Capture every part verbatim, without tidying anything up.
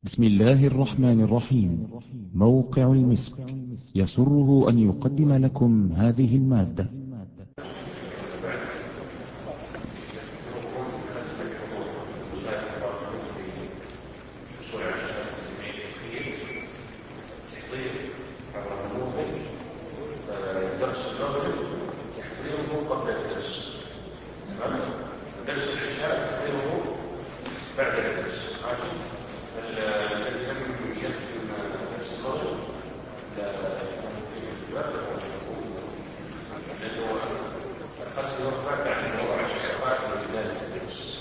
بسم الله الرحمن الرحيم. موقع المسك يسره أن يقدم لكم هذه المادة. درس المغرب تحضيره قبل الدرس، تمام؟ درس العشاء تحضيره بعد الدرس، ماشي؟ الذي لم يختم درس المغرب لا لأنه أخذت يوم بعد عن موضوع عشر بعد من بداية الدرس.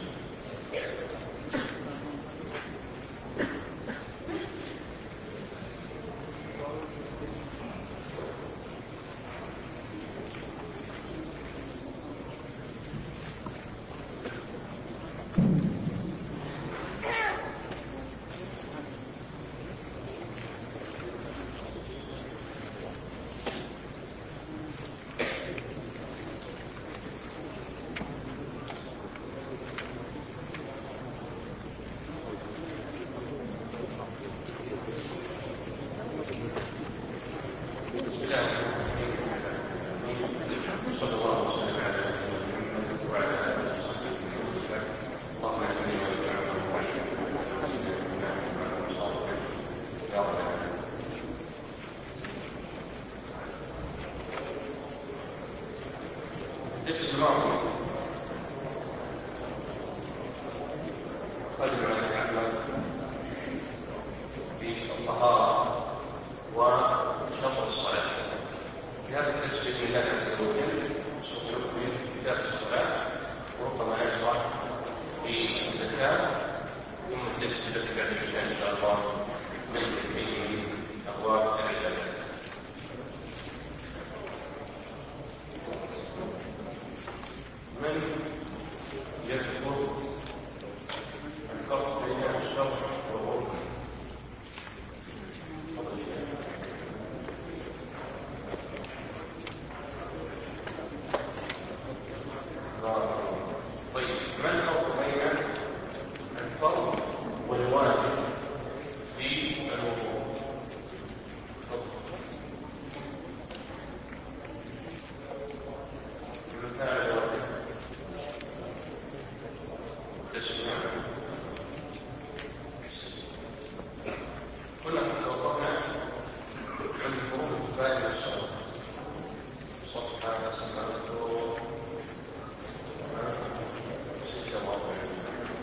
صلى الله وسلم على نبينا محمد وعلى آله وصحبه وسلم. اللهم اهدنا وجعلنا موفقين وزدنا من مصالح يا رب العالمين. الدرس الماضي أخذنا نتعلم بالطهارة وشرط الصلاة. في هذا الدرس بإذن الله عز وجل سوف نكمل كتاب الصلاة، وربما نشرح في الزكاة، ثم الدرس الذي بعد العشاء إن شاء الله ننزل فيه أبواب العبادات. من يذكر الفرق بين الشرط والركن؟ طيب، ما الفرق بين الفرض والواجب في الوضوء؟ مثال الواجب تسمع كنا قد توقفنا عند فروض الكفاية من الصلاة. صفحة سنته ستة وأربعين.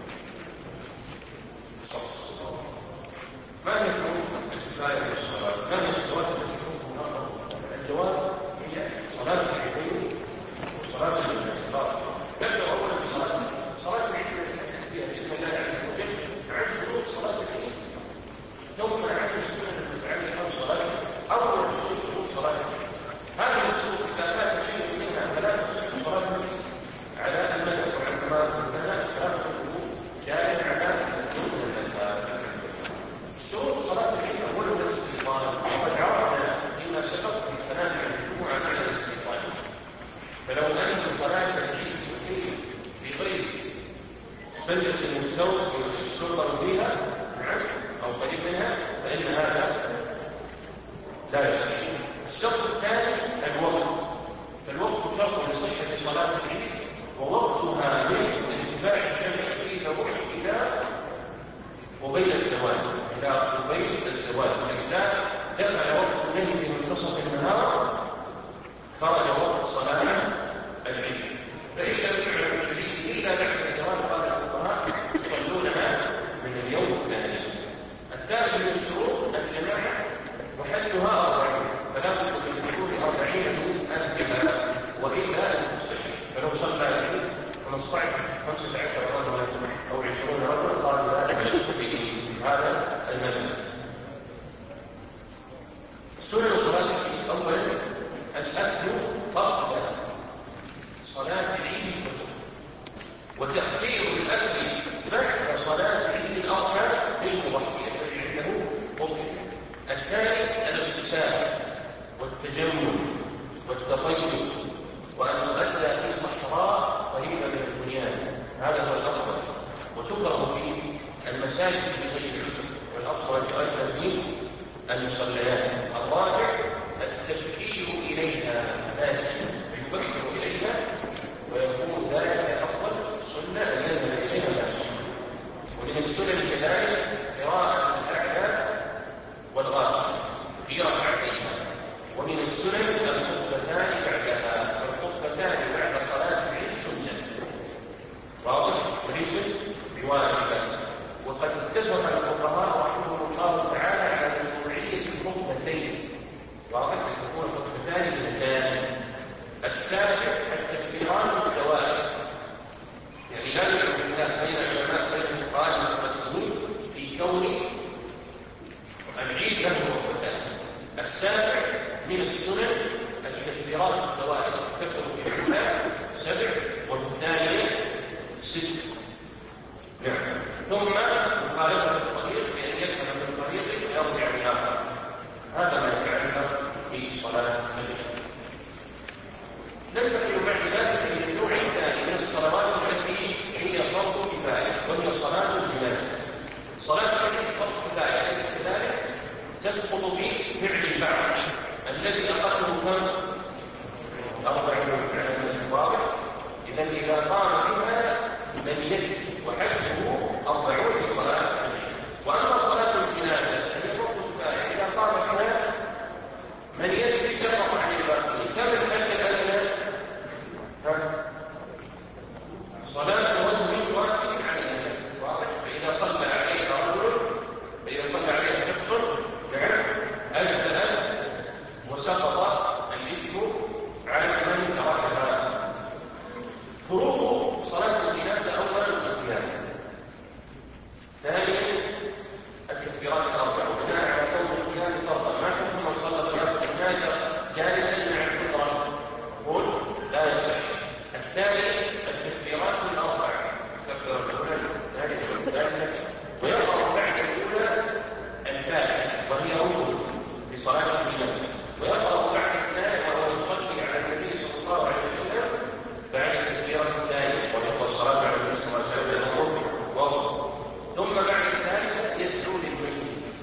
ما هي فروض الكفاية من الصلاة؟ ما هي الصلاة التي تكون أمر؟ الجواب هي صلاة العيدين وصلاة الاستغفار. نبدأ أولا بصلاة صلاة العيد التي فيها بإذن الله عز وجل عن شروط صلاة العيد، ثم عن السنة المتعلقة بصلاة أول شروط صلاة العيد. هذه الشروط إذا فات شيء منها فلا تصح صلاة العيد على المذهب والعلماء أنها ثلاثة شروط جارية على الشروط المذهب. شروط صلاة العيد أولا الاستيقاظ، وقد عرفنا فيما سبق في الكلام عن الجمعة على الاستيقاظ. فلو أن صلاة العيد تقيم في غير بلدة يستوطن فيها أو قريب منها فإن هذا لا يصح. الشرط الثاني الوقت، فالوقت شرط لصحة صلاة العيد، ووقتها من ارتفاع الشمس في الغروب إلى قبيل الزوال، إلى قبيل الزوال. فإذا دخل وقت الليل في منتصف النهار خرج وقت صلاة العيد. فإن لم يعلم العيد إلا بعد الزوال قال الفقهاء يصلونها من اليوم الثاني. الثالث من الشروط الجماعة وحدها أربعين، فلا بد من دخول أربعين من أهلها وإلا لم تصح. فلو صلى العيد خمسة عشر خمسة عشر رجلا أو عشرون رجلا قال لا تصح به. هذا المذهب. سنن صلاة العيد أولا الأكل قبل صلاة العيد الفطر، وتأخير الأكل بعد صلاة العيد الأضحى للمضحية الذي عنده أضحية. الثالث الاغتسال والتجمل والتطيب، وأن يؤدى في صحراء قريبة من البنيان، هذا هو الأفضل. وتكره في المساجد ويتقدم به المصليات. الرابع التبكير إليها، الناس يبكر إليها ويكون ذلك أفضل السنة أن يذهب إليها الناس. ومن السنن كذلك قراءة الأعلى والغاسل في ركعتين. ومن السنن الخطبتان بعدها، والخطبتان بعد صلاة العيد سنة واضح وليست بواجبة. وقد اتفق الفقهاء رحمهم الله تعالى على مشروعية الخطبتين، واضح أن تكون الخطبتان اثنتان. السابع التكبيرات الزوائد، يعني لا يوجد خلاف بين العلماء بين الفقهاء المتقدمين في كون العيد له خطبتان. السابع من السنن التكبيرات الزوائد، تكبر في الأولى سبع وفي الثانية ست. نعم. ثم مخالفة الطريق بأن يذهب من طريق فيرجع بآخر. هذا ما يتعلق في صلاة العيد. ننتقل بعد ذلك إلى النوع الثاني من الصلوات التي هي فرض كفاية، وهي صلاة الجنازة. صلاة العيد فرض كفاية، ليس كذلك؟ تسقط بفعل البعض الذي أقله كم؟ أربعون على الواضح. إذا إذا قام بها من يكفي وحده أربعون لصلاة العيد. وأما صلاة الجنازة فهي فرض كفاية، إذا قام بها من يكفي سقط عن الباقين. كم الحد الأدنى؟ صلاة رجل واحد عليه، واضح؟ فإذا صلى عليه رجل، فإذا صلى عليه شخص نعم أجزأت وسقط الإثم على من تركها. فروض صلاة الجنازة أولا القيام، ثانيا التكبيرات الأربع، وبناء على كون القيام فرضا. ما حكم من صلى صلاة الجنازة جالسا مع القدرة؟ نقول لا يصح. الثاني التكبيرات الأربع، تكبر الأولى الثانية والثالثة، ويقرأ بعد الأولى الفاتحة وهي ركن لصلاة الجنازة، ويقرأ بعد الثانية وهو يصلي على النبي صلى الله عليه وسلم بعد التكبيرة الثانية وهي الصلاة على النبي صلى الله عليه وسلم. ثم بعد الثالثة يدعو للميت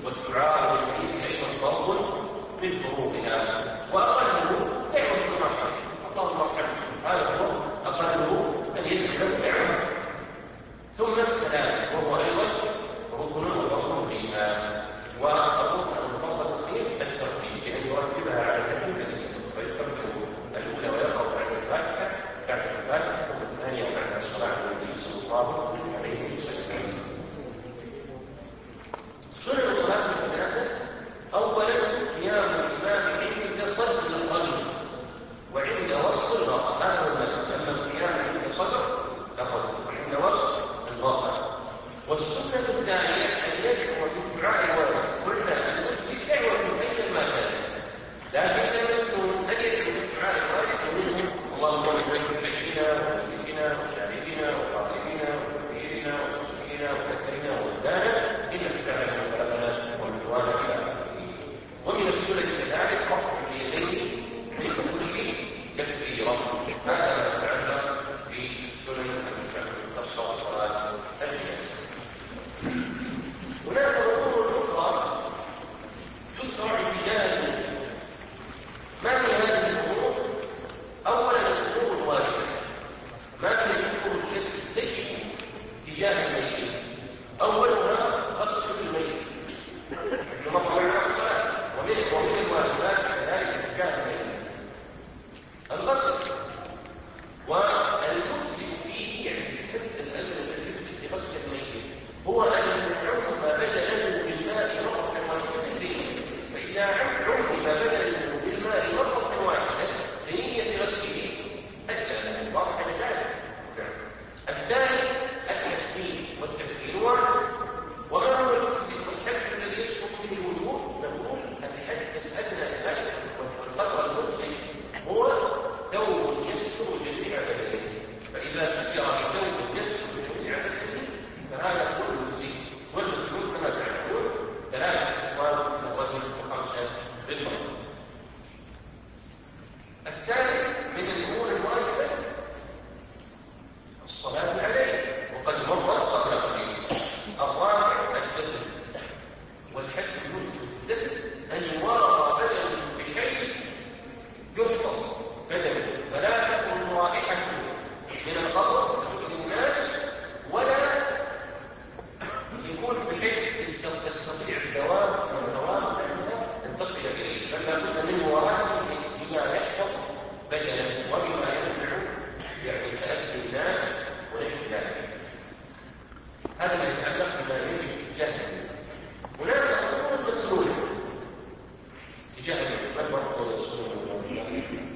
تستطيع الدوام والدوام أن تصل إليه، بل لابد من مواراته بما يحفظ بدنه وبما يمنع يعني تأذي الناس ونحو ذلك. هذا ما يتعلق بما يجب تجاهه. هناك أمور مسؤولة تجاهه. ما الفرق بين السنة والواجب؟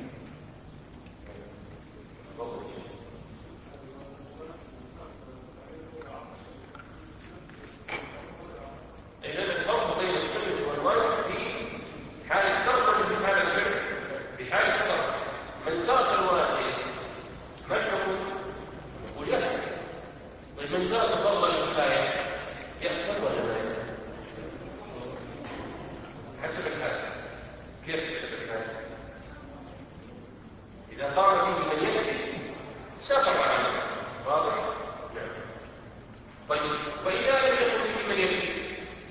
إذا الفرق بين السنة والواجب في حالة ترك وفي حالة الفعل. في حالة ترك من ترك الواجب ما الحكم؟ يقول يأثم. طيب من ترك فرض الكفاية يأثم ولا لا يأثم؟ حسب الحال. كيف حسب الحال؟ إذا قام به من يكفي سافر عنه. واضح؟ نعم. طيب وإذا لم يكن به من يكفي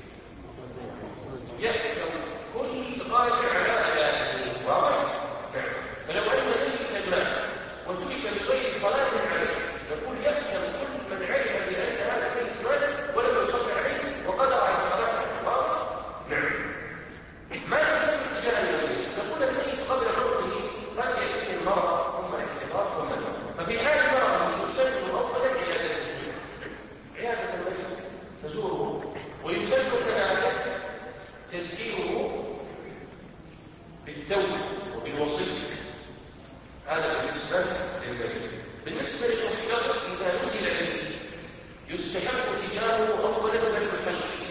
يأثم كل راجع على أدائه. واضح؟ نعم. فلو أن ميتا مات وترك بغير صلاة عليه يقول يأثم كل من علم بأن هذا الميت مات ولم يصلي عليه وقدر على الصلاة عليه. واضح؟ نعم. ما يسمى اتجاه الميت. نقول الميت قبل موته قد يأتي المرض ثم الاحتضار ثم الموت. ففي حال مرضه يسن أولا عيادته، عيادة الميت تزوره، ويسن كذلك تذكيره بالتوبة وبالوصية. هذا بالنسبة للميت. بالنسبة للمحتضر إذا نزل به يستحب تجاهه أولا بل خلقه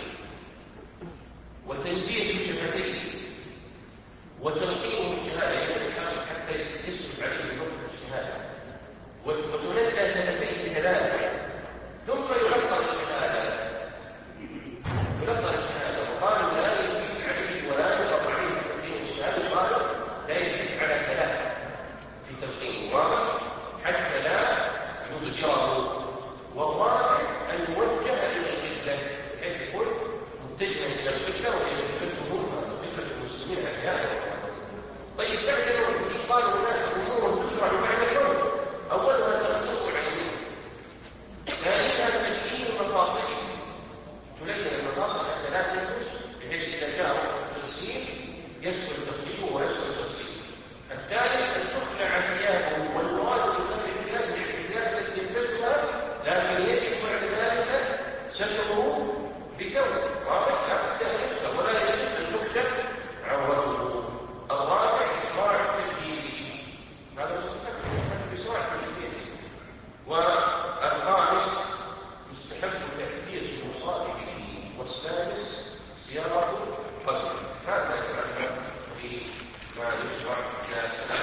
وتنبيه شفتيه وتلقينه الشهادة يعني حتى يسكت عليه بنقطة الشهادة وتندى شفتيه كذلك ثم يلقى الشهادة. يلقى الشهادة وقالوا لا يشرك عليه ولا يلقى عليه تلقين الشهادة. قالوا لا يشرك على ثلاث في تلقين. واضح؟ حتى لا يضجره. والرابع أن يوجه إلى القبلة بحيث يكون متجها إلى القبلة وهي قبلة قبلة المسلمين أحياء. طيب بعد الموت قالوا هناك أمور تشرع بعد الموت. أولها تغطية العينين، ثانيها تلقين المقاصد، تلقين المقاصد حتى لا تنقص بحيث إذا جاء التغسيل يسهل تقليبه ويسهل التغسيل. الثالث أن تخلع ثيابه، والمراد بخلع الثياب الثياب التي يلبسها، لكن يجب بعد ذلك ستره بثوب. واضح؟ لا بد أن يستر ولا يجوز أن تكشف عورته. الرابع إسراع تجهيزه، هذا مستحب إسراع تجهيزه. والخامس مستحب تأثير المصاب به. والسادس صياغة قدره. هذا يتعلق بما يشرع ذلك.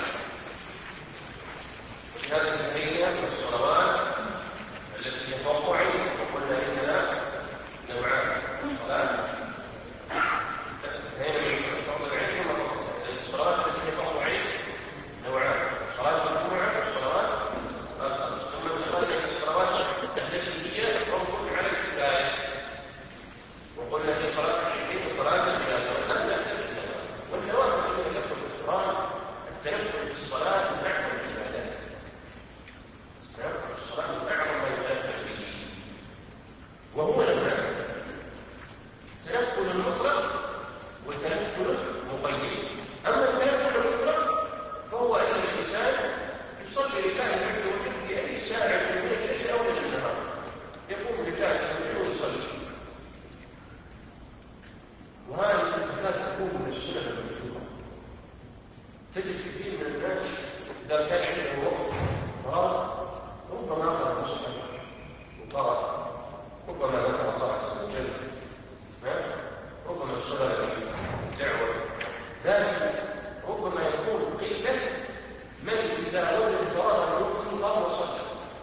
هذه التحية والصلوات التي هي فرض عين، وقلنا إنها نوعان: صلاة فرض العين ثم الصلوات التي هي فرض عين نوعان: صلاة الجمعة والصلوات الخمس. ثم انتقلنا الصلوات التي هي فرض على الكفاية، وقلنا في صلاة العيدين وصلاة الجنازة. والنوافل التي تدخل في القرآن التنفل في الصلاة من أعظم العبادات. التنفل في الصلاة من أعظم ما يتنفل به، وهو نوعان: تنفل مطلق وتنفل مقيد. أما التنفل المطلق فهو أن الإنسان يصلي لله عز وجل في أي ساعة من الليل أو من النهار، يقوم لله عز وجل ويصلي. وهذه تكاد تكون من السنن المكتوبة. تجد كثير من الناس إذا كان عنده وقت فراغ ربما أخذ مصحف وقرأ، ربما ذكر الله عز وجل، ربما اشتغل بدعوة، لكن ربما يكون قلة من إذا وجد فراغا يوقف قام وصلى،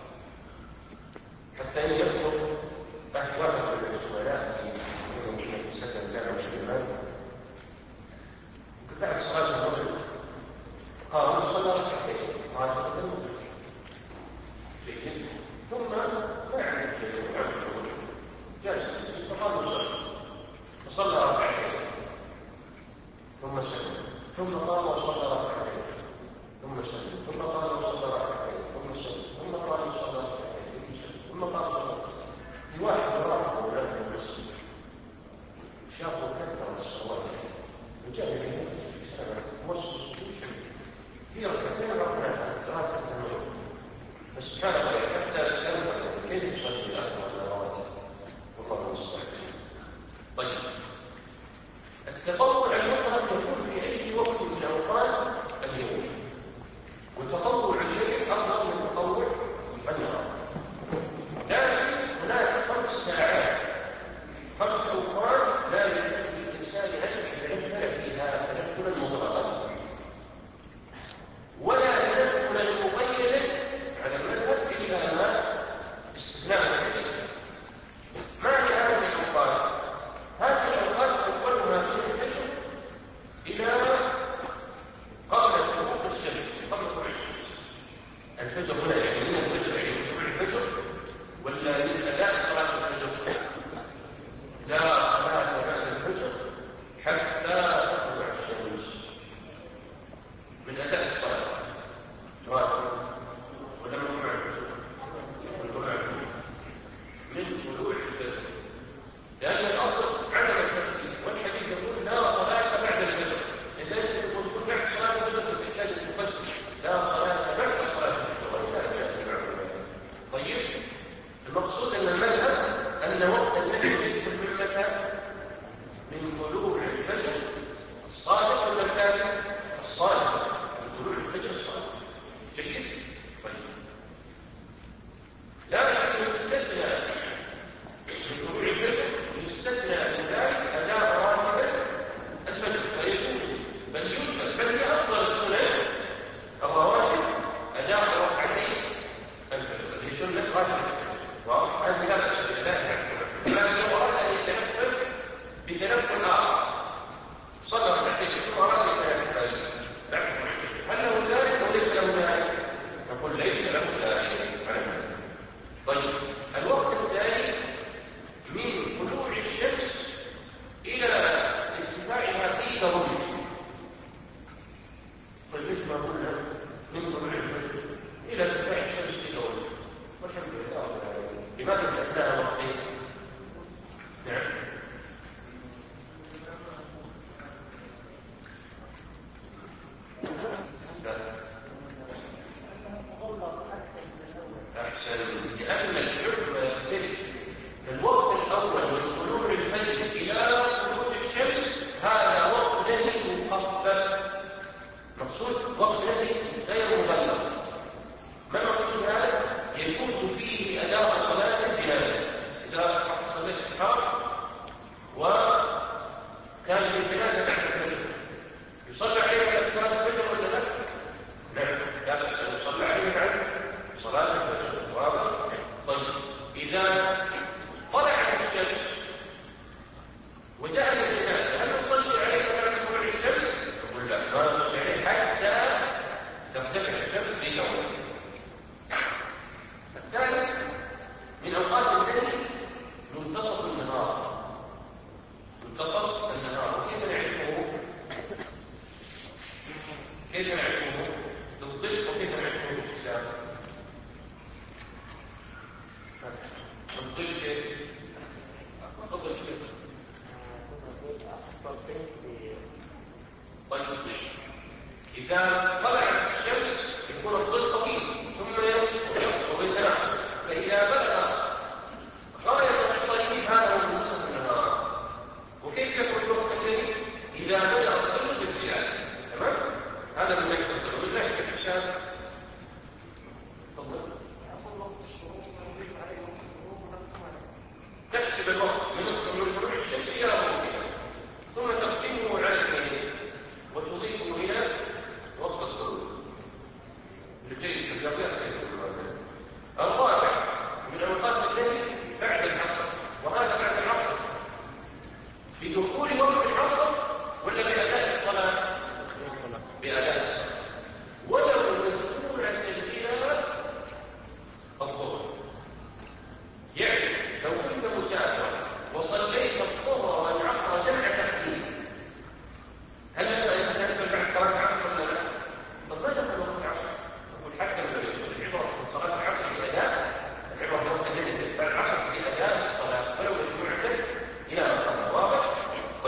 حتى أن يذكر أحوال من الزملاء في سكن الله والإيمان بعد صلاة المغرب قام وصلى ركعتين. قال شافوا كثر الصلوات وجاء النبي صلى الله عليه وسلم وصف هي ركعتين ركعتين ثلاثة تنوين فسبحان الله حتى استنبط كيف يصلي الأخوة الرواتب والله المستعان. طيب التطوع المطلق يكون في أي وقت من أوقات اليوم، وتطوع الليل أفضل من تطوع النهار، لكن هناك خمس ساعات خمس أوقات لا يجوز للإنسان أن يتنفل فيها تنفلا مطلقا ولا تنفلا مقيدا على المذهب إلا ما استثناء الحديث. ما هي هذه الأوقات؟ هذه الأوقات أولها من الفجر إلى قبل شروق الشمس، قبل طلوع الشمس. الفجر هنا يعني من الفجر يعني طلوع الفجر ولا من أداء صلاة الفجر؟ لا صلاة بعد الفجر حتى تطلع الشمس، من أداء الصلاة راتب ولا من طلوع الفجر؟ من طلوع الفجر، من طلوع الفجر، لأن الأصل عدم الترتيب، والحديث يقول لا صلاة بعد الفجر. إذا أنت تقول كل بعد صلاة الفجر تحتاج أن تقدم لا صلاة بعد صلاة الفجر وإلا أشياء معلومة. طيب المقصود أن المذهب أن وقت النهي يدخل من متى؟ من طلوع الفجر الصادق ولا الكاذب؟ الصادق، من طلوع الفجر الصادق. جيد؟ طيب لكن يستثنى من طلوع الفجر يستثنى من ذلك أداء راتبة الفجر، فيجوز بل يمكن بل هي أفضل السنن الرواتب أداء ركعتين الفجر، هي سنة راتبة الفجر، واضح؟ هذه لا بأس بها، لكن لو أراد أن يتنفل بتنفل آخر صلى ركعتين الفجر وأراد أن يتنفل بعد هل له ذلك أو ليس له ذلك؟ نقول ليس له ذلك. طيب الوقت الثاني من طلوع الشمس إلى ارتفاعها قيد رمح. طيب ايش ما قلنا؟ من طلوع الفجر إلى ارتفاع الشمس قيد رمح، والحمد لله رب العالمين. لماذا جعلناها وقتين؟ نعم أحسن، لأن الحكم يختلف. في الوقت الأول من طلوع الفجر إلى طلوع الشمس هذا وقت نهي مخفف، مقصود وقت نهي غير مبلغ. ما المقصود هذا؟ يجوز فيه أداء صلاة الجنازة. إذا صليت الحرب وكان من جنازة الفجر يصلى عليه بعد صلاة الفجر ولا لا؟ نعم لا بأس أن يصلى عليه بعد صلاة الفجر، واضح؟ طيب إذا طلعت الشمس وجاءت الجنازة هل نصلي عليه بعد طلوع الشمس؟ نقول لا، ما نصلي عليه حتى ترتفع الشمس بيوم. الثالث من أوقات النهي منتصف النهار، منتصف النهار. وكيف نعرفه؟ كيف نعرفه؟ بالظل. وكيف نعرفه بالحساب؟ بالظل كيف؟ تفضل شوف. طيب إذا طلعت الشمس يكون الظل طويل ثم ينقص وينقص ويتناقص، فإذا بلغ غاية القصير هذا هو منتصف النهار. وكيف يكون الوقت الذي إذا بلغ الظل بالزيادة؟ تمام؟ هذا من يكتب الظل من ناحية الحساب. تفضل. تحسب الوقت من طلوع الشمس إلى غروبها ثم تقسمه على اثنين وتضيفه إلى وقت الظهر. لجيد في الرياضيات الرابع من أوقات الليل بعد العصر، وهذا بعد العصر بدخول وقت العصر ولا بأداء الصلاة؟ بأداء الصلاة، ولو مجموعة إلى الظهر. يعني لو كنت مسافرا وصليت الظهر والعصر جمع تقديم هل لك أن تنفل بعد صلاة العصر ولا لا؟ طب ما دخل وقت العصر؟ نقول حتى لو يكون العبرة من صلاة العصر بأداء العبرة في وقت الليل بعد العصر بأداء الصلاة ولو مجموعة إلى الظهر. واضح؟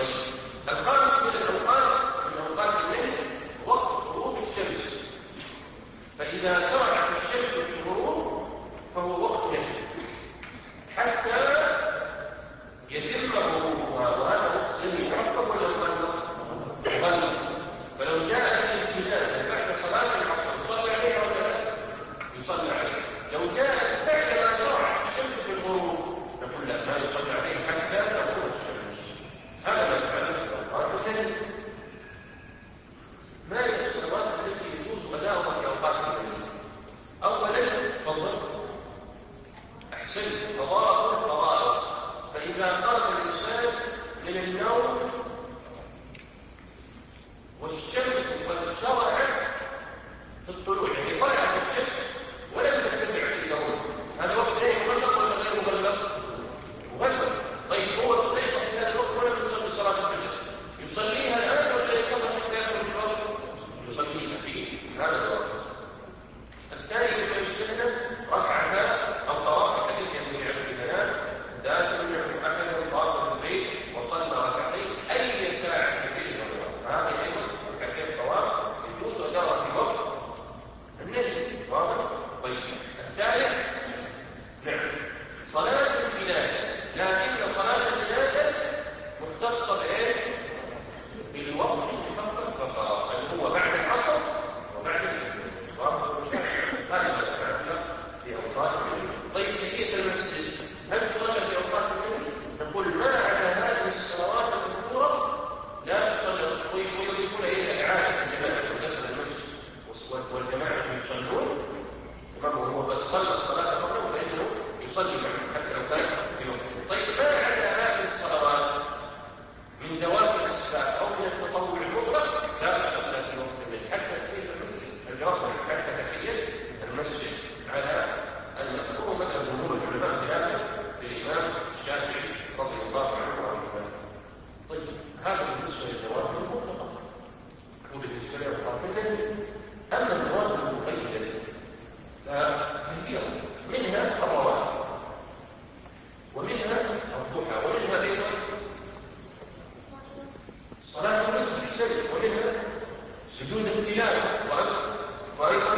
سجود التلاوة وأيضا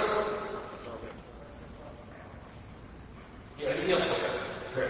يعني يرفع. نعم.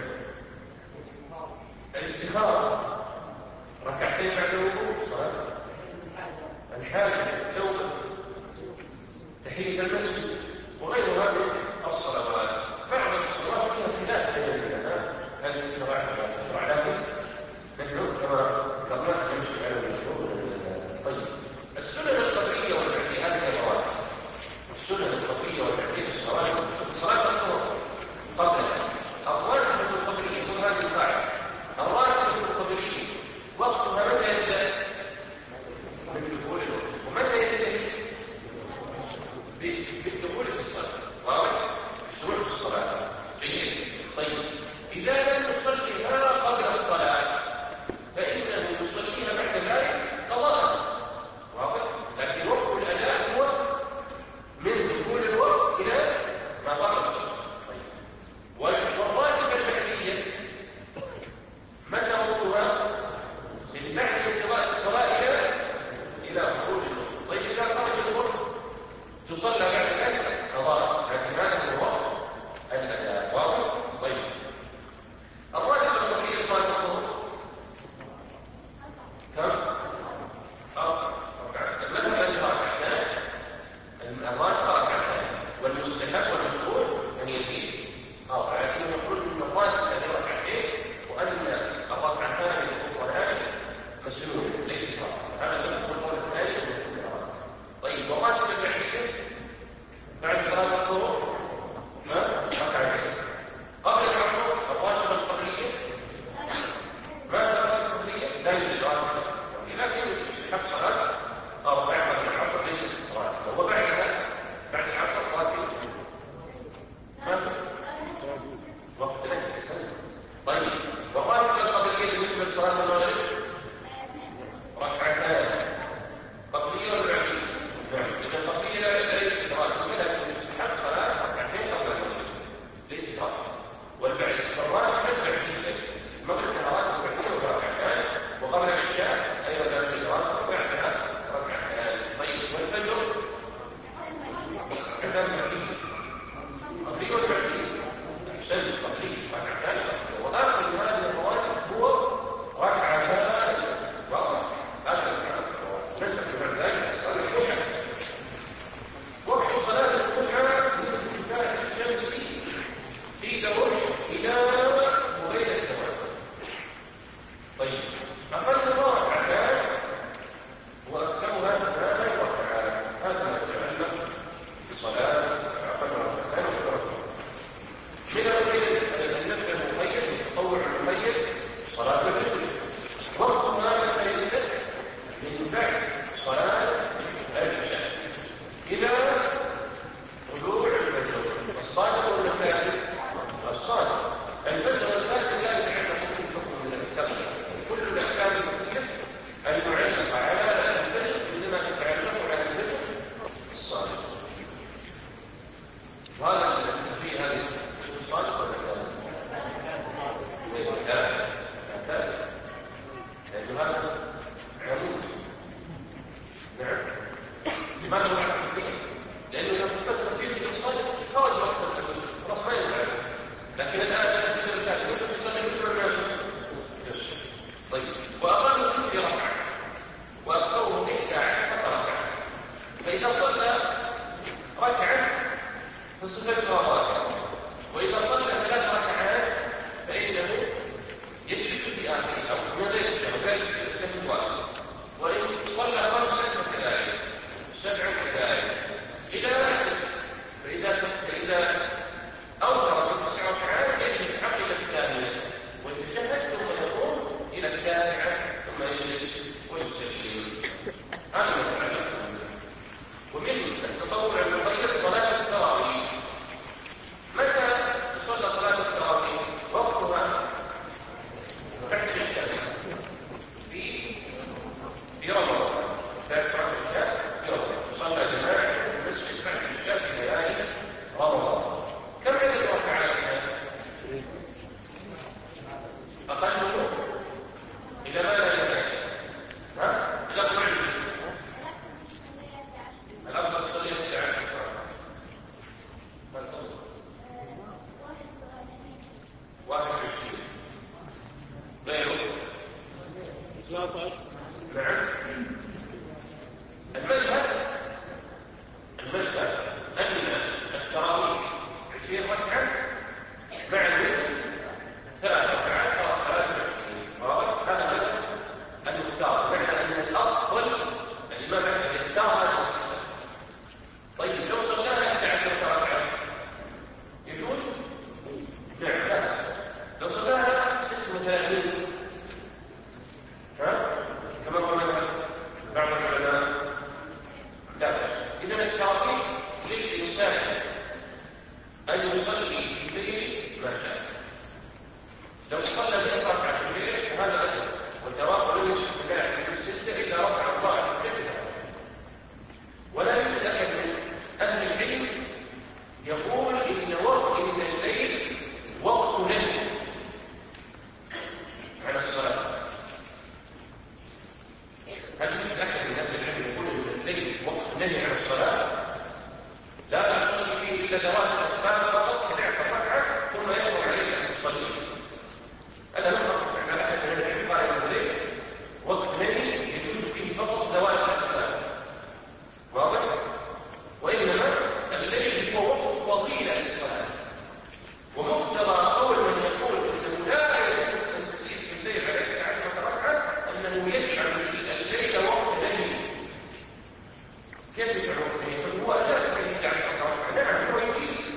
الاستخارة ركعتين بعد الوضوء، صلاة الحاجة، التوبة، تحية المسجد وغيرها من الصلوات. بعض الصلوات فيها خلاف بين العلماء هل تشرع أو لا تشرع، لكن نحن كما ذكرنا نمشي على المشهور. طيب، السنن القبلية والبعدية هذه الرواتب. السنن القبلية والبعدية الصلاة صلاة الظهر قبلها. الراتبة القبلية من هذه القاعدة، الراتبة القبلية وقتها متى يبدأ؟ من دخول الوقت. ومتى ينتهي؟ بالدخول في الصلاة. واضح؟ الشروع في الصلاة. جيد. طيب، إذا لم نصليها قبل الصلاة فإنه يصليها بعد ذلك قضاء. واضح؟ لكن وقت الأداء هو من دخول الوقت إلى ما قبل الصلاة. طيب، والراتبة البعدية متى وقتها؟ من بعد انقضاء الصلاة إلى إلى خروج الوقت. طيب، إذا خرج الوقت تصلى بعد ذلك قضاء، لكن هذا هو وقت الأداء. واضح؟ طيب، الراتبة القبلية صلاة الظهر كم؟ أربع ركعات. المذهب أنها ركعتان، الراتبة ركعتان، والمستحب والمشروع أن يزيد أربعة. لكن يقول أن الراتبة هذه ركعتين وأن الركعتان الأخرى مسنون ليس فرض. هذا هو القول الثاني من كل هذا. طيب، والراتبة البعدية بعد صلاة الظهر ركعتين. قبل العصر الراتبة القبلية ما الراتبة القبلية لا يوجد راتبة قبلية، لكن يستحب صلاة أربعة قبل العصر ليست راتبة. وبعدها بعد العصر راتبة ما وقت لك سنة. طيب، والراتبة القبلية بالنسبة لصلاة المغرب ركعتان قبلية ولا بعدية؟ نعم. إذا القبلية لا يوجد راتبة، لكن يستحب صلاة ركعتين قبل المغرب ليست راتبة. والبعدية الراتبة البعدية المغرب لها راتبة بعدية وركعتان، وقبل العشاء أيضا لا يوجد راتبة وبعدها ركعتان. طيب، والفجر ركعتان بعدية قبلية ولا بعدية؟ أحسنت، قبلية ركعتان. وآخر هذه الرواتب هو ركعتان. واضح؟ هذا ننتقل بعد ذلك صلاة الضحى. وقت صلاة الضحى من ارتفاع الشمس في دور إلى قبيل الزوال. طيب، أقلها ركعتان وأكثرها ثمان ركعات. هذا ما يتعلق بصلاة أقل ركعتان وأكثرها. من النفل المقيد التطوع المقيد صلاة الفجر وقتها متى يبدأ؟ من بعد صلاة العشاء إلى طلوع الفجر. الصادق ولا الكاذب؟ الصادق. الفجر والكاذب لا يتعلق بحكم من الأحكام. كل الأحكام المكية المعلقة على الفجر إنما تتعلق على الفجر الصادق. وهذا الذي هذه الصادق ولا كاذب؟ لا كاذب، لأن هذا عمود. نعم. لماذا هو عمود؟ لأنه إذا فكرت فيه الصادق خرج وقت الفجر خلاص ما ينفع. لكن الآن الفجر الكاذب يوسف يصلي مثل ما يوسف. طيب، وأقل الفجر ركعة وأكثره إحدى عشرة ركعة. فإذا صلى ركعة فصفتها ركعة، وإذا صلى ثلاث ركعات فإنه يجلس في آخره أو من غير الشهر لا يستفيد واحد. وإن صلى خمسا فكذلك، سبعا كذلك، إلى تسع. فإذا فإذا أوتر بتسع ركعات يجلس عقب الثانية ويتشهد ثم يقوم إلى التاسعة ثم يجلس ويسلم. هذا ما يتعلق. ومن التطوع المقيد صلاة التراويح. متى تصلى صلاة التراويح؟ وقتها بعد العشاء في في رمضان. بعد صلاة العشاء في رمضان تصلى جماعة في المسجد بعد العشاء في ليالي رمضان. كم عدد ركعاتها؟ أقله إلى ماذا يحتاج؟ ها؟ إلى طلوع الفجر. نعم. المذهب المذهب أن التراويح عشرين ركعة مع الوتر ثلاث ركعات سواء ثلاث وعشرين. واضح؟ هذا مذهب المختار، معنى أن الأفضل الإمام أحمد يختار هذا الصفة. طيب لو صلى إحدى عشرة ركعة يجوز؟ نعم لا بأس. لو صلاها ست وثلاثين ها كما هو مذهب بعض العلماء لا بأس. إذن التراويح للإنسان أن يصلي في الليل ما شاء. لو صلى مئة ركعة في الليل فهذا أجر، والتراويح لم يصح في الله في الستة إلا ركعة الله في الليل. ولا يوجد أحد من أهل العلم يقول إن وقت إن الليل وقت نهي عن الصلاة. هل يوجد أحد من أهل العلم يقول إن الليل وقت نهي عن الصلاة؟ لا تصلي فيه إلا ذوات الأسباب فقط أحد عشر ركعة ثم يحرم عليك أن تصلي. أنا لم أقف على أحد من العلم قال إن الليل وقت نهي يجوز فيه فقط ذوات الأسباب. واضح؟ وإنما الليل هو وقت فضيلة للصلاة، ومقتضى قول من يقول إنه لا يجوز أن تزيد في الليل على إحدى عشرة ركعة أنه يجعل الليل وقت نهي. كيف يجعل وقت نهي؟ هو أجاز في إحدى عشرة ركعة. نعم هو يجيز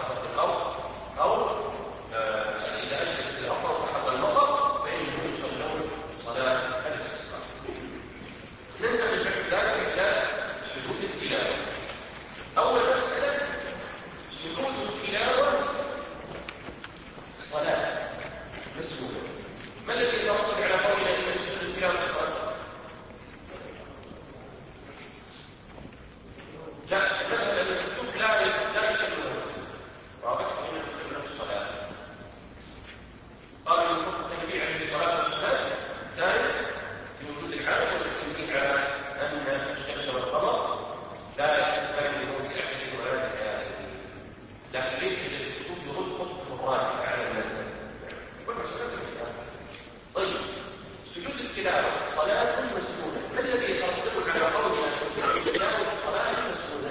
رطبت الأرض أو إذا أجلت الأرض وحط المطر فإنهم يصلون صلاة الاستسقاء. ننتقل بعد ذلك إلى سجود التلاوة. أول مسألة سجود التلاوة صلاة مسجودة. ما الذي يترتب على قولنا أن سجود التلاوة الصلاة؟ لا مثلا الكسوف لا لا يسمونه واضح انه يسمونه الصلاه. قال من حكم النبي عليه الصلاه والسلام كان بوجود العالم والتنبيه على ان الشمس والقمر لا يستفاد من موت احد ولا حياته، لكن ليس الكسوف يرد حكم الراجح على المذهب والمساله مثلها. طيب سجود التلاوه صلاه مسنونه، ما الذي يترتب على قولنا سجود التلاوه صلاه مسنونه؟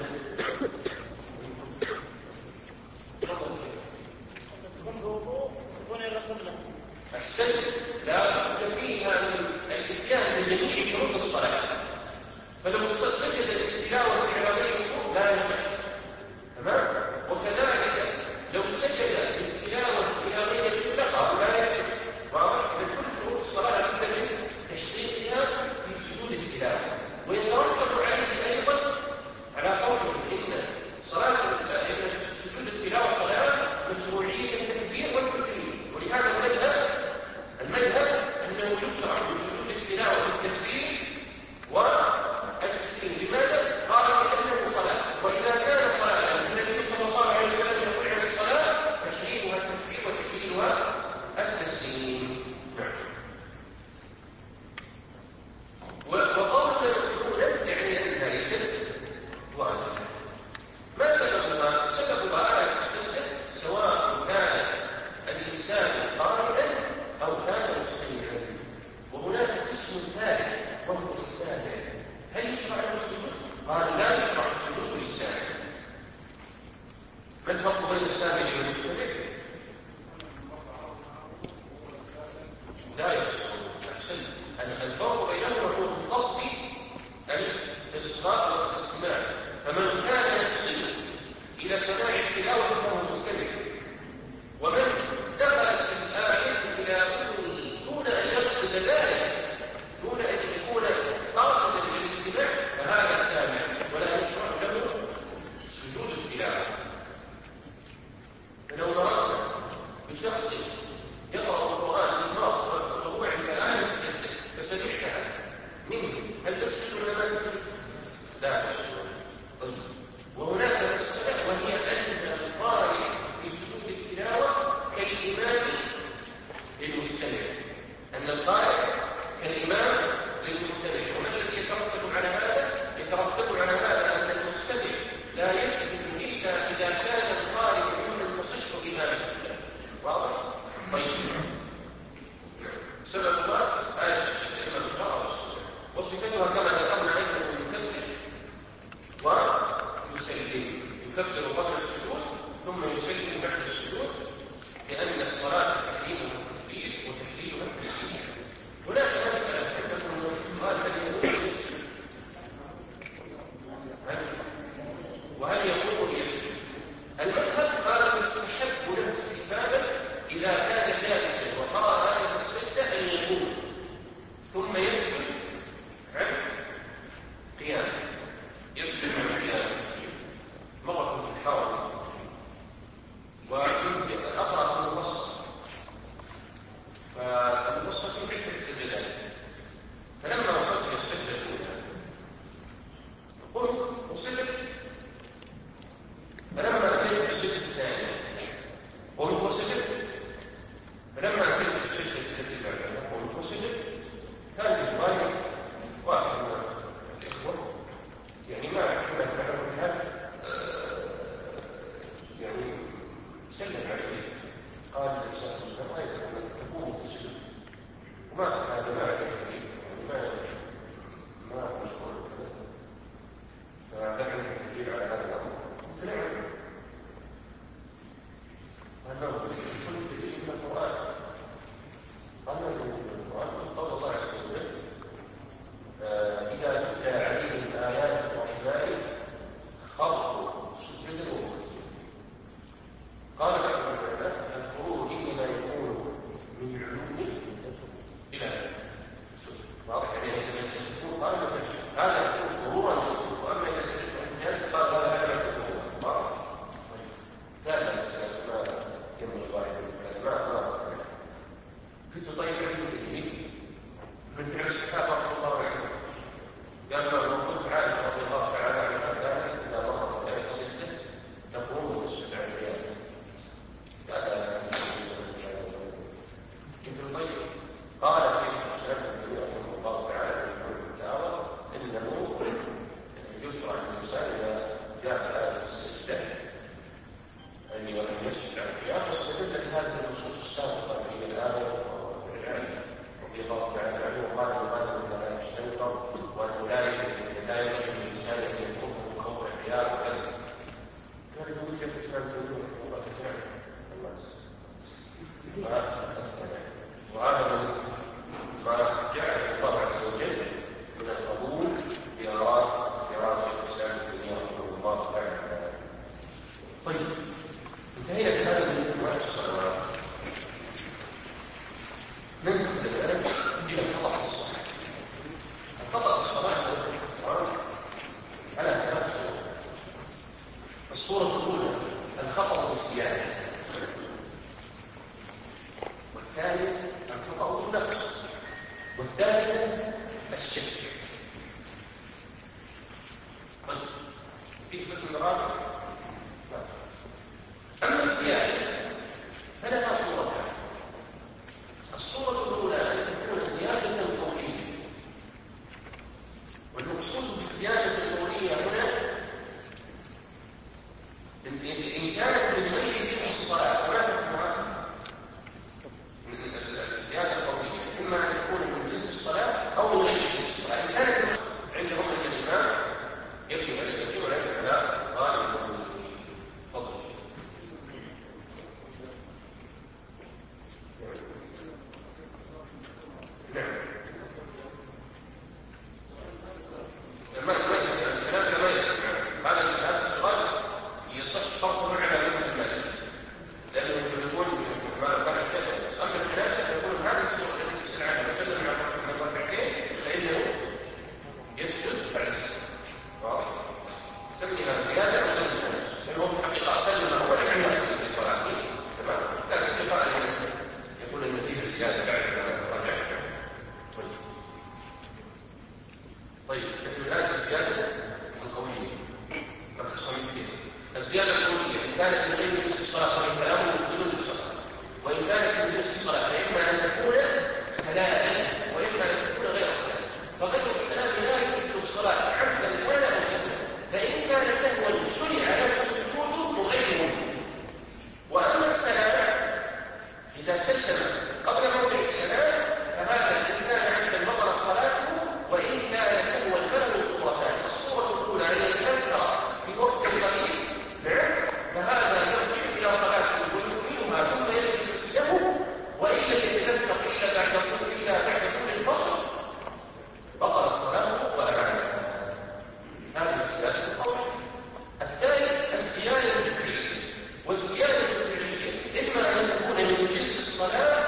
أحسنت. لا بد فيها من الاتيان بجميع شروط الصلاة، فلو سجد التلاوة العراقية لا يصح، تمام؟ وكذلك لو سجد التلاوة العراقية لقى لا يصح، واضح؟ إذا كل شروط الصلاة لابد من تحقيقها في سجود التلاوة. ويترتب عليه أيضا على قوله إن صلاة إن سجود التلاوة صلاة مشروعية التكبير والتسليم، ولهذا المذهب المذهب أنه يشرع بسجود التلاوة التكبير والتسليم. لماذا؟ قال لأنه صلاة، وإذا كان صلاة النبي صلى الله عليه وسلم يقول عن الصلاة تحريمها التكبير وتحليلها التسليم. وقولنا مسجودة يعني أنها ليست واجبة. ما سببها؟ سببها آية السجدة سواء كان الإنسان قائلا أو كان مستمعا. وهناك اسم ثالث وهو السامع. هل يشرع له السجود؟ قال لا يشرع السجود للسامع. ما الفرق بين السامع والمستمع؟ لا يشرع. أحسن. الفرق بينهما هو القصد الإصغاء والاستماع. فمن كان يقصد إلى سماع التلاوة فهو مستمع، ومن دخلت في الآية إلى أذنه دون أن يقصد ذلك، دون أن يكون قاصدا للاستماع، فهذا سامع ولا يشرع له سجود التلاوة. فلو مررنا بشخص يقرأ القرآن وهو عند آية السجدة فسمعتها منه، هل تسجد ولا ما تسجد؟ لا تسجد. طيب وهناك مسألة وهي أن القارئ في سجود التلاوة كالإمام للمستمع، أن القارئ كالإمام للمستمع. وما الذي يترتب على هذا؟ يترتب على هذا أن المستمع لا يسجد إلا إذا كان القارئ ممن تصح إمامته. واضح؟ طيب سبب الوقت آية السجدة إمام القارئ وصفتها كما ذكرنا أنه يكبر ويسلم، يكبر قبل السجود ثم يسلم بعد السجود، لأن الصلاة تحريمها التكبير وتحليلها التسليم. هناك مسألة عندكم في الصلاة هل يقول يسجد؟ وهل يقول يسجد؟ المذهب قال يستحب له استحبابا إذا كان جالسا وقرأ آية السجدة أن يقول ثم يسجد عن قيام، يسجد عن قيام. مرة في الحرم وأقرأ في المبسط، فالمبسط في عدة سجدات، فلما وصلت إلى السجدة الأولى قلت وسجدت، فلما أتيت السجدة الثانية قلت وسجدت، فلما أتيت السجدة التي بعدها قلت وسجدت. كان جواري واحد من الإخوة يعني ما أعرف عنها يعني سلم عليه قال لي شاء الله رأيت أنك تقوم تسجد وما هذا ما عليك يعني ما ما مشكور فدعني التدليل على هذا الأمر. قلت نعم. قال له قلت تدليل من القرآن. قال له من القرآن قول الله عز وجل إذا تتلى عليهم آيات الرحمن خرجوا سجدا وبكيا. مثل طيب الدين مثل فعل الصحابة رضي الله عنهم. قال لما قلت عائشة رضي الله تعالى عنها كانت إذا مرت بآية السجدة تقوم وتسجد على القيامة. هذا مثل طيب قال في الإسلام رحمه الله تعالى في الفتاوى إنه يشرع للإنسان إذا جاء آية السجدة أن يسجد على القيامة، واستدل بهذه النصوص السابقة في الآية رضي الله تعالى عنه وقال يقال إن لا يستنكر وأنه لا لا يجب للإنسان أن يتركه من خوف الحياة وكذا. كان يقول شيخ الإسلام تقول الله تعالى وهذا من ما جعل الله عز وجل من القبول بآراء دراسة الإسلام الدنيا رحمه الله تعالى. طيب انتهينا بهذا من انواع الصلوات. ننتقل الآن إلى الخطأ في الصلاة. الخطأ في الصلاة على ثلاث صور. الصورة الأولى الخطأ بالزيادة، والثانية الخطأ بالنقص، والثالثة الشك. طيب فيه قسم رابع. أما الزيادة فلها صورتان. الصورة الأولى أن تكون زيادة قولية، والمقصود بالزيادة القولية هنا إن كانت من غير جنس الصلاة ولا تكون الزيادة القولية إما أن تكون من جنس الصلاة أو من غير جنس الصلاة. إن كانت عندهم أن الإمام يبدو على الذي ولا على غالب فضل. نعم لما الكلام كما هذا هذا السؤال يصح طرحه على المجمل، لأنه يقول ما بعد شيء صار الكلام يقول هذا السؤال الذي تسأل عنه وسلم على ركعتين فإنه يسجد بعد السجود. واضح؟ سميها زيادة أو سميها نقص، لأنه في الحقيقة سلم أولا عن نفسه في صلاته، تمام؟ لكن يقال يقول إن فيه زيادة بعد ما رجع. طيب طيب نحن الآن الزيادة القولية مخصوصين فيها. الزيادة القولية إن كانت من غير جنس الصلاة وإن كلامه بدون الصلاة، وإن كانت من جنس الصلاة فإما أن تكون سلاما وإما أن تكون غير سلام. فغير السلام لا يمكن الصلاة عمدا كان أو سهوا، فإن كان سهوا شرع له السجود وغيره. وأما السلام إذا سلم قبل موضع السلام فهذا إن كان عمدا بطلت صلاته، وإن كان سهوا فله صورتان. الصورة الأولى أن يتذكر في وقت قليل نعم فهذا يرجع إلى صلاته ويكملها ثم يسجد السهو، وإن لم يتذكر إلا بعد إلا بعد طول الفصل بطلت صلاته وأعادها. هذه الزيادة القولية. الثالث الزيادة الفعلية، والزيادة الفعلية إما أن تكون من جنس الصلاة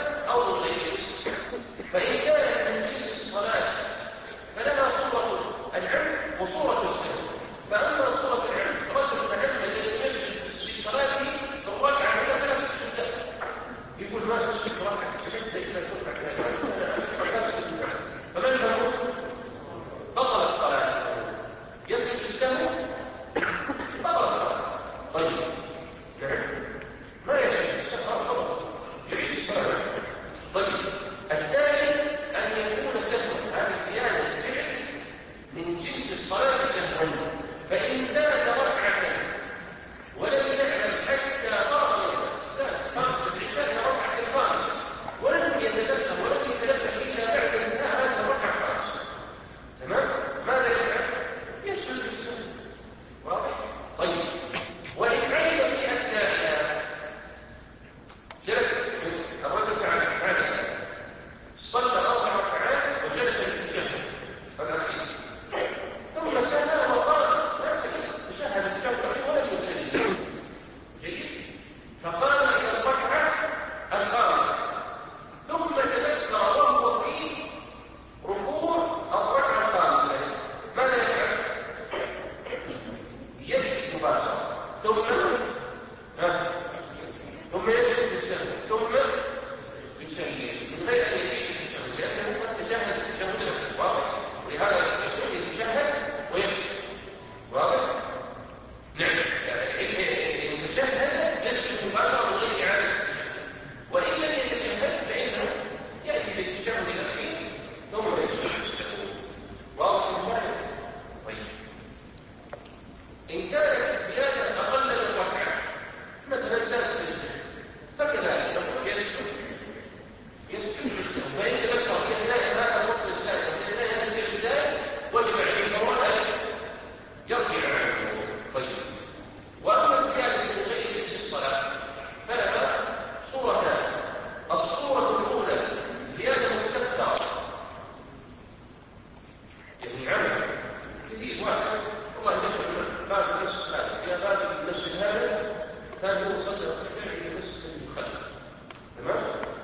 الإمام يصلي ركعتين إلى بس الذي يخلف. تمام؟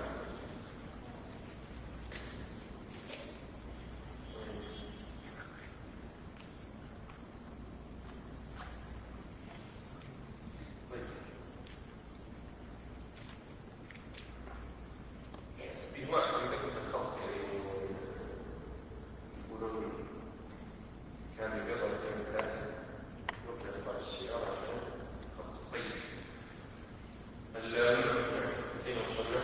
في واحد يذكر الخط يعني يقولون كان يقرأ اثنين ثلاثة يرجع لبعض السيارة عشان خط طيب. الاثنين وصلنا.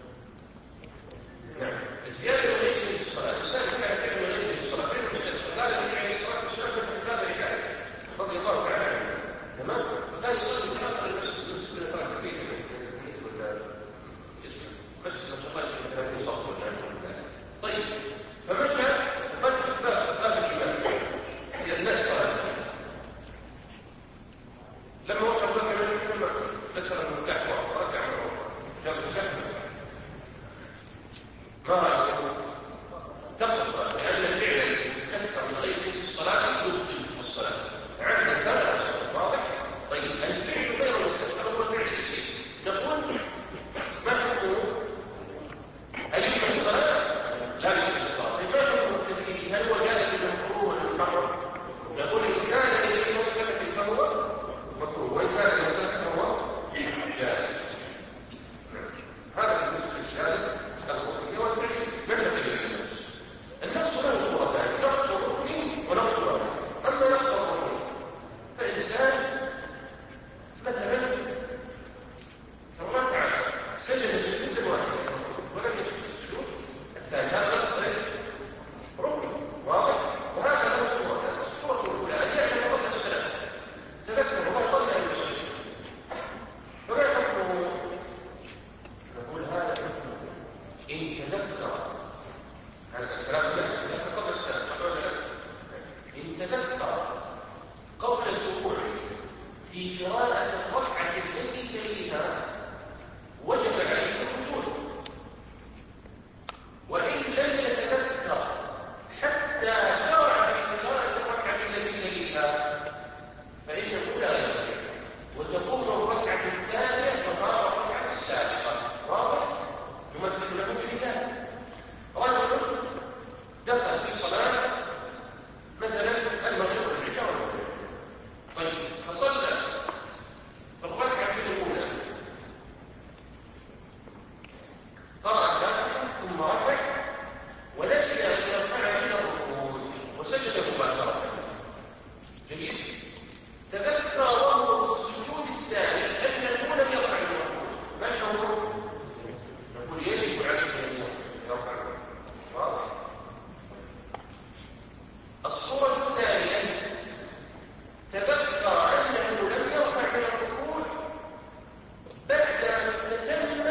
نعم. الزيادة من يجلس الصلاة، الإنسان كان كان من يجلس الصلاة غير مستقبل، قال النبي عليه الصلاة والسلام في هذا الحديث رضي الله تعالى عنه. تمام؟ فكان يصلي ثلاثة المسجد المسجد اللي طلع كبير ولا يسمع بس لو صليت مثلا يصلي ولا طيب فمشى فتح باب باب الإمام للناس صلاة. لما وصل باب الإمام ذكر المفتاح ورجع مرة جاب المفتاح ما رأيكم؟ تبقى الصلاة لأن الفعل المستكثر من غير جنس الصلاة يبطل الصلاة عندنا ثلاث صلاة. واضح؟ طيب الفعل غير المستكثر هو الفعل الشيء نقول ما حكمه؟ هل يبطل الصلاة؟ لا يبطل الصلاة. طيب ما حكم التدليل؟ هل هو جائز بالمكروه ولا المحرم؟ نقول إن كان الذي مسلك فهو مكروه وإن كان مسلك فهو جائز. هذا بالنسبة للشهادة الركنية والفعلية. من تدليل النفس؟ النفس له صورتان، نقص ركني ونقص واجب. أما نقص الركني فإنسان مثلا ركع سجد سجودا واحدا ولم يسجد السجود الثاني، هذا نقص ركن. واضح؟ وهذا له صورتان. الصورة الأولى أن يعلم قبل السلام تذكر الله قبل أن يصلي، فما حكمه؟ نقول هذا حكمه إن تذكر. هذا الكلام لا تذكر قبل السلام، إن تذكر قبل شروعه في قراءة الركعة التي تليها وجب عليه الوجود، وإن لم يتذكر حتى شرع في قراءة الركعة التي تليها فإنه لا يرجع وتقوم الركعة الثانية مقام الركعة السابقة. واضح؟ نمثل له بالله رجل دخل في صلاة مثلا المغرب والعشاء والمغرب، طيب فصلى في الركعة الأولى قرأ الفاتحة ثم ركع ونسي أن يرفع من الركوع وسجد مباشرة. جميل. تذكر وهو في السجود الثاني أنه لم يرفع من الركوع، ما الحكم؟ نقول يجب عليه أن يرفع. واضح؟ الصورة الثانية تذكر أنه لم يرفع من الركوع بعد استتم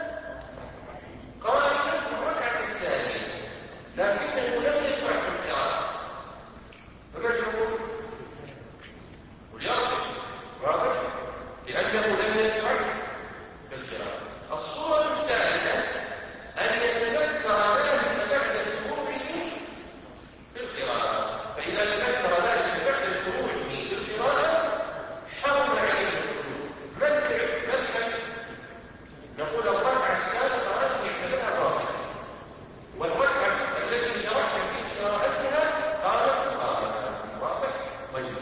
قائما في الركعة الثانية لكنه لم يشرع في القراءة، فما الحكم؟ وليرجع. واضح؟ لأنه لم يشرع في القراءة. الصورة الثالثة أن يتذكر ذلك بعد شروعه في القراءة، فإذا تذكر ذلك بعد شروعه في القراءة حرم عليه الوجود. ما الفعل؟ ما الحل؟ نقول الركعة السابقة هذه يعتبرها باطلة، والركعة التي شرعت في قراءتها قالت باطلة. واضح؟ طيب.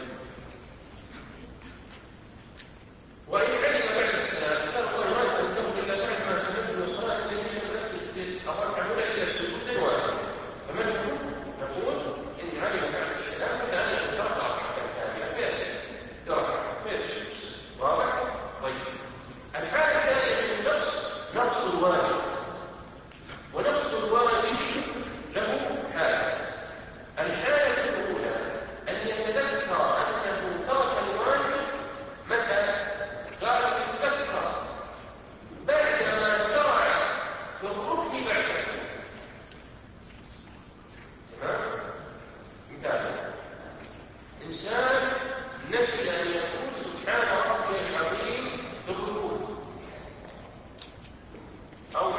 وإن علم بعد السلام قال والله ما تنتهي إلا بعد ما سمعت من الصلاة التي لم أسجد الركعة الأولى إلى سجود واحد، فما نقول؟ نقول إن علم بعد السلام فكان يقرأ الركعة الثانية فيسجد يركع فيسجد. واضح؟ طيب. الحالة الثانية من النقص نقص الواجب، ونقص الواجب له حالة. الحالة الأولى أن يتذكر أنه ترك الواجب متى؟ قال يتذكر بعدما شرع في الركن بعده. تمام؟ مثال إنسان نسي أن يقول سبحان ربي العظيم في الركوع، أو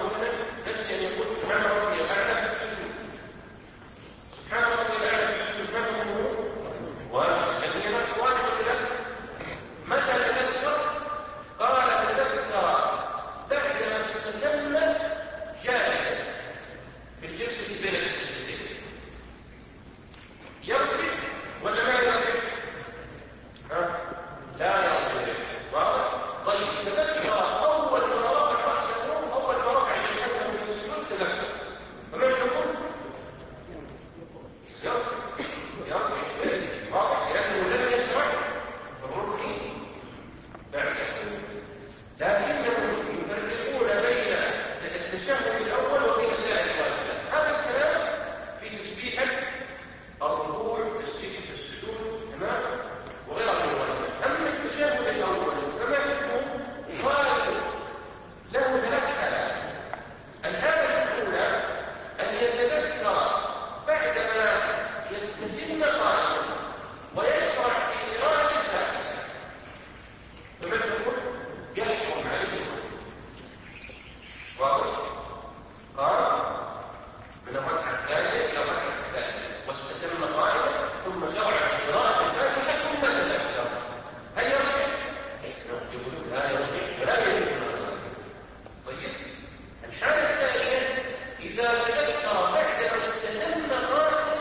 التشهد الأول وفي مسائل الواجبات. هذا الكلام في تسبيحة الركوع، تسبيحة السجود، تمام، وغيرها من الواجبات. أما التشهد الأول فما حكمه؟ قال له ثلاث حالات. الحالة الأولى أن يتذكر بعدما يستتم قائما ويشرع في قراءة الفاتحة، فمن يقول يحكم عليه واضح؟ قال من الركعة الثانية إلى الركعة الثانية واستتم قائما ثم شرع في قراءة الفاتحة ثم تذكر، هل يرجع؟ يقولون لا يرجع ولا يجوز له. طيب الحالة الثانية إذا تذكر بعد ما استتم قائما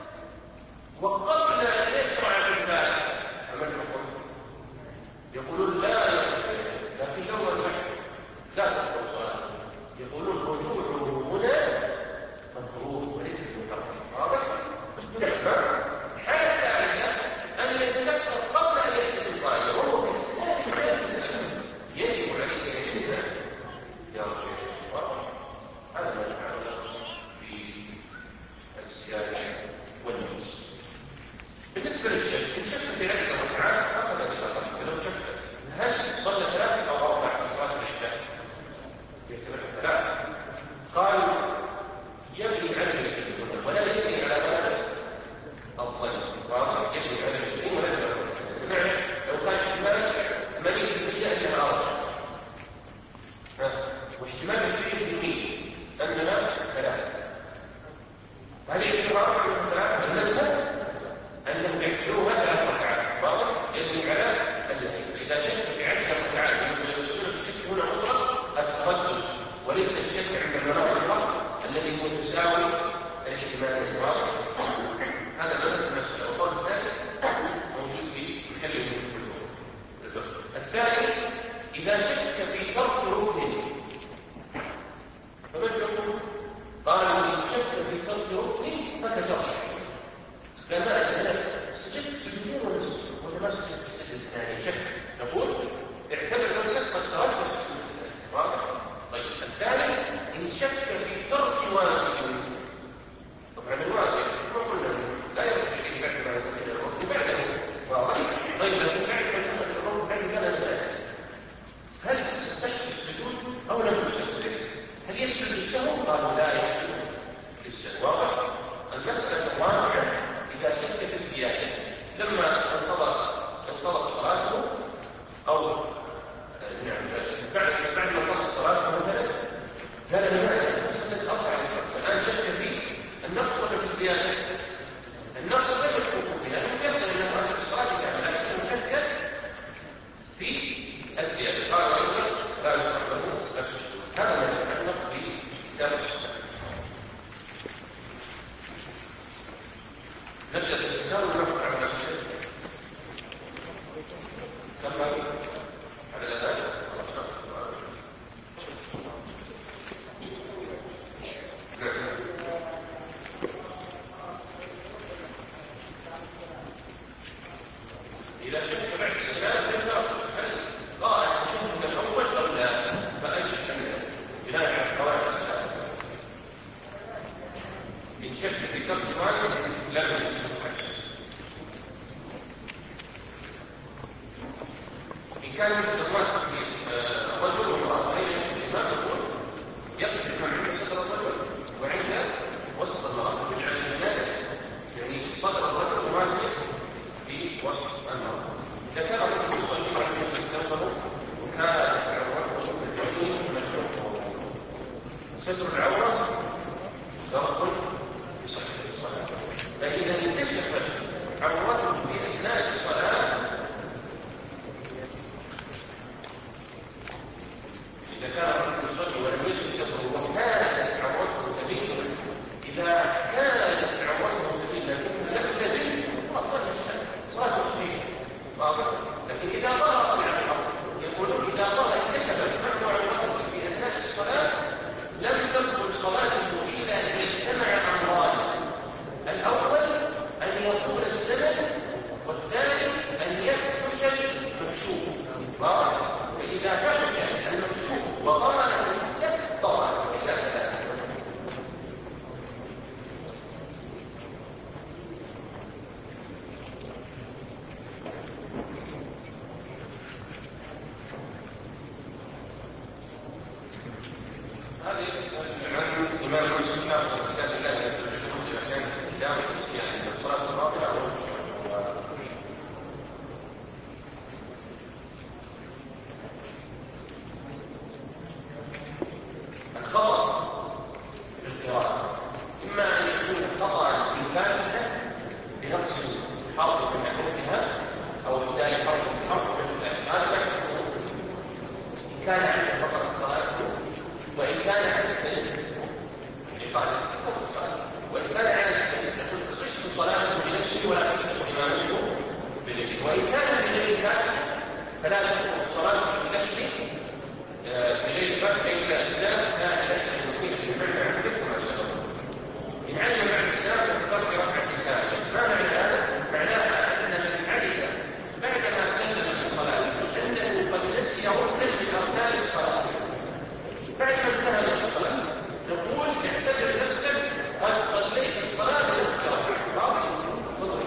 وقبل أن يشرع في الفاتحة، فمن يقول؟ يقولون لا يرجع، لكن لو رجع لا تقبل صلاته. يقولون رجوعه هنا مكروه وليس بمحرم. واضح؟ الحالة الثانية أن يتذكر قبل أن يستتم قائما وهو في اختلاف يجب عليه أن يشرع يرجع. هذا ما يتعلق بالسيادة والنص. بالنسبة للشك، إن شك في عدة ركعات أخذ بالأقل، فلو شك هل صلى ثلاثة أو أربعة في صلاة العشاء يعتبر ثلاثة، قال يبني على اليقين ولا يبني على غلبة الظن. واضح؟ يبني على اليقين ولا غلبة الظن. بمعنى لو كان احتمال ثمانين بالمئة أنها أربعة واحتمال عشرين بالمئة أنها ثلاثة، فهل يعتبر أربعة من ثلاثة؟ المذهب أنهم يحتلوها ثلاث ركعات. واضح؟ يبني على اليقين. إذا شك في عدد الركعات يقصدون الشك هنا مطلق التردد وليس الشك عند المناطق الذي هو تساوي الاحتمالين. واضح؟ هذا مذهب المسألة. وقول الثاني موجود في محله من الفقه. الثاني إذا شك في ترك ركن، فمن يقول؟ قال إن شك في ترك ركن فكترك. كما أن سجدت سجدين ولا سجدت ولا ما سجدت السجد الثاني شك، نقول اعتبر نفسك قد تركت السجود الثاني. واضح؟ طيب الثالث إن شك في ترك واجب، طبعا الواجب ما قلنا لا يرجع إلى بعد ما يكون الركن بعده. واضح؟ طيب لكن بعد ما يكون الركن بعد كذا ذلك، هل سبحت السجود أو لم تسجد؟ هل يسجد السهو؟ قالوا لا يسجد للسهو. واضح؟ المسألة الرابعة إذا شك في الزيادة لما انطلق انطلق صلاته أو يعني بعد بعد ما انطلق صلاته مثلا قال لا مسألة أربعة الخمسة الآن شك في النقص ولا في الزيادة؟ النقص لا يشك فيها، لأنه يبدأ أنه أن الصلاة كاملة، لكنه شك في الزيادة. قال أيضا لا يشرع له السجود. هذا ما يتعلق بكتاب الصلاة. نبدأ بالاستدلال ونحن على الأسئلة. كما على الأذان إذا شك بعد السلام يفرق هل قال التشهد الأول أو لا، فأجل بناء على قواعد السلام. إن شك في ترك واجب لا يسجد حتى. إن كان الرجل وامرأتين الإمام يقول يقف الإمام عند صدر الرجل وعند وسط المرأة، يجعل الجنائز يعني صدر الرجل وماسك في وسط المرأة. إذا كان الرجل يصلي وعليه يستنقذ وكانت عورته باليمين مفتوحة، ستر العورة درق يصح في الصلاة. فإذا انكشفت عورته في أثناء الصلاة، إذا كان الرجل يصلي ولم يجلس ستره وكانت عورته تبين، إذا كانت عورته تبين لكن لم تبين أصلا صلاة صحيحة. واضح؟ لكن إذا ظهر العورة يقولون إذا ظهر انكشفت معه عورته في أثناء الصلاة لم تبطل صلاته إلا أن يجتمع أمران: الأول أن يطول الزمن، والثاني أن يفحش المكشوف. فإذا فحش المكشوف وقال هذا يسأل عن إمام مسلم ناقض كتاب الله عز وجل إذا كان التلاوة والنسيان الصلاة الرابعة أو الخطأ في القراءة إما أن يكون خطأ بالفاتحة بنقص حرف من حروفها أو إبدال حرف من حرف من ذلك، هذا لا يكون إن كان عنده خطأ صلاته، وإن كان عن السجد يعني قال وإن كان عن السجد يقول تصح صلاته بنفسه ولا تصح إمامته بغيره، وإن كان بغير الفاتحة فلا تكون الصلاة بنفسه بغير الفاتحة إلا إذا كان ذلك المقيم بمعنى عندك كما سبق. إن علم بعد السلام فاختار بركعة ثانية، ما معنى هذا؟ معناها أن من علم بعدما سلم من صلاته أنه قد نسي ركنا من أركان الصلاة بعد ما انتهى من الصلاة، نقول اعتبر نفسك قد صليت الصلاة بنفس ركعة. واضح؟ تفضل.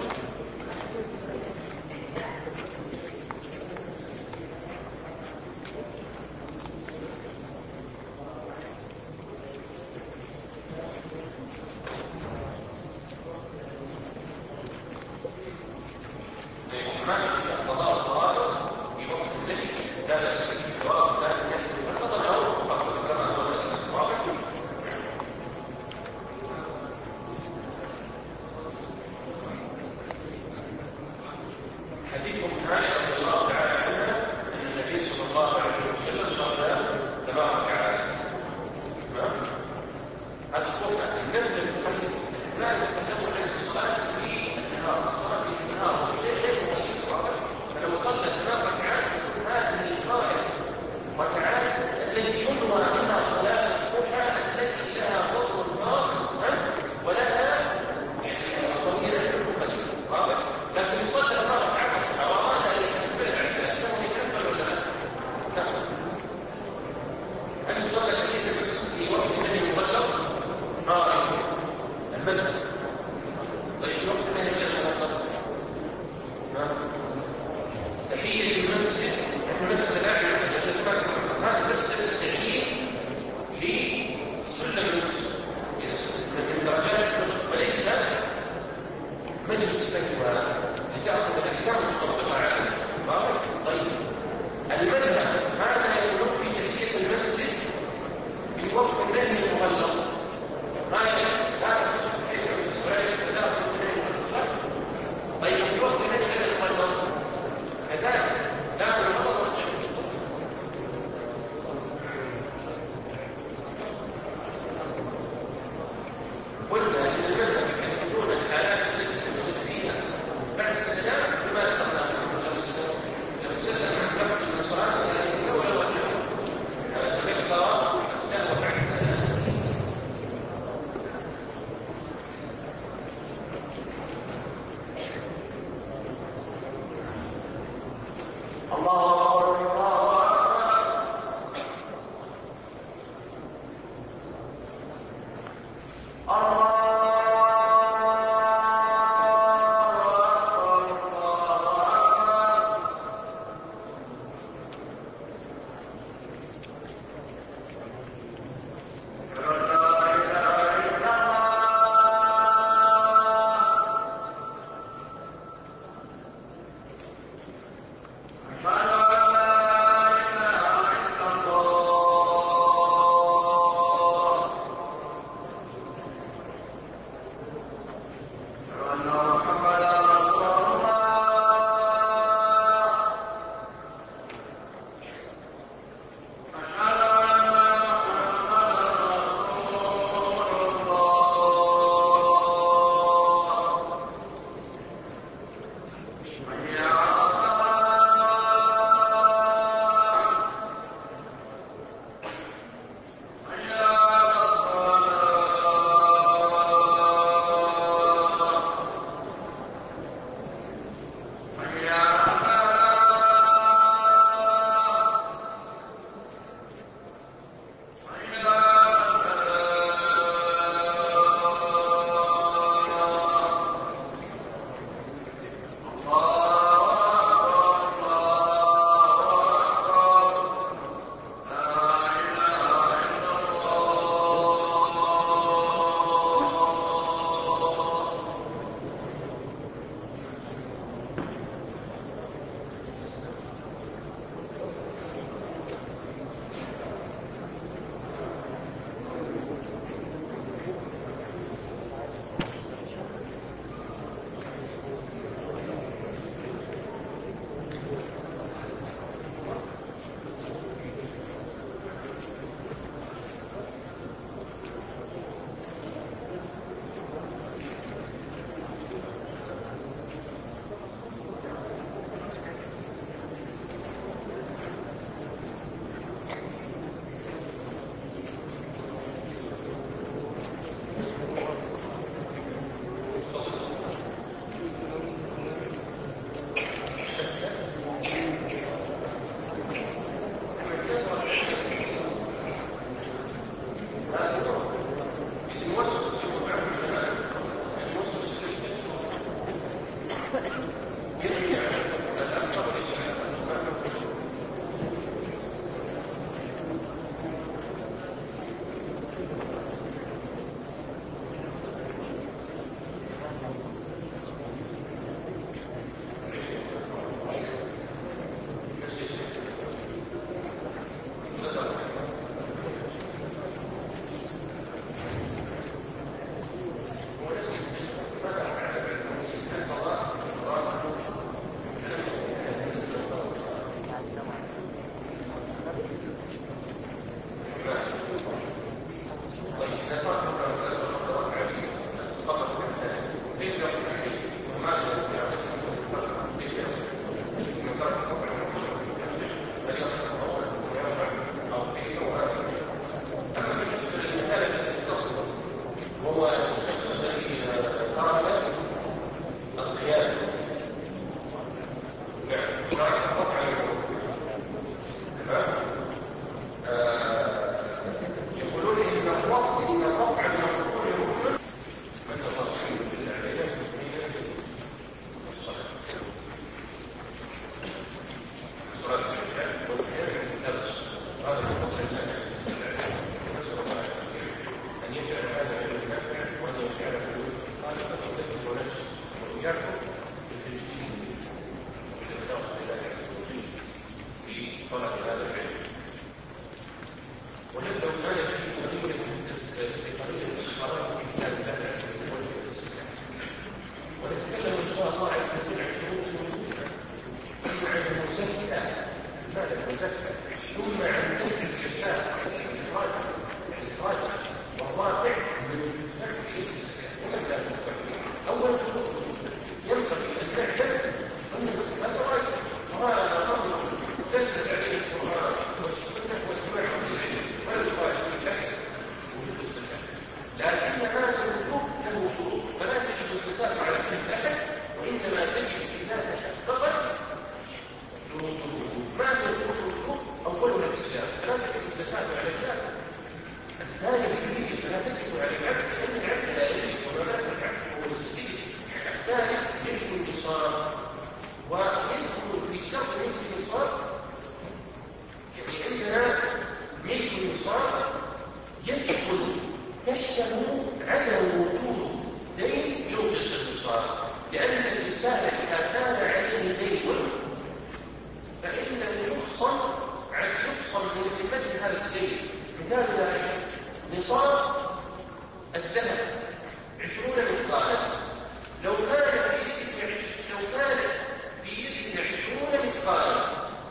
الله نسأل الله أن يجعل هذا العلم نافعا وأن يجعله خالقا وذكر نفسه وإياكم بالتجديد والإخلاص لله عز وجل في طلب هذا العلم. ولو كان في قضية قضية الصلاة في كتاب الله عز وجل ونتكلم إن شاء الله عز وجل عن شروط وجودها، ثم عن المزكى ماذا المزكى، ثم عن تلك الزكاة الإخراج الإخراج والرابع من الإنفاق إليه الزكاة ومن لا ينفق. أول شروط ينبغي أن نعلم أن الزكاة واجب، وهذا أمر دل عليه القرآن والسنة والإجماع والعلم ولا يخالف الأحد وجوب الزكاة، لكن هذا الوجوب له شروط، فلا تجب الزكاة على كل أحد، وإنما تجب إذا تحققت شروط الوجوب. ما هي شروط الوجوب؟ أولها الإسلام، فلا تجب الزكاة على الكافر. الثاني الحديث، فلا تجب على العبد لأن العبد لا يجب وما مات العبد هو السبيل. الثالث ملك النصاب، ويدخل في شرط ملك النصاب يعني عندنا ملك النصاب يدخل تحته عدم وجود دين يوجد النصاب، لأن الإنسان إذا كان عليه دين فإنه يخصم يخصم من ذمته هذا الدين. مثال ذلك نصاب الذهب عشرون مثقالا، لو كان في يده لو كان في يده عشرون مثقالا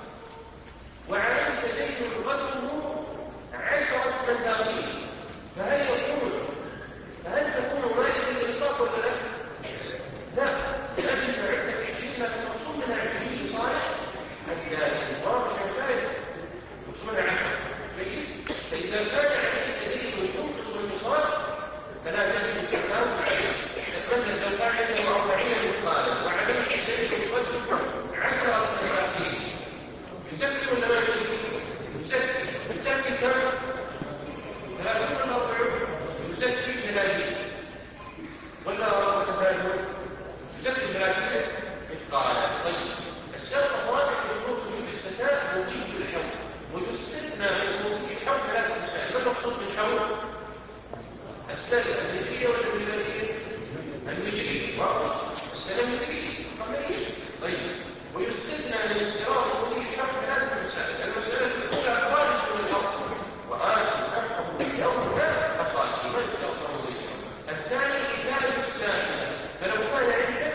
وعليك دين قدره عشرة مثاقيل، فهل يكون فهل تكون مالكا للنصاب ولا لا؟ لا، لأنك عندك عشرين لكن مقصود منها عشرين لصالح الدائن، واضح يا شايف؟ مقصود منها عشرة. جيد؟ فإذا كان عليك دين ينقص النصاب فلا تجب الزكاة عليه. مثلا لو كان عنده أربعين مثقالا وعليك دين قدره عشرة مثاقيل، يزكي ولا ما يزكي؟ يزكي. يزكي كم؟ ثلاثون ولا أربعون؟ يزكي ثلاثين ولا ثلاثون؟ يزكي ثلاثين مثقالا. طيب، الشرط الرابع من شروط وجوب الزكاة مضي الحول، ويستثنى من مضي الحول ثلاث مسائل. ما المقصود بالحول؟ السنة الهجرية ولا الميلادية؟ الهجرية، واضح؟ السنة الهجرية قمرية. طيب، ويستثنى من استيراد مضي الحول ثلاث مسائل. المسألة الأولى خارج من الأرض وآتوا حقه اليوم أصالح ما يستغفر مضي. الثاني إكالة السائلة، فلو كان عندك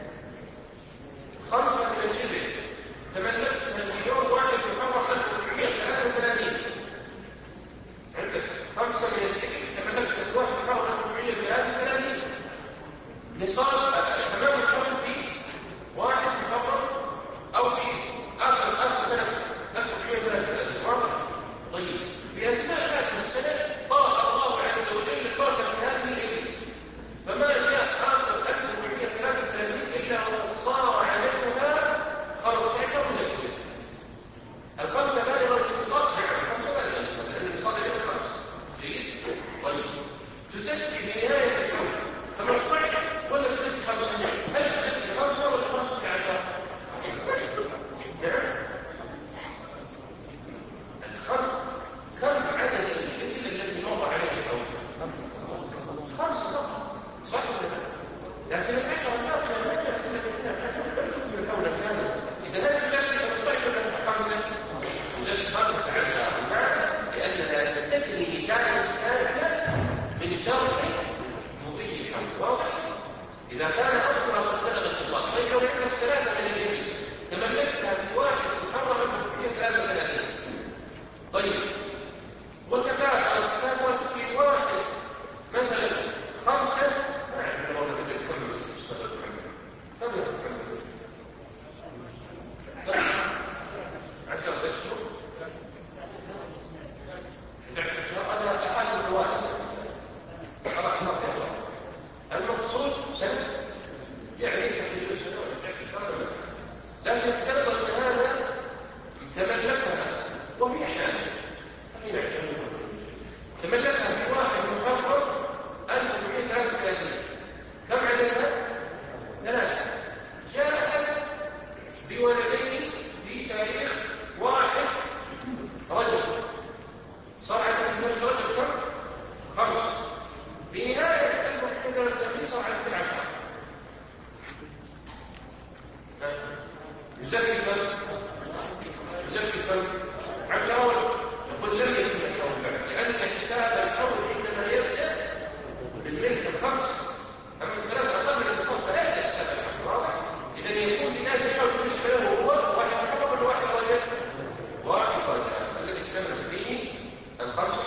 خمسة من الإبل تملكتها اليوم واحد محرم ألف وأربعمائة وثلاثة وثلاثين، عندك خمسة من الإبل تملكتها واحد محرم ألف وأربعمائة وثلاثة وثلاثين، نصاب تمام الخمس في واحد محرم أو في آخر آخر سنة ألف وأربعمائة وثلاثة وثلاثين، خمسة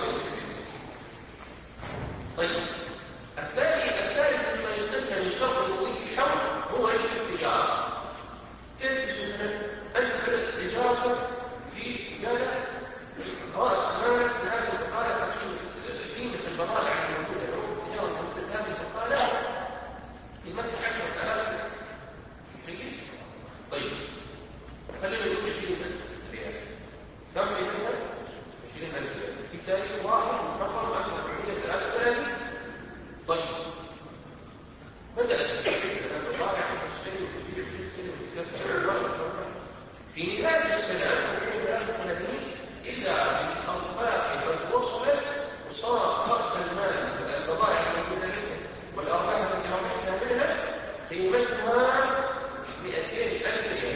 طيب الثاني الثالث مما يستثنى من شرط الوضوء الحول هو ربح التجارة. كيف تسمى؟ أنت بدأت تجارتك في بلد رأس مال هذه البقالة قيمة البضائع الموجودة لو التجارة الموجودة هذه البقالة قيمتها عشرة آلاف جيد. طيب خلينا نقول عشرين ألف ريال. كم قيمتها؟ عشرين ألف ريال. في تاريخ واحد مقرر عن أربعمائة ثلاثة وثلاثين. طيب بدأت تشتري البضائع وتشتري وتبيع وتشتري وتبيع في نهاية السنة أربعمائة ثلاثة وثلاثين إلا بالأرباح قد وصلت وصار رأس المال البضائع الموجودة لك والأرباح التي ربحتها منها قيمتها مئتين ألف ريال.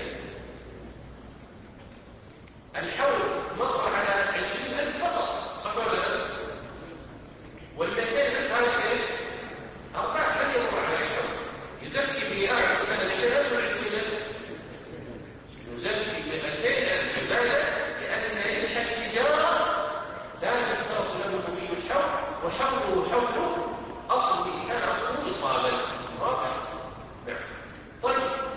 الحول مر على عشرين ألف فقط صح ولا لا؟ والمئتين ألف هذه ايش؟ أرباح لم يمر على الحول. يزكي في آخر السنة مئتين ألف وعشرين ألف يزكي بألفين ألف. لماذا؟ لأن ربح التجارة لا يشترط له نبي الحول وحوله حول أصله كان أصله إصابا واضح؟ نعم. طيب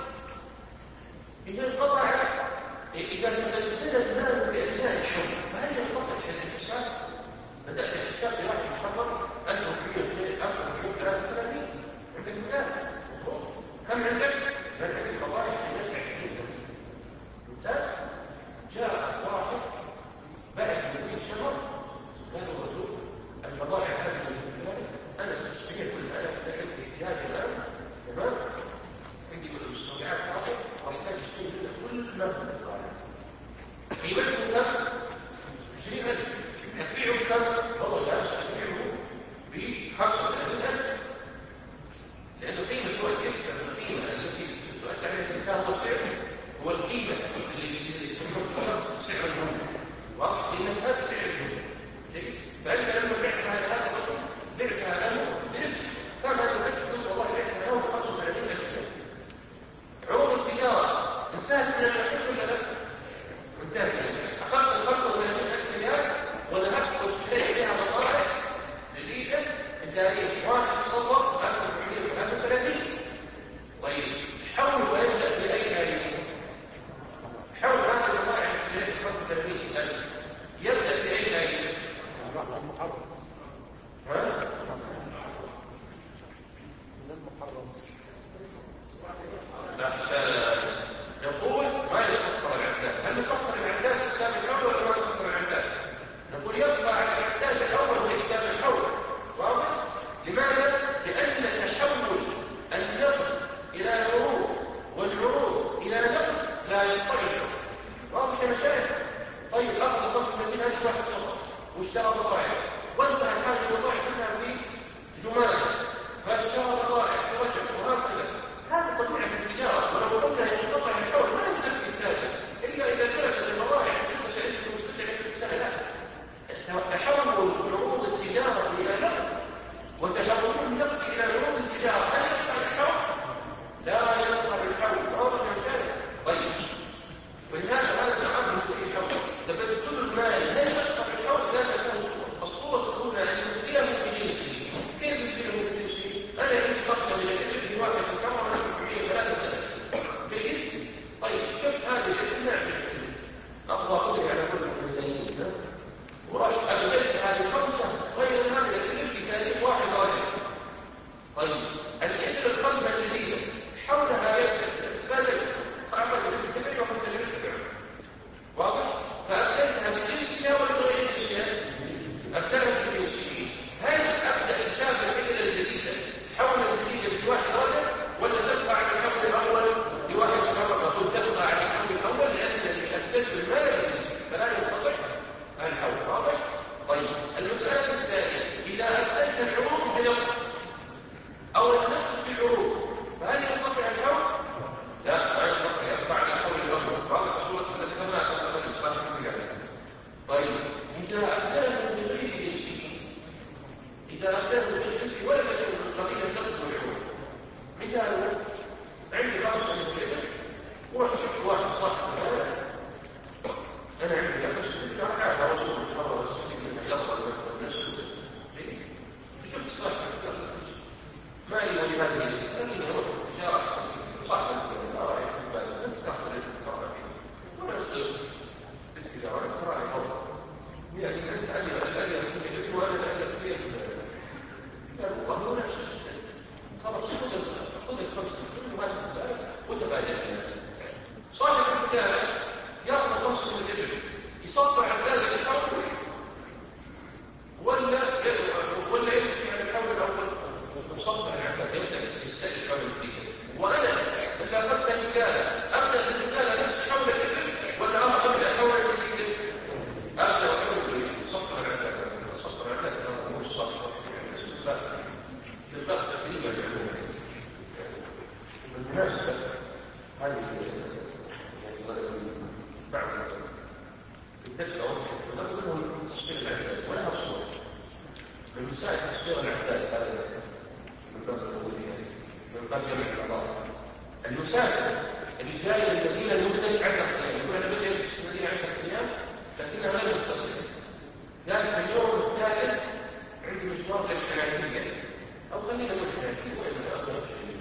إذا انقطع إذا تبدل المال بأثناء الحول فهل ينقطع الحساب؟ بدأت الحساب في واحد محرم ألف وأربعمائة وثلاثة وثلاثين عندك مكان كم عندك؟ من عندك بضائع قيمتها عشرين ألف. ممتاز. جاء واحد بعد مدين شهر قال الرجل البضائع هذه المكان أنا سأشتريها كلها أنا عندي احتياج الآن تمام؟ عندي مستودعات فاضية واحتاج اشتري منها كل ما هو البضائع. قيمته كم؟ عشرين ألف. هتبيعه بكم؟ والله لا سأبيعه بخمسة وثلاثين ألف لأن القيمة هو الكسبة القيمة التي تؤدي عليها الزكاة هو السعر هو القيمة اللي يسمونها سعر الجملة. واضح؟ قيمة هذا سعر الجملة. جيد؟ فأنت لما بعتها لهذا الرجل بعتها له بنفس كان هذا الرجل قلت والله بعتها له بخمسة وثلاثين ألف. عروض التجارة انتهت من الحل ولا لا؟ انتهت من الحل. أخذت الخمسة وثلاثين ألف ريال وذهبت واشتريت بها بضائع جديدة بتاريخ واحد صفر ألف وأربعمائة وثلاثة وثلاثين. طيب حول يبدأ بأي تاريخ؟ حول هذا البضائع اشتريت خمسة وثلاثين ألف يبدأ بأي تاريخ؟ المحرم. ها؟ من المحرم. لا نقول ما يسخر العداد. هل يسخر العداد حساب الحول ولا ما يسخر العداد؟ نقول يبقى على العداد الأول وحساب الحول. واضح؟ لماذا؟ لأن تحول النقد إلى عروض والعروض إلى نقد لا ينطبق. واضح يا مشايخ؟ طيب أخذ خمسة وثلاثين ألف واحد صفر واشترى بضائع وانتهت هذه البضائع كلها في جمال فاشترى بضائع ورجع وهكذا. هذه طبيعة التجارة. ولو قلنا أن ينقطع الحول ما يزكي التاجر إلا إذا درست البضائع كل سعيد المستدعي في السنة. لا تحول عروض التجارة إلى نقد وتحول النقد إلى عروض التجارة هل يقطع الحول؟ لا يقطع الحول. واضح يا شايف؟ طيب ولهذا هذا سأعرض به الحول تبدل المال هل يقطع الحول؟ لا له صورة. الصورة الأولى أن يبدله بجنسه. كيف يبدله بجنسه؟ أنا عندي خمسة تصفح العباد يبدأ يستأجر قبل الفكر. وأنا اللي أخذت الوكالة أبدأ الوكالة نفس حول الإبل ولا أبدأ حول الإبل؟ أبدأ حول الإبل. تصفح العباد تصفح العباد هذا أمور صالحة يعني اسم الله للباب تقريبا العلوم. بالمناسبة هذه يعني بعض الدرس أو نقول لهم تصفير العباد ولا أصور من مساعد تصفير العباد هذا من باب الأولية من باب جمع الأعضاء. المسافر اللي جاي من المدينة لمدة عشرة أيام يقول أنا بدي أجلس في المدينة عشرة أيام لكنها غير متصلة. لكن في اليوم الثالث عندي مشوار للحناكية أو خلينا نقول الحناكية وين أنا أقدر شيء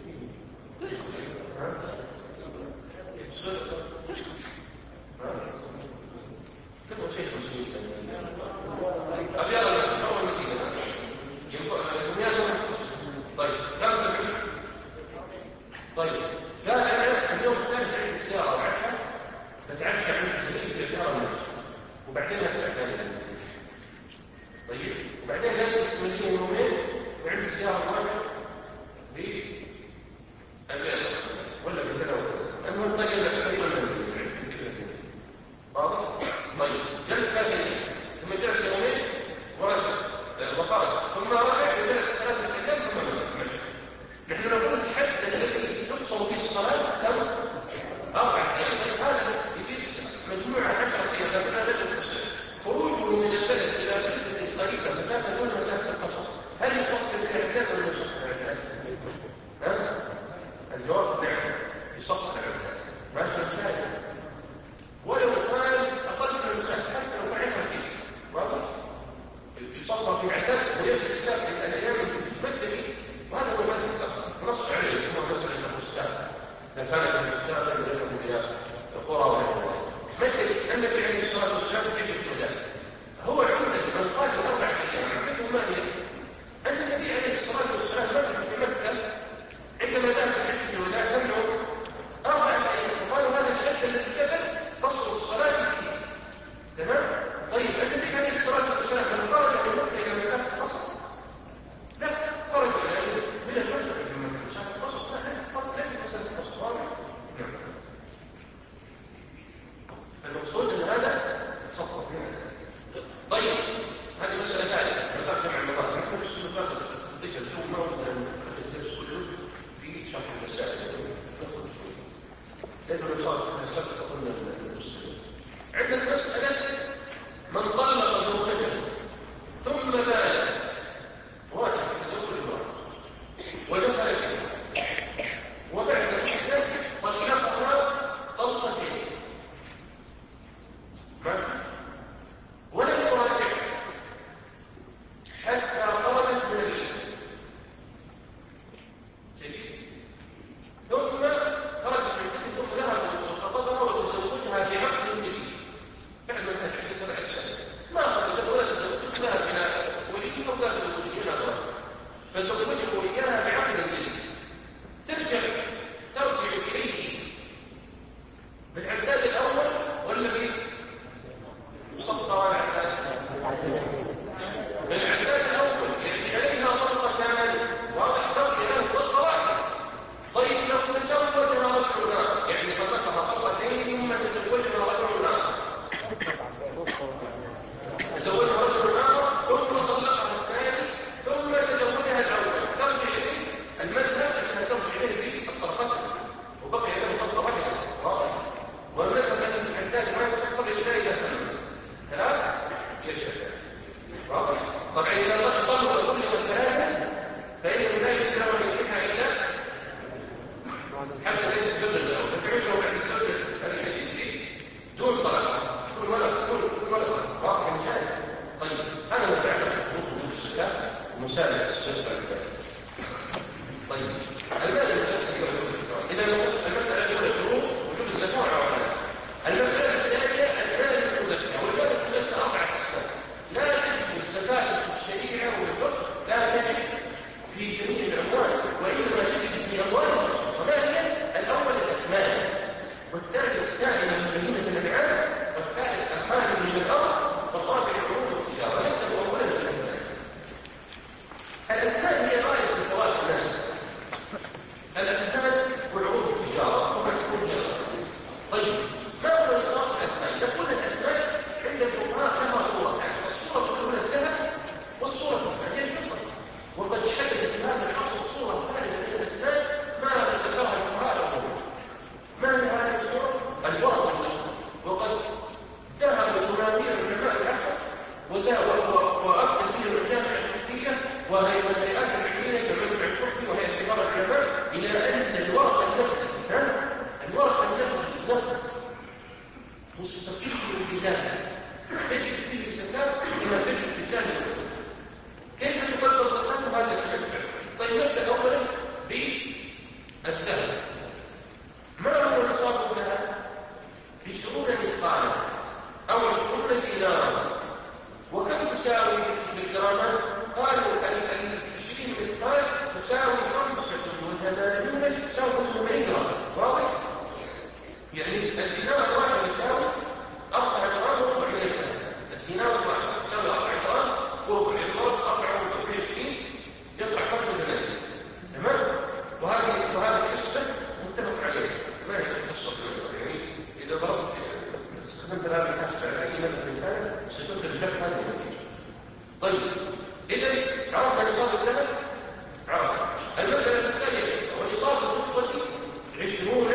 كله شيء مسؤول أبي أرى الناس أول مدينة البنيان هو متصل. طيب كم تبعي؟ طيب لا أنا اليوم الثالث عندي سيارة وعشرة بتعشى عند شريك بالدار الناس وبعدين أرجع ثاني للمدينة. طيب وبعدين جلس المدينة يومين وعندي سيارة واحدة بالأمير ولا بالكذا وكذا المهم طيب تقريبا المدينة واضح؟ طيب جلس ثلاثة ثم جلس يومين ورجع وخرج ثم رجع وجلس ثلاثة أيام ثم مشى. نحن نقول الحد الذي تقصر فيه الصلاة كم؟ أربعة أيام. هذا يبيع مجموعة عشرة أيام لكنها بدل تصل خروجه من البلد إلى بلدة قريبة مسافة دون مسافة القصر هل يصف العباد ولا يصف العباد؟ ها؟ الجواب نعم يصف العباد ماشي مشاهد ولو كان أقل من المسافة حتى لو كان عشرة كيلو واضح؟ يصفر في العباد ويبدأ حساب الأيام المتمدني وهذا هو ما يتقل نص عليه اسمه مسألة المستقبل إذا كانت المستقبل يذهب إلى القرى وغيرها. مثل النبي عليه الصلاة والسلام في حجة الوداع هو عمدة من قال أربع أيام عمدته ما هي؟ أن النبي عليه الصلاة والسلام مكث في مكة عندما ذهب في حجة الوداع كم يوم؟ أربع أيام. وقالوا هذا الحد الذي ثبت قصر الصلاة فيه. تمام؟ طيب النبي عليه الصلاة والسلام من خرج من مكة إلى مسافة قصر؟ لا خرج إلى من المكة إلى مسافة قصر لا لا ليس مسافة قصر واضح؟ نعم. المقصود أن هذا يتصفر فيها. طيب هذه مسألة ثالثة نظام جمع المظاهر نحن نشتغل مظاهر الذكر جو ما ودنا الدرس كله في شرح المسائل ندخل شوي لأنه صار سبق قلنا المسلمين. عندنا مسألة من طلق زوجته ثم بات واحد تزوج واحد ودخل فيها وبعد ذلك طلقها طلقتين ماشي ولم يراجع حتى خرجت من البيت جديد ثم خرجت من البيت ثم ذهب وخطبها وتزوجها بعقد جديد بعد ما كانت عندها سبع سنين ما خطبت ولا تزوجت لها بلا ولي او لا تزوجت من اغراض فزوجه اياها بعقد جديد ترجع ترجع اليه بالعداد الاول ولا به يصفى العداد بالعداد الاول يعني عليها طلقتان واضح بقي له طلقه واحده. طيب لو تزوجها رجل اخر يعني طلقها طلقتين ثم تزوجها رجل اخر تزوجها رجل اخر ثم طلقها الثاني ثم تزوجها الاول ترجع اليه المذهب انها ترجع اليه بالطلقتين وبقي له طلقه واحده واضح. والمذهب ان العداد ما يتصفر الا اذا تم ثلاث يرجع واضح. طبعا اذا طلق كل من ثلاثه فانه لا يجوز له ان ينكحها الا حتى تتزوج الاول فتعيشه بعد الزوج الجديد دون طلاق دون ولد دون ولد واضح مشاهد. طيب هذا متعلق بشروط وجوب الزكاه ومسائل الزكاه بعد ذلك. طيب المال المسألة إذا المسألة الأولى شروط وجوب الزكاة وعواملها. المسألة الثانية المال المزكى والمال المزكى أربعة أقسام لا تجب الزكاة في الشريعة والفقه لا تجب في جميع الأموال وإنما تجب في أموال مخصوصة. ما هي؟ الأول الأثمان والثاني السائل من بهيمة الأنعام والثالث الخارج من الأرض والرابع عروض التجارة. نبدأ أولا بالأثمان. الأثمان هي غاية الفوائد وهي الهيئات العلميه كمجمع الفقهي وهي كبار العلماء الى ان الورق النقدي ها الورق النقدي نقد مستقل بالله تجد فيه الزكاه كما تجد في الله الأخرى. كيف تقدر زكاته؟ هذا سنتبع. طيب نبدا اولا بالذهب. ما هو نصاب الذهب؟ عشرون مثقالا او عشرون دينارا. وكم تساوي بالجرامات؟ قالوا ان عشرين مثقال تساوي خمسة وثمانون تساوي خمسة وثمانين جرام. واضح؟ يعني الدينار الواحد يساوي أربعة جرام وربع من الذهب. الدينار الواحد يساوي أربعة جرام وربع، يضرب أربعة وربع في عشرين يطلع خمسة وثمانين. تمام؟ وهذه وهذه حسبة متفق عليها، ما هي قصة يعني إذا ضربت استخدمت هذه الحسبة على أي مبلغ كان ستخرج لك هذه النتيجة. طيب إذا عرفنا نصاب الذهب، عرفنا المسألة الثانية ونصاب الفضة عشرون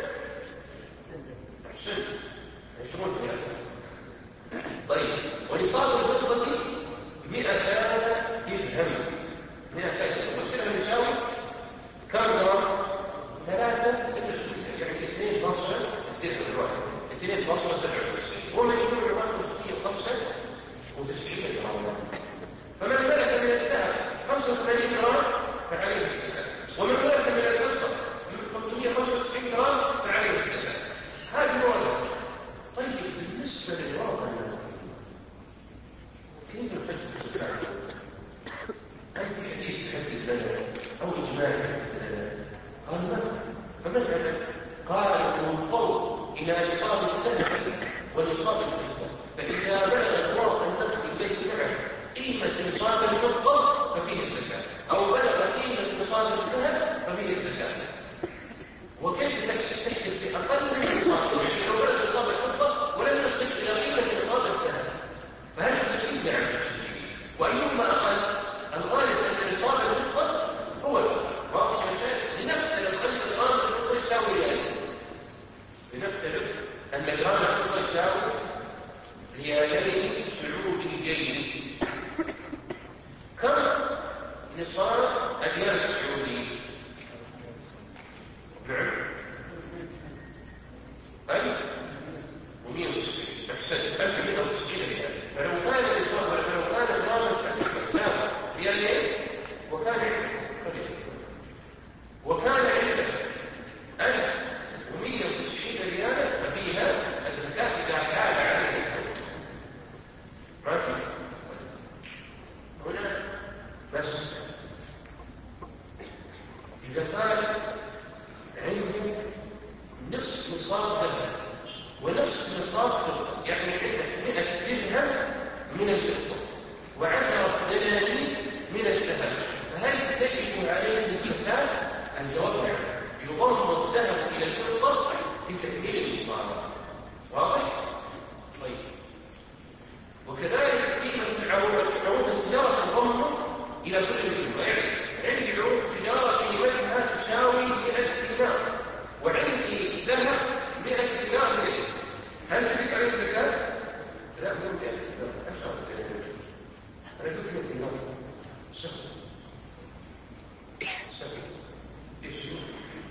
أحسنت عشرون مئة. طيب ونصاب الفضة مئتان درهم. مئتان درهم والدرهم يساوي كم جرام؟ ثلاثة إلا شوية، يعني اثنين فاصلة الدرهم الواحد اثنين فاصلة سبعة وتسعين، ومجموع الواحد خمسمائة وخمسة وتسعين جرام. فمن ملك من الذهب خمسة وثمانين جرام فعليه الزكاة، ومن ملك من الفضة خمسمائة وخمسة وتسعين جرام فعليه الزكاة. هذه الورقة. طيب بالنسبة للورقة كيف يحدد الزكاة؟ هل في حديث يحدد لنا أو إجماع يحدد لنا؟ قال لا. فمثلا قال القول إلى نصاب الذهب ونصاب الفضة، فإذا بلغ الورق النقد الذي معه قيمة نصاب الفضة ففيه الزكاة، أو بلغ قيمة نصاب الذهب ففيه الزكاة. وكيف تحسب؟ تحسب في أقل من نصاب، يعني لو بلغ نصاب الفضة ولم يصل إلى قيمة نصاب الذهب فهل يزكي؟ نعم يزكي. وأيهما أقل؟ الغالب أن نصاب الفضة هو الأقل. واضح يا شيخ؟ لنفترض أن جرام الفضة يساوي ريالين. لنفترض أن جرام الفضة يساوي ريالين سعوديين. كم نصاب الريال السعودي؟ نعم ألف ومئة وتسعين. أحسنت، ألف ومئة وتسعين ريال. فلو كان نصاب فلو كان جرام الفضة يساوي ريالين وكان عندك وكان عندك ألف ومئة وتسعين ريالا ففيها الزكاة إذا حال عليه الحول. ماشي؟ هنا بس إذا كان عندك نصف نصاب ذهب ونصف نصاب فضة، يعني عندك مئة درهم من الفضة وعشرة دنانير من الذهب، فهل تجب عليه الزكاة؟ الجواب نعم. يضم الذهب إلى الفضة في تكميل النصاب. واضح؟ طيب وكذلك قيمة عروض التجارة تضم إلى كل منهما. يعني عندي عروض تجارة قيمتها تساوي مئة دينار وعندي ذهب مئة دينار ليه. هل تجب عليه الزكاة؟ لا، مو مئة دينار. أشهر أنا قلت مئة دينار سهل سهل في سيوف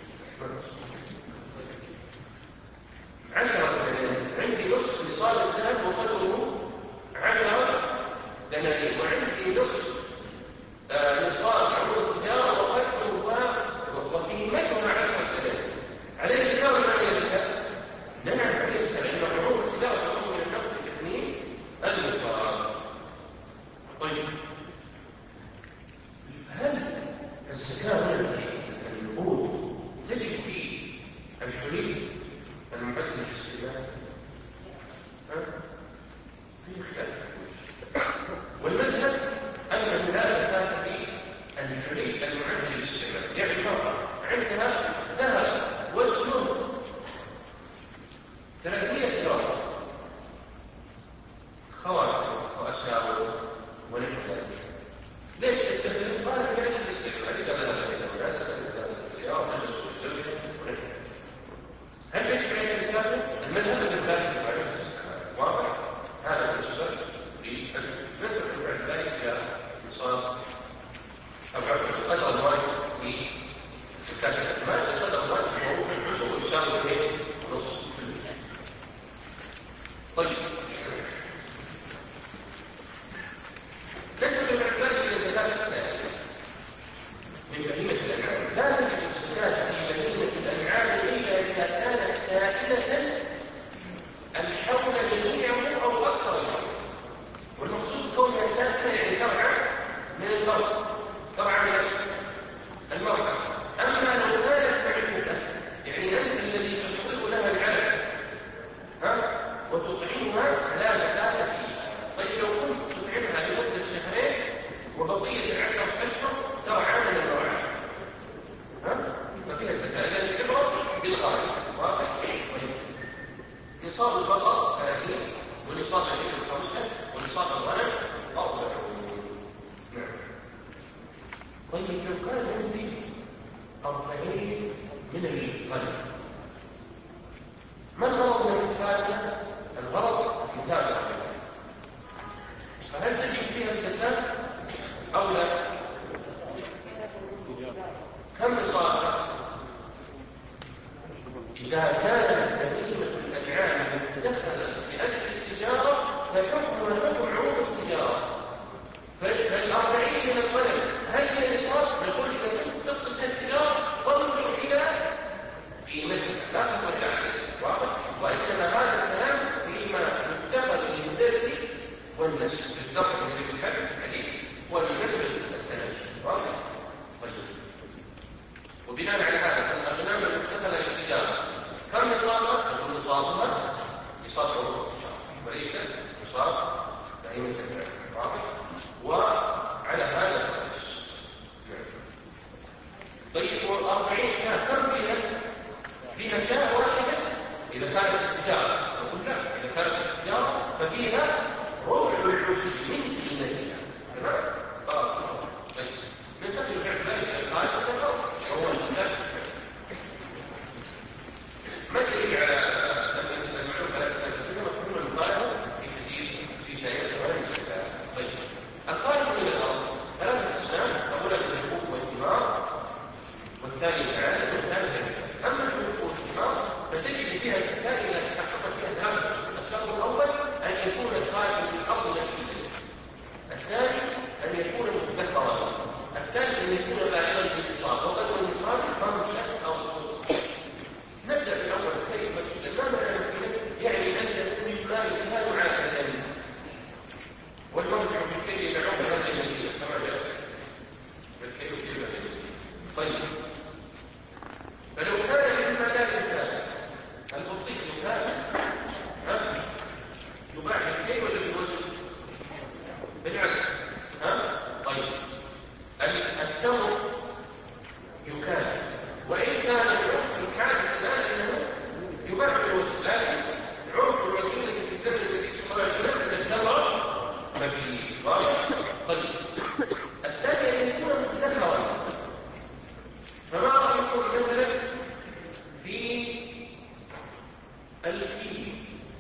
عشرة دنانير. عندي نصف نصاب الذهب وقدره عشرة دنانير، وعندي نصف آه نصاب عروض التجارة وقدرها وقيمتها عشرة دنانير. عليه زكاة ولا عليه زكاة؟ نعم عليه زكاة، لأن عروض التجارة تضم إلى النقد تكميل النصاب. طيب هل الزكاة هنا في النقود تجب في الحلي المعد للاستهلاك؟ في خلاف. والمذهب أنه لا زكاة في الحلي المعد للاستهلاك. يعني المرأة عندها ذهب وزنه ثلاثمائة جرام، خواتم وأساور ونحو ذلك، ليش تستخدم؟ قال كيف الاستعمال؟ إذا ذهب إلى مناسبة إذا الزيارة تجلس وتزوجها ونحو ذلك. هل يجب عليه الزكاة؟ المذهب أنه لا يجب عليه الزكاة. واضح؟ هذا بالنسبة للمذهب. بعد ذلك إلى نصاب المرأة ترعى من المرأة. أما لو كانت معكوفة يعني أنت الذي تحصل لها العلف ها وتطعمها لا زكاة فيها. طيب لو كنت تطعمها لمدة شهرين وبقية العشرة أشهر ترعى من المرأة ها ما فيها زكاة لأن العبرة بالغالب واضح. نصاب البقر ثلاثين ونصاب الإبل خمسة ونصاب الغنم أربعون. نعم. طيب لو كان عندي أربعين من الغنم ما الغرض من الكفاية؟ الغرض متابعة فهل تجب فيها الزكاة أو لا؟ كم نصابها؟ إذا كانت بهيمة الأنعام مدخلة لأجل التجارة فحكمها حكم عروض التجارة. فالأربعين من الغنم هل هي نصاب؟ نقول إذا كنت تقصد التجارة فانظر إلى قيمتها لا تنظر إلى عددها واضح؟ وإنما هذا الكلام فيما يتخذ للذر والنسل الذر من الحد الحديث والنسل التناسل واضح؟ طيب وبناء على هذا الأغنام المتخذة للتجارة كم نصابها؟ نقول نصابها نصاب عروض التجارة وليس نصاب بهيمة الأنعام واضح؟ وعلى هذا فقس. طيب والأربعين شاة كم فيها؟ فيها شاة واحدة إذا كانت التجارة. نقول لا، إذا كانت التجارة ففيها ربع العشر من قيمتها. تمام؟ آه. طيب ننتقل بعد ذلك إلى القاعدة الأخرى وهو الكتاب. ما دليل على أن المعلوم على أساس كذا مفهوم المقارنة في حديث في سائر غير الزكاة. طيب الخارج من الأرض ثلاثة أسماء، أولا الحبوب والثمار والثاني الأعانة والثالث النفاس. أما الحبوب والثمار فتجد فيها الزكاة إذا تحققت فيها ثلاثة شروط. الشرط الأول أن يكون الخارج من الأرض نفيذا، الثاني أن يكون مدخرا، الثالث أن يكون بالغا بالنصاب. وقد النصاب خمس أو ست. نبدأ بالأول كلمة ما معنى يعني أن يكون المال كان عادة والمرجع بالكيل يدعوه هذه المدينة كما جاء بالكيل كلمة المدينة. طيب فلو كان مما لا يمكن البطيخ يكاد يباع بالكيل ولا بالوزن؟ بالعدد ها؟ طيب التمر يكاد وإن كان العرف الحادث الآن أنه يباع بالوزن، لكن عرف المدينة في سنة النبي صلى الله عليه وسلم أن التمر مفيد واضح. طيب الثاني أن يكون مدخرا. فما رأيكم مثلا في الكيوي؟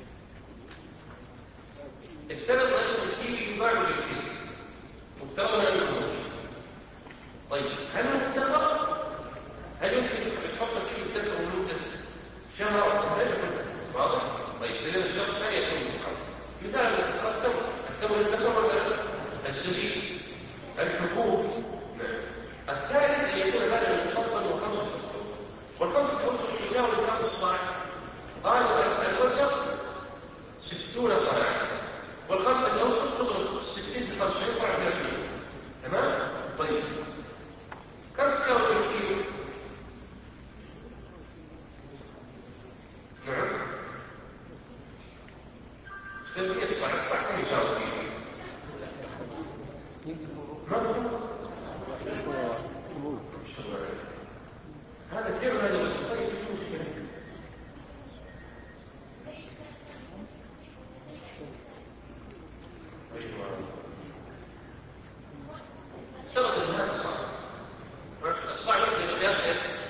افترض أن الكيوي يباع بالكيلو وافترض أن يكون. طيب هل هو مدخر؟ هل يمكن تحط الكيوي تدخل لمدة شهر أو شهرين؟ واضح؟ طيب إذن الشخص لا يكون مدخر. مثال التمر التمر الدخر ولا الزبيب الحبوب. الثالث أن يكون هذا المصفى وخمسة أشهر، والخمسة أشهر تساوي كم صاع؟ قالوا الوسط ستون صاعا والخمسة الأوسط تضرب ستين بخمسة يطلع ثلاثين. تمام؟ طيب كم تساوي الكيلو؟ نعم ثلاثمئة صاع. الصاع كم يساوي كيلو؟ ما هذا كيف هذا بس. طيب ايش المشكلة؟ ايوه افترض ان هذا الصاع الصاع يبدأ بقياس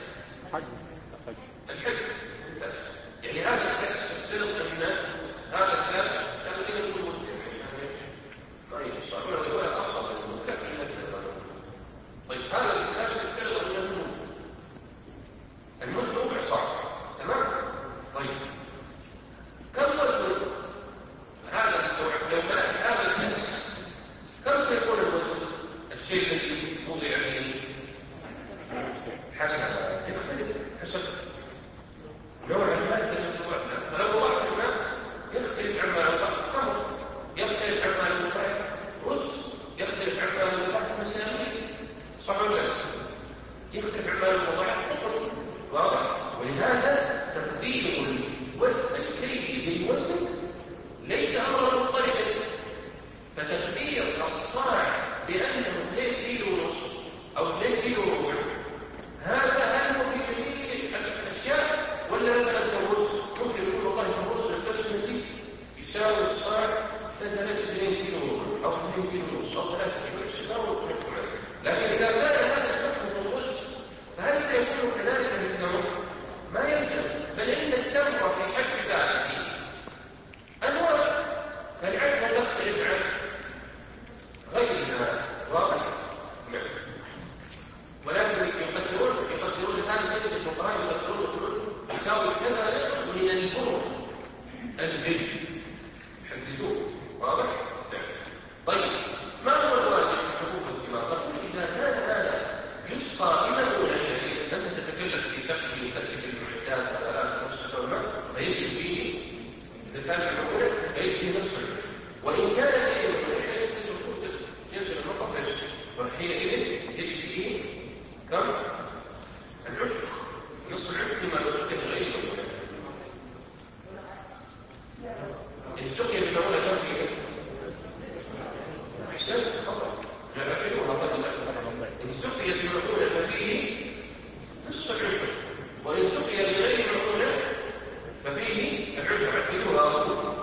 الحج. ممتاز. يعني هذا الكاس افترض ان هذا الكاس تقريبا يكون مدة ما يجي الصاع ولا يكون اصلا المدة لكن لا تفرق. طيب هذا الكاس افترض انه المدة ربع صاع الصاع بأنه اثنين كيلو ونص أو اثنين كيلو وربع، هذا هل هو في جميع الأشياء ولا مثلا الرز؟ ممكن يقول والله الرز البسمتي يساوي الصاع مثلا اثنين كيلو وربع أو اثنين كيلو ونص أو ثلاثة كيلو يساوي ونحكم عليه. لكن إذا كان هذا الحكم في الرز فهل سيكون كذلك للتمر؟ ما يلزم، بل إن التمر في حد ذاته أنواع، فالعجوة تختلف عن غيرها، واضح؟ نعم. ولكن يقدرون يقدرون هذا تجد الفقراء يقدرون يقولون يساوي كذا من البر الجيد يحددون، واضح؟ نعم. طيب ما هو الواجب في حبوب الثمار؟ نقول إذا كان هذا يسقى بمؤونة جديدة، أنت تتكلف في سقيه وتأتي بالمعدات والآلات المرشدة والماء فيجب فيه، إذا كان المؤونة فيجب فيه نصف العشر، وإن كان فيه المؤونة ينزل المطر فيجب، وحينئذ يجب فيه كم؟ العشر، نصف العشر فيما لو سقي بغير المؤونة. إن سقي بالمؤونة كم فيه؟ أحسنت، تفضل. نعرفه هذا الشيء. إن سقي بالمؤونة ففيه نصف العشر، وإن سقي بغير المؤونة ففيه العشر. عدلوها وصولها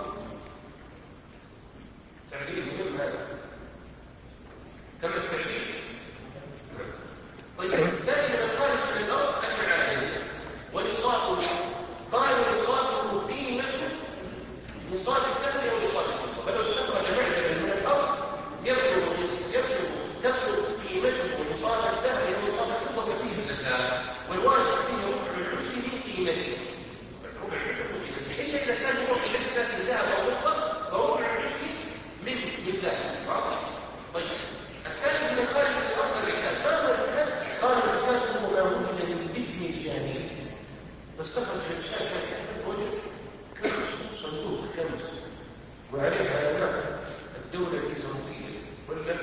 تعديل مهم هذا. تم التعديل. طيب دائما الخارج من الأرض أجمع عليه ونصابه، قالوا نصابه قيمته نصاب الذهب أو نصاب الفضة، فلو استخرج معدنا من الأرض يبلغ يبلغ تبلغ قيمته نصاب الذهب أو نصاب الفضة ففيه الزكاة، والواجب فيه ربع العشر من قيمته، ربع العشر من قيمته، إلا إذا كان هو قيمته الذهب أو الفضة فربع العشر من من ذلك، واضح؟ طيب الثالث من خارج الأرض الركاز، ما هو الركاز؟ قال الركاز هو ما وجد من بثم الجاهلية، فاستخرج الإنسان كان وجد كنز، صندوق كنز وعليه علامات الدولة البيزنطية ولا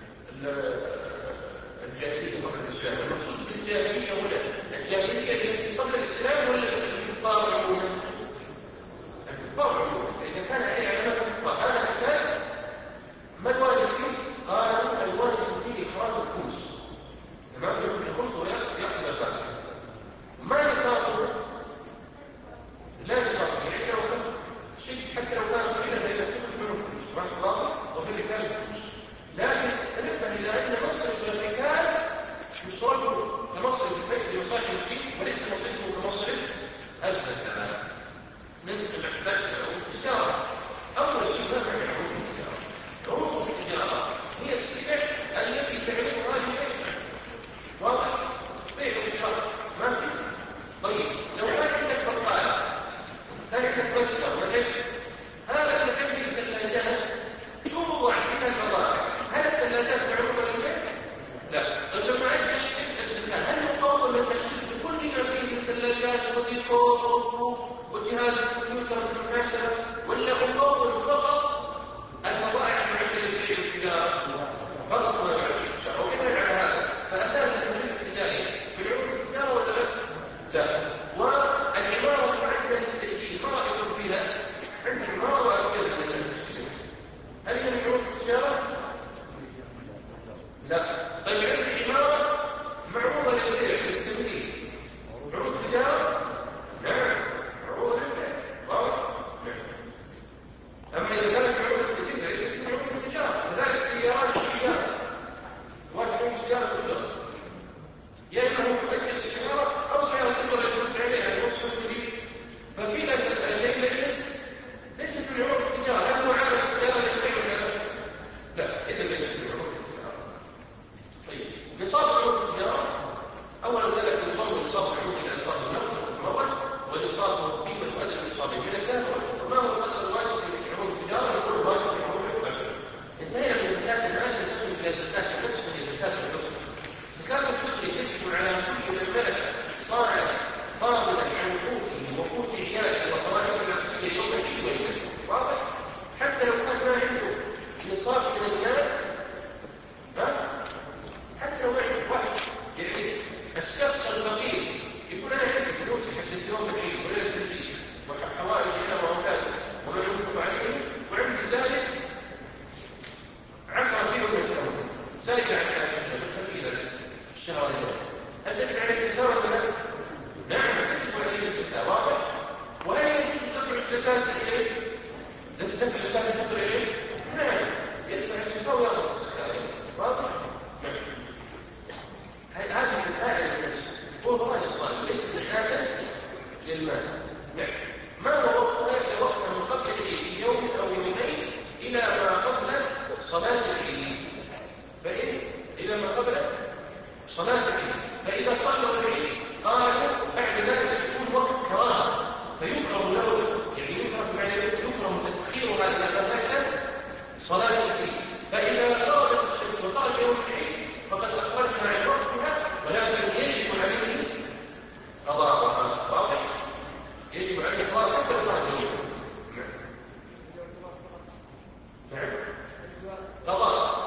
الجاهلية قبل الإسلام. المقصود بالجاهلية ولا الجاهلية التي قبل الإسلام ولا الكفار عموما؟ الكفار عموما، إذا كان عليه علامات الكفار هذا الركاز ما الواجب فيه؟ قالوا الواجب فيه إخراج الخمس، تمام؟ يخرج الخمس ويأخذ الباقي. ما نصابه؟ لا نصابه، يعني لو أخذ شيء حتى لو كان قليلا فإذا تخرج منه الخمس، ما الباقي وفي الركاز الخمس. لكن تنبه إلى أن مصرف الركاز يصرف كمصرف البيت لمصالح المسلمين وليس مصرفه كمصرف الزكاة من العباد أو التجارة. أول شيء ما معنى عروض التجارة؟ عروض التجارة هي السلع التي تعرضها للبيع، واضح؟ بيع السلع ماشي؟ طيب لو كان عندك بقالة، كان عندك متجر مثلا، هذا المكان فيه ثلاجات توضع فيها البضائع، هل الثلاجات معروضة للبيع؟ لا. طيب لما أجي أحسب الزكاة هل يقوم التحديد بكل ما فيه الثلاجات وديكور وجهاز الكمبيوتر والمحاسبة، ولا أقوم فقط البضائع المعدة للبيع والتجارة؟ فقط ما يعرف التجارة، وكذا على هذا فأثار التحديد التجاري بالعروض التجارة ولا لا؟ لا. والعمارة المعدة للتأجير ما رأيكم فيها؟ عند عمارة وأجازة للتأجير، هل هي من عروض التجارة؟ لا. طيب عندي عمارة معروضة للبيع للتمليك، عروض التجارة؟ نعم عروض للبيع، واضح؟ نعم. أما إذا كانت عروض التجارة ليست من عروض التجارة، كذلك السيارات السيارة، واحد من سيارة تجارة، يا إما هو مؤجل السيارة أو سيارة تجارة يكون عليها نصف المليون، فكلا المسألة ليست ليست من عروض التجارة. هل هو عامل السيارة للبيع ولا لا؟ لا، إذا ليست من عروض التجارة. فإن إلى ما قبل صلاة العيد، فإذا صلى العيد قال بعد ذلك يكون وقت كراهة فيكره له، يعني يكره يكره تأخيرها إلى بعد صلاة العيد. فإذا غابت الشمس وخرج يوم العيد فقد أخرجنا عن وقتها، ولكن يجب عليه قضاءها. واضح؟ يجب عليه قضاء حتى لو كان يوم. نعم. قضاء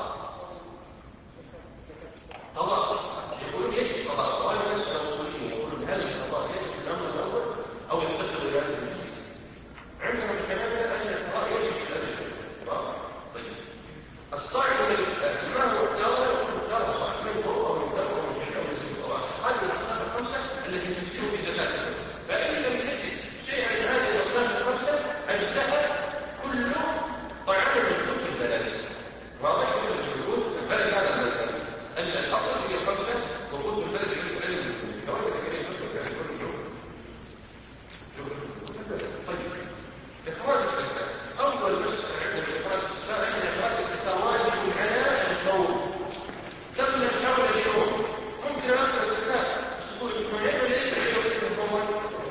قضاء يقولون يجب قضاء، وهذه مسألة أصولية. يقولون هل القضاء يجب في الأمر الأول أو يفتقر إلى هذا الجديد؟ عندنا كلامنا أن القضاء يجب في هذا الجديد. طيب الصاعد ما هو الدار والدار صاعد من هو أو الدار أو مشرك أو يزيد القضاء. هذه الأصناف الخمسة التي تجزئ في زكاة. فإن لم يجد شيئا من هذه الأصناف الخمسة أجزاء كل طعام من قوت البلد. واضح؟ القوت البلد هذا البلد أن الأصل هي الخمسة، وقوت البلد يجب عليه الجواز الكريم يفتح كل يوم. طيب إخراج الزكاة، أول مسألة عندنا في إخراج الزكاة أن إخراج الزكاة واجب على الفور قبل الحول اليوم. ممكن أخرج الزكاة أسبوع أسبوعين ولا يجب عليه فورا؟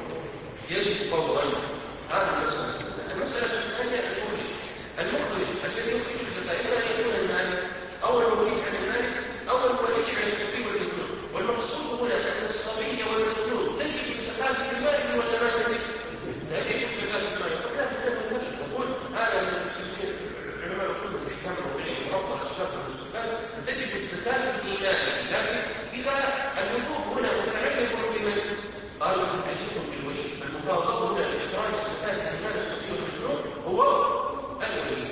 يجب فورا. هذه المسألة. المسألة الثانية المخرج. المخرج الذي يخرج الزكاة إما أن يكون المالك أو الوكيل عن المالك أو الولي عن الصبي والمجنون. والمقصود هنا أن الصبي والمجنون تجب الزكاة في المال ولا ما تجب؟ لا تجب الزكاة في المال. ولا في المال يقول هذا من المسلمين علماء الاصول والاحكام الوضعي وربط الاسباب والمستقبل تجب الزكاة في ماله. لكن إذا الوجوب هنا متعلق بمن؟ قالوا متعلق بالولي. فالمفاوضة هنا لإخراج الزكاة في مال الصبي والمجنون هو الولي.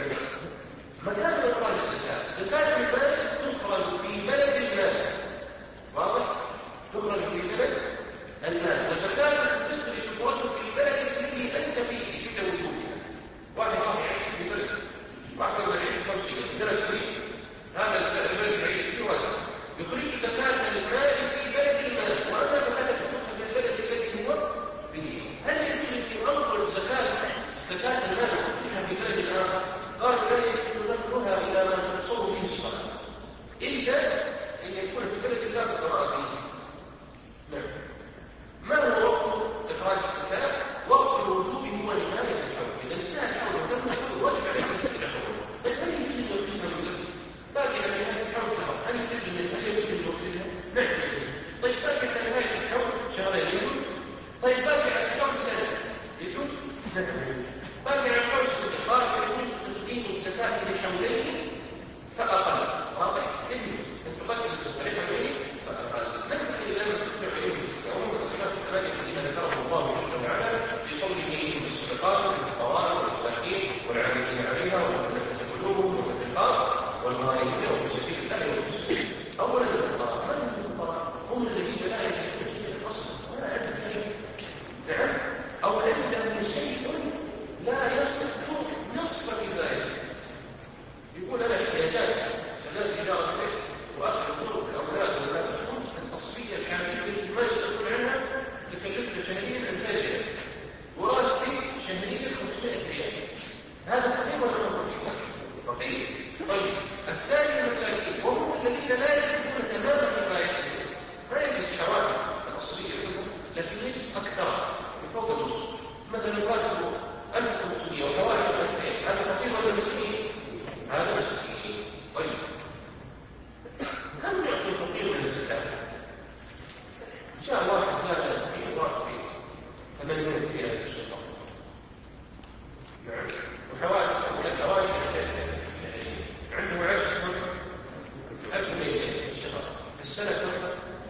مكان إخراج الزكاة، زكاة المال تخرج في بلد المال. واضح؟ تخرج في بلد المال. وزكاة الفطر تخرج في البلد الذي أنت فيه بلا وجودها. واحد راح يعيش في بلد، واحد راح يعيش في خمسين ثلاث سنين، هذا البلد يعيش فيه رجل يخرج زكاة المال في بلد المال. وأما زكاة الفطر في البلد الذي هو فيه، هل يجب في أول زكاة زكاة المال تخرجها في بلد الآخر؟ قالوا لا يجوز نقلها إلى ما تحصل به الصلاة إلا أن يكون في بلد الله القراءة فيه. نعم. ما هو وقت إخراج الزكاة؟ وقت الوجوب هو نهاية الحول. إذا انتهى الحول وتم الحول واجب عليه أن يخرج الحول. لكن هل يجوز أن يخرجها من قبل؟ باقي على نهاية الحول شهر. هل يجوز أن هل يجوز أن يخرجها؟ نعم يجوز. طيب باقي على نهاية الحول شهرين يجوز؟ طيب باقي على الحول سنة يجوز؟ نعم يجوز. باقي على الحول سنة قال يجوز تقديم الزكاة لحولين فأقل. واضح؟ يجوز أن تقدم الزكاة لحولين فأقل. ننتقل إلى ما تخبر عليه الزكاة وهو الأصناف الثمانية التي ذكرهم الله جل وعلا في قوله الصدقات والفقراء والمساكين والعاملين عليها والمؤلفة قلوبهم والرقاب والغارمين وفي سبيل الله والمسلمين. أولا الفقراء. من هم الفقراء؟ هم الذين لا يجدون شيئا أصلا ولا عندهم شيء. نعم. أو عندهم شيء لا يصلح نصف كفاية. يقول أنا احتياجات سداد إدارة البيت وأكل وشرب الأولاد والملابسون الأصلية الحاجية ما يستغنون عنها تكلفنا شهريا ألفين ريال وراتبي شهريا خمسمائة ريال. هذا فقير ولا ما فقير؟ فقير. طيب الثاني المساكين وهم الذين لا يجدون تمام كفايتهم. ما يجد حوادث الأصلية كلها لكن يجد أكثر بفوق النصف. مثلا راتبه ألف وخمسمائة وحوادث ألفين. هذا فقير ولا مسكين؟ هذا مسكين. طيب كم يعطي الفقير من الزكاة؟ جاء واحد لا لا فقير راتبه ثمانمائة ريال في الشهر. نعم. وحوادث الحوادث عنده عرس ألف ومئتين في الشهر. في السنة كم؟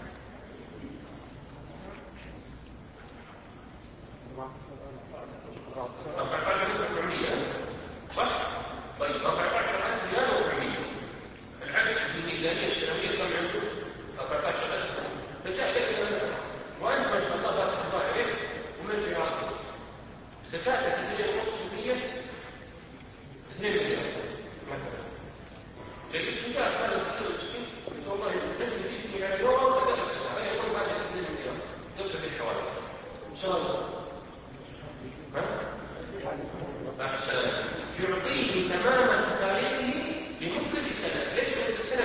أربعة عشر ألف وأربعمائة. صح؟ طيب أربعة عشر ألف ريال وأربعمائة. العكس في الميزانية السنوية كم عنده؟ أربعة عشر ألف. فجاء لك وأنت ما شاء الله بارك الله عليك ومن في راتبك زكاتك اثنين ونصف بالمية اثنين مليار مثلا. جيد. جاء هذا الفقير المسكين قلت والله أنت جيتني على يوم وبدأت الزكاة هذا يقول بعد اثنين مليار قلت في الحوالي إن شاء الله. أحسن. يعطيه تمام كفايته في مدة سنة. ليش مدة سنة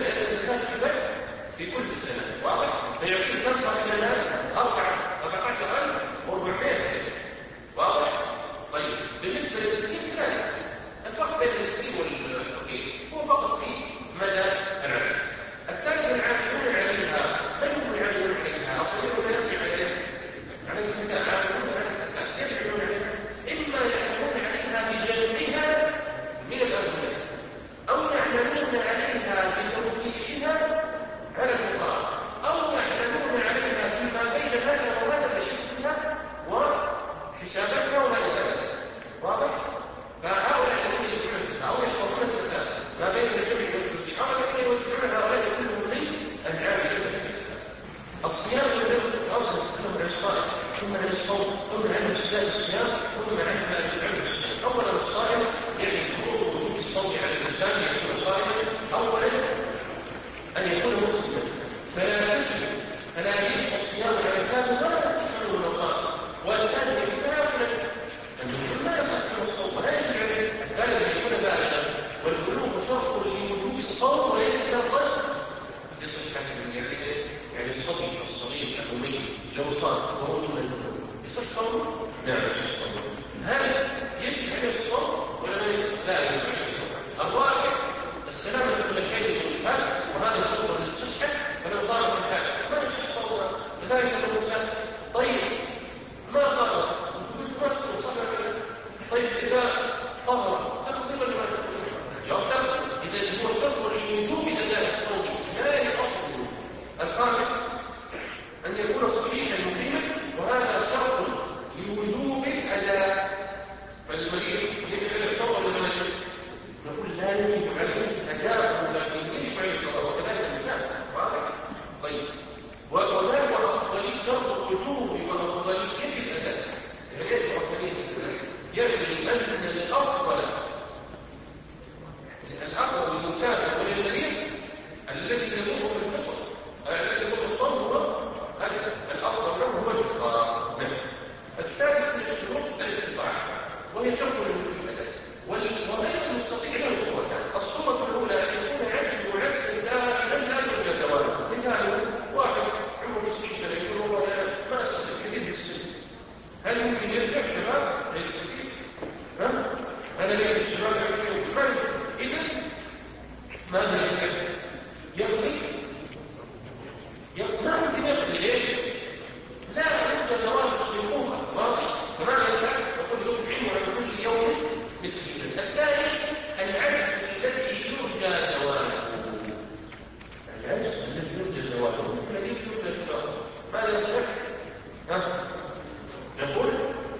مسألة الصيام كل ما عندنا يتعب الصيام. أولا الصائم يعني شروط وجود الصوم على الإنسان يكون صائما أولا أن يكون مسلما، فلا يجب فلا يجب الصيام على الكافر ولا يصح له لو صام، والكافر يكون المسلم لا يصح له الصوم ولا يجب عليه الكافر أن يكون بالغا، والبلوغ شرط لوجوب الصوم وليس شرطا لصحة يعني يعني الصبي الصغير الأمي لو صام وهو دون البلوغ يصح صومه؟ نعم يصح صومه. هل يجب عليه الصوم ولا لا يجب عليه الصوم؟ الرابع السلامة من الحيض والنفاس وهذا شرط للصحة، فلو صام في الحال ما يصح صومه. كذلك الإنسان طيب ما صام ما تصوم صام طيب إذا طهر تقدر لما الجواب إذا هو شرط لوجوب أداء الصوم لا لأصل. الخامس أن يكون صحيحا مقيما وهذا شرط لوجوب الأداء. فالمريض يجب عليه الصوم ولا لا يجب؟ نقول لا يجب عليه أداء لكن يجب عليه القضاء، وكذلك الإنسان واضح. طيب وذلك وأفضلي شرط الوجوب وأفضلي يجب أداء يعني يجب أفضلي يعني أن الأفضل الأفضل للمسافر وللمريض الذي يمر بالفطر الذي يمر الصوم هو هذا الأفضل له هو الإفطار. نعم. السادس من الشروط الاستطاعة وهي شرط لوجوب الأداء، وغير المستطيع له صورتان. الصورة الأولى أن يكون عجز وعجز دائما لا يرجى زواله. مثال واحد عمره تسعين سنة يقول والله أنا ما أستطيع كبير السن، هل ممكن يرجع شباب؟ لا يستطيع. ها؟ هذا ليه الشباب يقول ما إذا ماذا يفعل؟ يقضي ما ممكن يقضي ليش؟ لا يرجى زوال الشيخوخة واضح. فماذا يفعل؟ يقول يطعم على كل يوم مسكينا. الثاني العجز الذي يرجى زواله، العجز الذي يرجى زواله الذي يرجى زواله ماذا يفعل؟ ها؟ يقول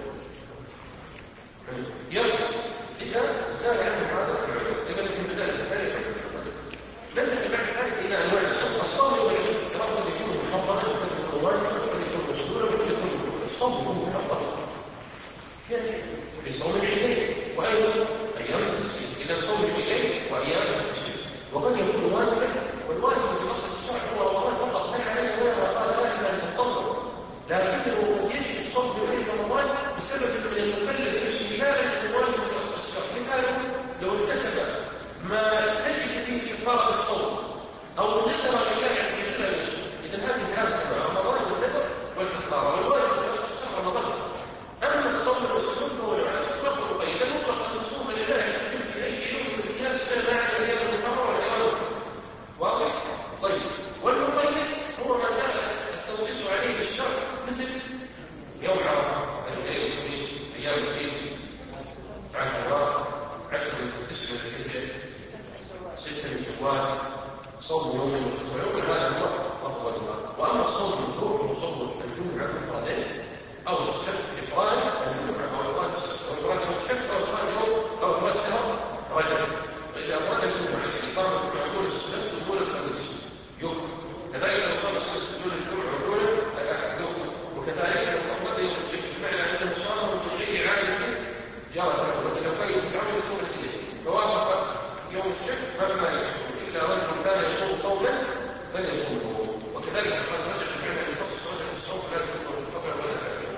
يرجع إذا زال عنه هذا العذر إذا لم يبدأ الثاني ننتهي بعد ذلك إلى أنواع الصوم. الصوم قد يكون محرما وقد يكون واجبا وقد يكون مسؤولا وقد يكون الصوم يكون محرما يعني بصوم العيدين وأيضا أيام التشريق. إذا صوم العيدين وأيام التشريق وقد يكون واجبا، والواجب في أصل الشرع هو رمضان فقط لا عليه ولا قال لا إلا المطلق، لكنه قد يجب الصوم في غير رمضان بسبب من المكلف نفسه لا أنه واجب في أصل الشرع. مثاله لو ارتكب ما تجب فيه كفارة الصوم أو نذر لله عز وجل أن يصوم، إذا هذه هذا رمضان والنذر والكفارة والواجب في أصل الشرع رمضان. أما الصوم المسلم فهو مطلق مقيد مطلق أن تصوم لله عز وجل في أي يوم من الأيام السابعة على أيام المحرم والأيام الأخرى واضح؟ طيب والمقيد هو ما جاء التنصيص عليه في الشرع مثل يوم عرفة الكريم الخميس أيام العيد عاشوراء عشر من تسع من الحجة ستة من شوال صوم يوم ويوم هذا هو أفضلها. وأما الصوم المذكور هو صوم الجمعة مفردين أو السبت إفراد الجمعة أو إفراد السبت أو إفراد يوم الشك أو إفراد يوم أو إفراد شهر رجب. وإذا أفراد الجمعة يعني صار الجمعة دون السبت ودون الخميس يوم، كذلك لو صار السبت دون الجمعة ودون الأحد يوم، وكذلك لو أفراد يوم الشك بمعنى أنه صار من غير عادة جرت له. لو كان يتعود يصوم الاثنين فوافق يوم الشك فما يصوم إلا رجل كان يصوم صوما فليصومه، وكذلك قال رجل بمعنى أن يخصص رجل الصوم لا يصومه قبل ولا بعد.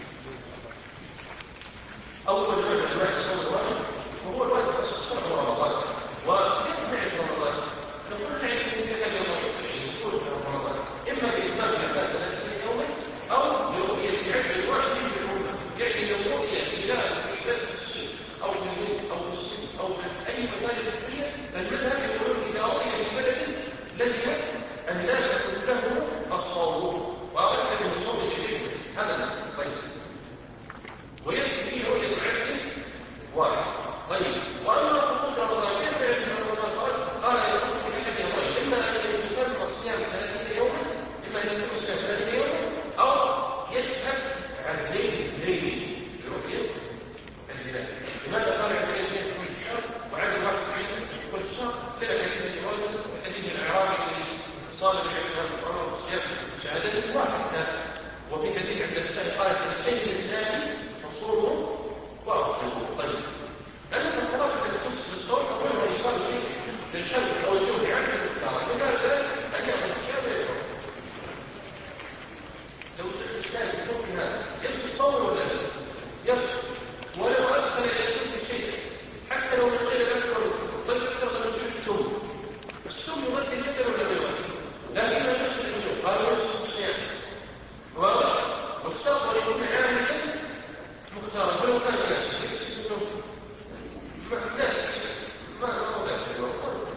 أول نوع من أنواع الصوم الواجب وهو الواجب في الشرع هو رمضان. وكيف نعرف رمضان؟ نقول نعرف في أحد يومين يعني يكون في رمضان، إما بإتمام زكاة ثلاثين يوما أو برؤية عبد واحد في الأمة، يعني لو رؤية هلال في بلد الصين أو في الهند أو في الصين أو في أي مكان في الدنيا، فالمذهب يقولون إذا رؤية في بلد لزم الناس كلهم الصوم وأولا لازم الصوم يجب هذا. طيب ويكفي فيه رؤية عبد واحد. طيب وأما خروج رمضان كيف يعرف رمضان؟ قال قال يخرج بأحد يومين، إما أن يتم الصيام ثلاثين يوما إما أن يتم الصيام ثلاثين يوما أو يشهد عدلين اثنين برؤية الهلال. لماذا قال عدلين اثنين كل شهر وعدل واحد كل شهر؟ لأن حديث الرواية وحديث الأعرابي الذي صار الإسلام عمر الصيام شهادته واحد كان، وفي حديث عند النساء قالت الشيء الثاني وصوله وأفطروا. طيب لأن الفطرات التي تفسد الصوم أولها إيصال شيء للحلق أو الجوف عن الفطرة، لماذا أن يأخذ الشيء ويشرب؟ لو الإنسان يشرب هذا يفسد صومه ولا لا؟ يفسد. ولو أدخل إلى الجوف شيء حتى لو من غير الأكبر والشرب، طيب افترض أنه يصير السم، السم يغذي البدن ولا لا يغذي؟ لكنه يفسد الجوف، قالوا يفسد الصيام. واضح؟ والشرط أن يكون عاملا مختارا، ولو كان ناسا يفسد الجوف. ناسا ما هو ذلك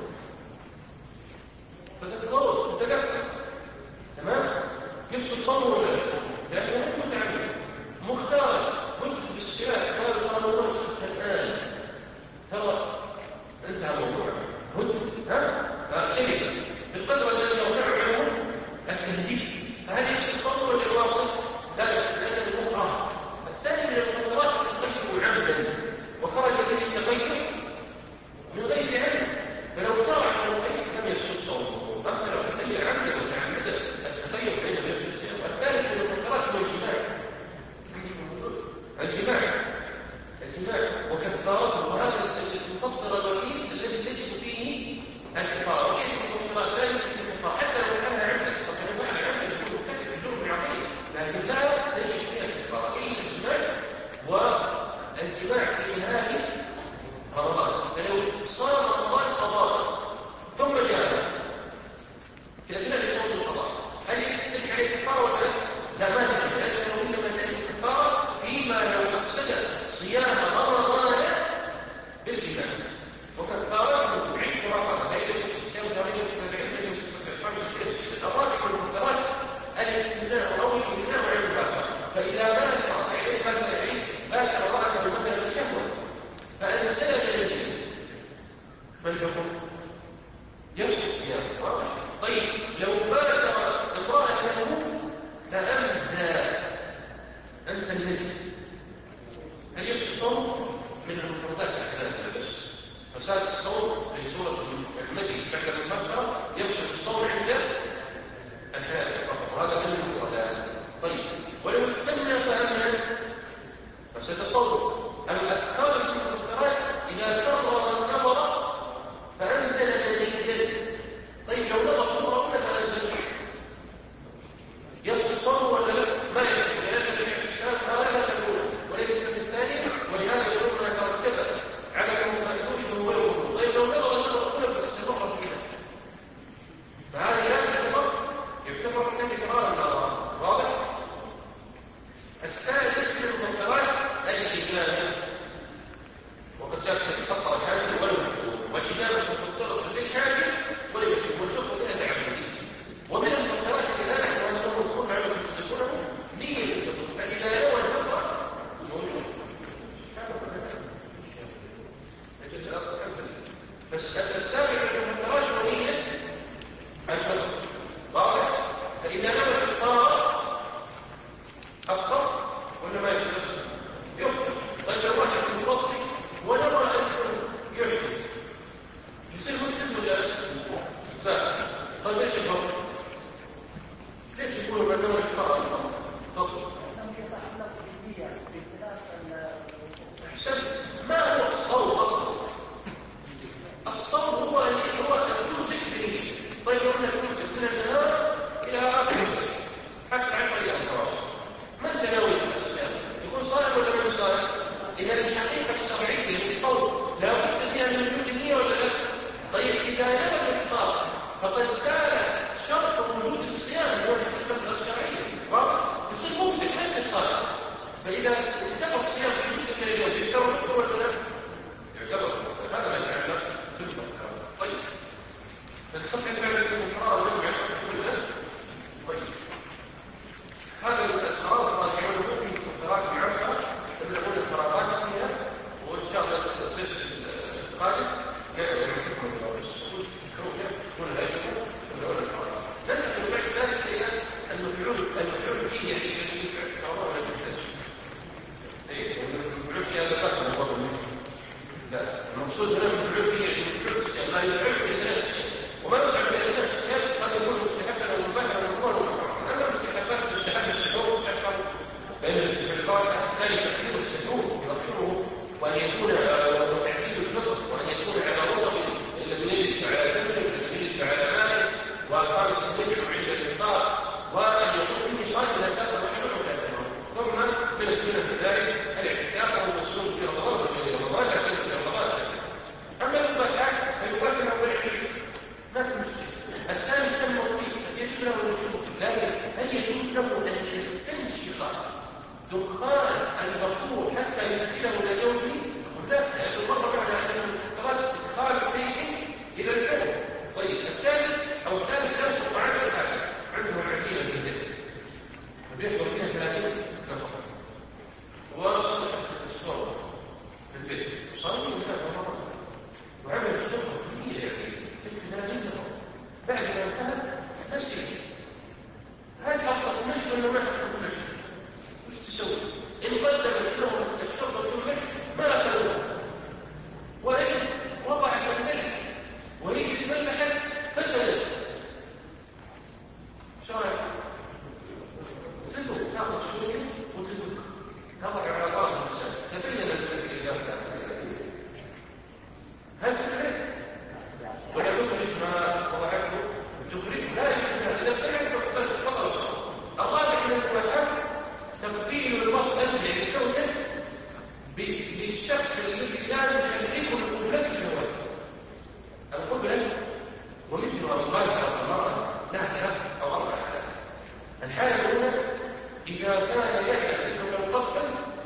فتذكرون تذكر تمام يفسد صومه ولا لا؟ لأنه يكون متعمد مختارا مدة بالسلاح. هذا ترى موضوع الآن، ترى انتهى موضوع هدى ها فسيد بالقدر الذي يرفعه التهديد، فهل يفسد صومه ولا يواصل؟ لا يفسد لأنه مكره. الثاني من المقدرات التقيد عمدا وخرج به التقيد من غير علم، فلو طلع على التقيد لم يفسد صومه. اما لو تقيد عمدا وتعمد التقيد فإنه يفسد صومه. الثالث من المقدرات هو الجماع. الجماع الجماع وكفارته، وهذا المفطر الوحيد الذي تجد فيه الكفاره. وكيف المفطرات لا يمكن الكفاره حتى لو كان عمدا، فقد فعل عمدا يكون مرتكب جرم عظيم، لكن لا تجد فيها الكفاره الا الجماع. والجماع في نهايه رمضان، فلو صام رمضان قضاء ثم جاء في اثناء صوم القضاء، هل تجد عليه الكفاره ولا لا؟ لا ما تجد، لانه انما تجد الكفاره فيما لو افسد صيام رمضان بالجماع. وكفارته عند رمضان غير صيام شهرين من العلم الذي يستطيع خمسه اشهر. الرابع من المقدرات الاستثناء او الامتناع عن المباشره. فاذا باشر يعني ايش باشر العيد؟ باشر امراته مثلا بشهوه فانزل جليل فليكن يفسد صيامه. واضح؟ طيب لو باشر امراته فانزل انسى النبي، هل يفسد صوم؟ من المفردات الثلاثه بس. فساد الصوم في سوره المدي بعد المباشره يفسد الصوم عند الحنابلة فقط، وهذا من المفردات. طيب ولو استمنى فامنا فسد الصوم. الاسكار اسم المفردات اذا كرر النظر فانزل نبيا. طيب لو نظر نظر ولا فانزل يفسد صوم ولا لا؟ ما يفسد، لان النبي عليه الصلاه والسلام قال لا تقول وليس من الثاني، ولهذا يقول ما ترتب على المأذون هو يوم. طيب لو نظر النظر الاولى بس نظر فيها فهذا يعتبر يعتبر كتكرار النظر. واضح؟ السادس من المقدرات الإجابة، وقد جاءت في قطر كانت ولو مكتوب، والإجابة تفترض بالحاجة ولو مكتوب والحكم إلى تعبدي. ومن المقدرات كذلك وأنه يكون على تكونه نية الفطر، فإذا نوى الفطر موجود بس السابع من المقدرات هو نية الفطر. واضح؟ فإذا نوى الإفطار أفطر ولا ما يفطر؟ يفطر. طيب لو واحد في بطنه ونوى أن يحدث يصير مسلم ولا لا؟ طيب ليش الفرق؟ ليش يقولوا من نوى الإفطار أفطر؟ أحسنت. ما هو الصوم أصلا؟ الصوم هو هو أن تمسك به. طيب لو أنك تمسك من النهار إلى آخر حتى عشر أيام تواصل، من تناول الصيام يكون صائم ولا غير صائم؟ إذا الحقيقة الشرعية للصوم لا بد فيها من وجود النية ولا لا؟ طيب إذا نوى الإفطار فقد سال شرط وجود الصيام هو الحقيقة الشرعية. واضح؟ يصير ممسك ليس صائم. فإذا انتهى الصيام في جزء من اليوم يعتبر مفطر ولا لا؟ يعتبر مفطر. هذا ما يتعلق بالمفطر. طيب فالصفحة بعد الإقرار ونجمع كل ذلك. طيب هذا القرار الراجعون فيه مفطرات بعشرة تبلغون القرارات فيها، وإن شاء الله الدرس القادم نعمل لكم الرسول يكون هيئة تبلغون القرارات. ننتقل بعد ذلك إلى المفعول المفعول فيه يعني الذي يفعل القرار ولا يحتاج. طيب المفعول في هذا الفقر الوضع لا، المقصود هنا المفعول فيه يعني المفعول ما يفعل بإذن الشيء، وما يفعل بإذن الشيء قد يكون مستحبا أو نسيت هل حقق ملح ولا ما حقق ملح؟ وش تسوي؟ إن قدمت لهم الشرطة بالملح ما أكلوها، وإن وضعت الملح وهي تملحت فسدت. شو رأيك؟ تدوق، تاخذ شوية وتدوق، تضع على طرف المسافة تبين الملح إذا كان هل تخرج ولا تخرج ما وضعته؟ تخرج لا يخرج إذا خرج فقط الصوت. الرابع من الفواحات تقبيل الوقت الذي يستوجب للشخص الذي كان يملك القبلة شهوته. القبلة ومثلها مباشرة المرأة لها ثلاث أو أربع حالات. الحالة الأولى إذا كان يعرف أنه لو قبل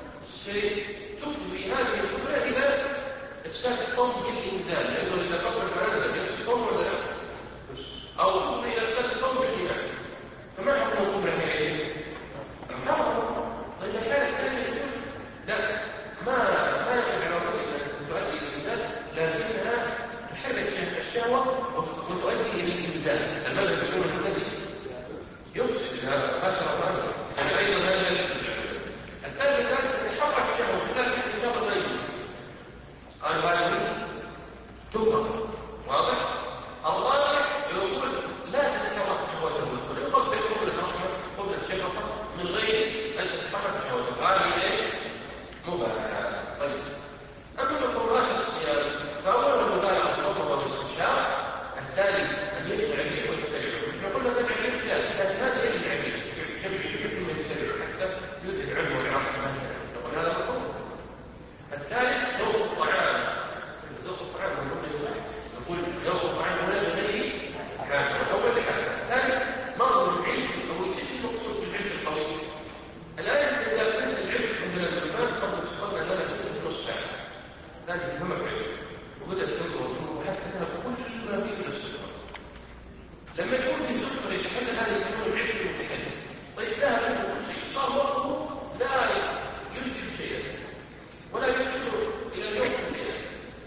ستفضي هذه القبلة إلى إفساد الصوم بالإنزال، لأنه إذا قبل ما نزل يفسد الصوم ولا لا؟ أو تفضي إلى إفساد الصوم بالجماع. فما حكم القبلة هذه؟ حرام. طيب الحالة الثانية يقول لا، ما ما يجب على الرجل أن تؤدي إلى الإنزال، لكنها تحرك الشهوة وتؤدي إلى الإنزال. المذهب يقول الذي يفسد هذا مباشرة عنه، يعني أيضا هذا يفسد. الثالثة تتحرك الشهوة لكن الشهوة لا يجب. قال بعد تكره. واضح؟ الرابع يقول لا تتحرك شهوته الكل، يقبل قبل الرحمة قبل الشفقة من غير أن تتحرك شهوته. هذه ايش؟ مباحة. طيب أما مكروهات الصيام فأولا المبالغة الأمر والاستنشاق، الثاني أن يجمع الريح ويتبعه. نحن قلنا تبع الريح لا، لكن هذا يجمع الريح يجمع الريح ثم يتبعه حتى يذهب عنه ويعرف ما يقول هذا مكروه. الثالث ذوق الطعام، ذوق الطعام نقول ذوق الطعام هنا بغير حاجة، أول حاجة. الثالث مرض العلم القوي. ايش المقصود بالعلم القوي؟ الآن إذا كنت العلم عندنا الإمام قبل سبقنا لنا في نص ساعة، لكن هم علم وبدأت تنظر وحتى ذهب كل ما فيه من السكر. لما يكون في سكر يتحلل هذا يسمونه العلم المتحلل. طيب ذهب له كل شيء، صار وقته لا ينتج شيئا ولا يدخل إلى اليوم شيئا.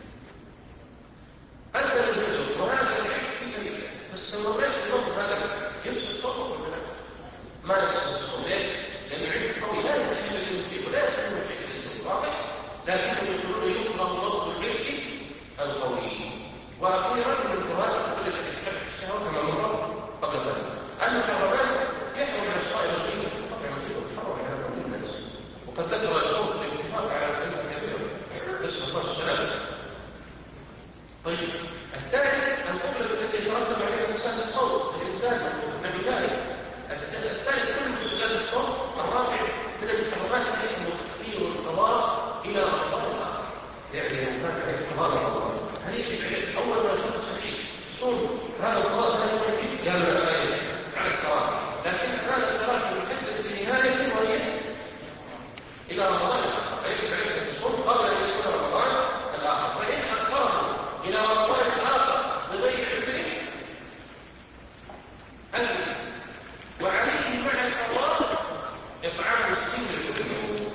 أدى للنزول وهذا العلم في ذلك، فاستمريت في الوقت هذا يفسد صوته ولا لا؟ ما يفسد الصوت. ليش؟ لأن العلم القوي لا يتحلل منه شيء ولا يدخل منه شيء للنزول. واضح؟ لكنهم يقولون يكره ضبط العلم القوي. وأخيرا من الكرهات التي تحرك الشهوة كما مر قبل ذلك المحرمات يحرم على الصائم الغيب طبعا كده تحرم على كل الناس، وقد ذكر القول بالاتفاق على ذلك كثيرا نسأل الله السلامة. طيب الثالث القبلة التي يترتب عليها إنسان الصوت الإنسان من ذلك. الثالث كل مسؤولات الصوت. الرابع من المحرمات يحرم تكفير القضاء إلى رمضان الآخر، يعني لو كان عليه قضاء رمضان هل يجب عليه أول ما يكون صحيح صوم هذا القضاء هذا يجب؟ قالوا لا لا يجب على الكراهة، لكن هذا الكراهة يحدد بنهاية وهي إلى رمضان الآخر، فيجب عليك أن تصوم قبل أن يكون رمضان الآخر. وإن أخره إلى رمضان الآخر بغير علم أثم وعليه مع القضاء إطعام مسكين لكل يوم.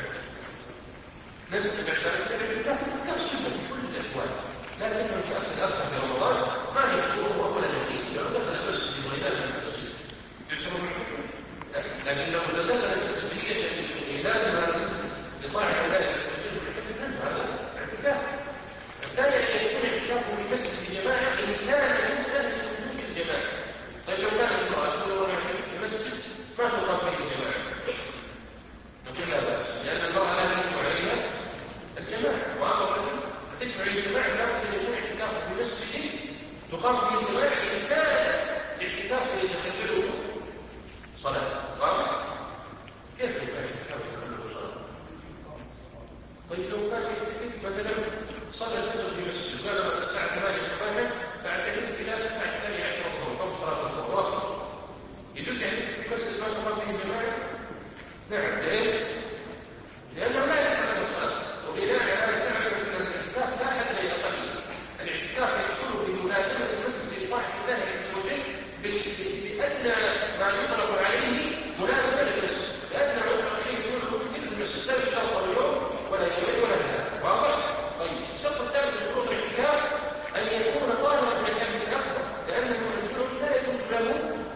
نتبع ذلك الاعتكاف كالسنة في كل الأحوال، لكنه في أخذ الأخر في رمضان ما يشكره ولا نتيجة. لو دخل المسجد بغير المسجد يعتبر معتكف، لكن لو دخل المسجد بنية لازم لطاعة الله يستجيب الاعتكاف منه هذا اعتكاف. الثاني أن يكون اعتكافه في مسجد الجماعة إن كان يمكن وجود الجماعة. طيب لو كانت المرأة تقول معتكف في المسجد ما تقام فيه الجماعة نقول لا بأس، لأن المرأة لا يجب عليها الجماعة، وأما الرجل فتجمع الجماعة لابد أن يكون اعتكافه في مسجد تقام فيه الجماعة إن كان اعتكافه يتخلله صلاة. واضح؟ كيف يكون اعتكافه يتخلله صلاة؟ طيب لو كان يعتكف مثلا صلى الفجر في مسجد وقال الساعة ثمانية صباحا فاعتكف إلى الساعة الثانية عشرة الظهر أو صلاة الظهر، يجوز يعتكف في مسجد ما تقام فيه الجماعة؟ نعم. ليش؟ لأنه لا يحصل الصلاة، وبناء على تعلم أن الاعتكاف لا حد يقل. الاعتكاف يحصل بمناسبة المسجد لطاعة الله عز وجل بأدنى ما يطلق عليه مناسبة للمسجد، بأدنى ما يطلق عليه يكون مثل المسجد لا يشترط اليوم ولا يومين ولا ثلاثة. واضح؟ طيب الشرط الثاني من شروط الاعتكاف أن يكون طالبا من مكان أكبر، لأن المؤمن لا يجوز له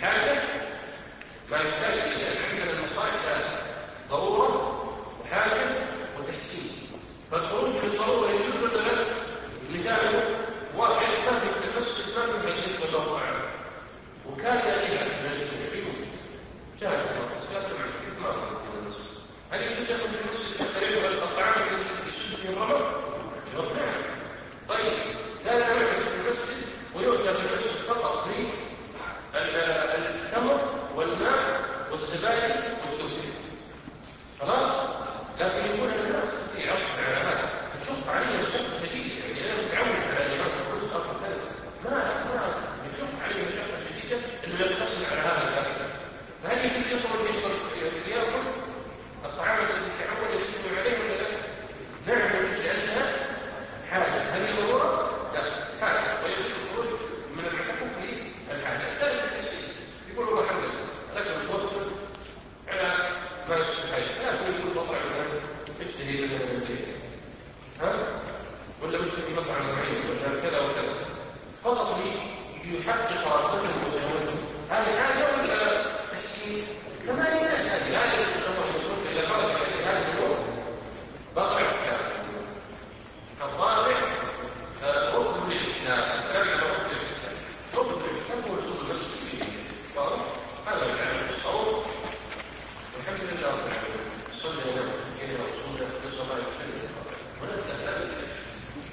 الحاجة ما يحتاج إلى أن عندنا المصالح ضرورة وحاجة وتحسين. فالخروج بالضرورة يجوز ولا لا؟ مثال واحد ما في المسجد ما في حديث تضرع وكان يأتيها من العيون شاهد الصلاة مع الحديث ما ظهر في المسجد، هل يجوز يأخذ في المسجد السريع والطعام الذي يسد فيه الرمل؟ جواب نعم. طيب لا لا يعرف في المسجد ويؤتى في المسجد فقط بالتمر والماء والسبائل والدهن خلاص، لكن يكون الناس في عصر على هذا تشق عليه مشقه شديده، يعني انا متعود على الامام الكرسي اخر ثالث ما ما يشق عليه مشقه شديده انه يقتصر على هذا الاكل، فهل يجوز يخرج ياكل الطعام الذي تعود يسلم عليه ولا لا؟ نعم يجوز لانها حاجه. هل هي ضروره؟ لا حاجه، ويجوز الخروج من الحكم في الحاجه. الثالث التحسين يقول الله الحمد لله لكن الوفر على ما يشبه حاجه، لكن يقول مطعم اشتهي لنا من البيت ها ولا مشتهي مطعم معين ولا كذا وكذا فقط ليحقق رغبته وشهوته، هذه حاجه ولا تحسين؟ كمان هذه لا يجوز له ان يكون اذا خرج في هذه الامور بقع الرابع ركن الاسلام. كان ركن الاسلام ركن الاسلام هو لزوم المسجد فيه واضح؟ هذا العمل الصوم والحمد لله رب العالمين. صلى الله عليه وسلم للصلاه والسلام ونبدا هذا الحديث.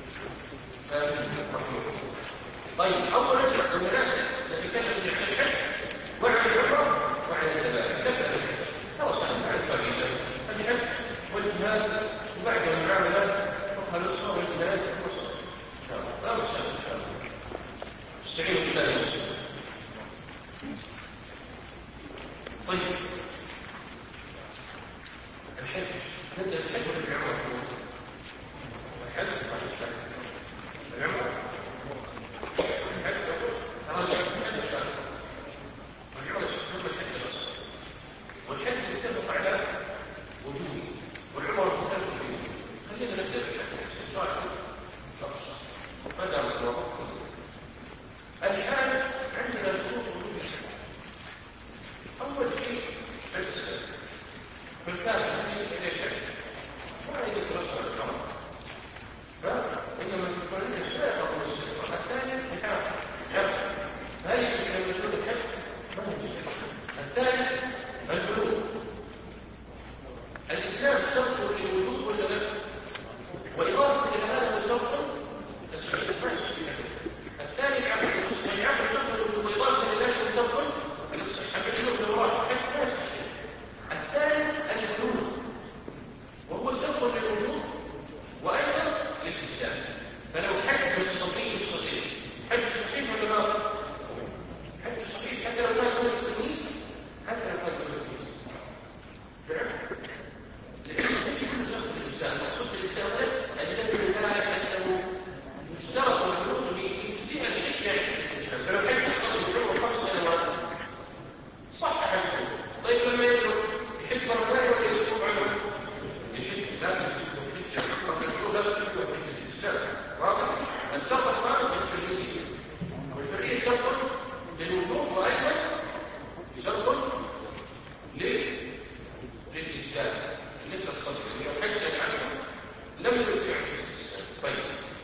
طيب اولا المناسك نتكلم عن الحج وعن العمره وعن الذبائح. نبدا بالحج خلاص انا عن الفريضه الحج والجهاد وبعد المعاملات فقه الاسره والجهاد والصلاه. لا مسألة إن شاء الله. استعينوا بالله المسلم. طيب الحج نبدأ الحج ولا العمرة؟ الحج ولا الحج؟ العمرة الحج ترى الحج والعمرة ثم الحج الأصغر، والحج متفق على وجوده والعمرة متفق بوجوده. خلينا نبدأ بالحج سؤال شخص ما دام الوضع الحال عندنا شروط وجود الحج. أول شيء الإسلام، فالكافر الذي يحج ما يدرس الحرام وإنما تكون الإسلام أو الاستقرار. الثاني الحج حج لا يجب أن يكون الحج ما يجب. الثالث البلوغ. الإسلام شرط للوجود ولا لا؟ وإضافة إلى هذا شرط السلام ما يصح. الثاني العقل العقل شرط وإضافة إلى ذلك شرط الصحة بالشرط الواحد حتى لا يصح. الثالث البلوغ وهو شرط للوجود وأيضا للإسلام. فلو حج الصبي الصغير حج صحيح ولا ما؟ حج صحيح حتى لو كان دون التمييز، حتى لو كان دون التمييز تعرف؟ لأنه ليس كل شرط للإسلام. مقصود بالإسلام الذي لا يسلم مشترك البلوغ لتجزئة الحج يعني الإسلام. فلو حج الصبي عمره خمس سنوات صح حجه. طيب لما يبلغ يحج مرة ثانية ولا يسلم عمره؟ يحج لا تسلم حجة البلوغ لا تسلم حجة الإسلام. واضح؟ الشرط الخامس الحرية، والحرية شرط للوجوب وأيضا شرط للإسلام مثل الصبر لو حج عنه لم يرجع حجة الإسلام. طيب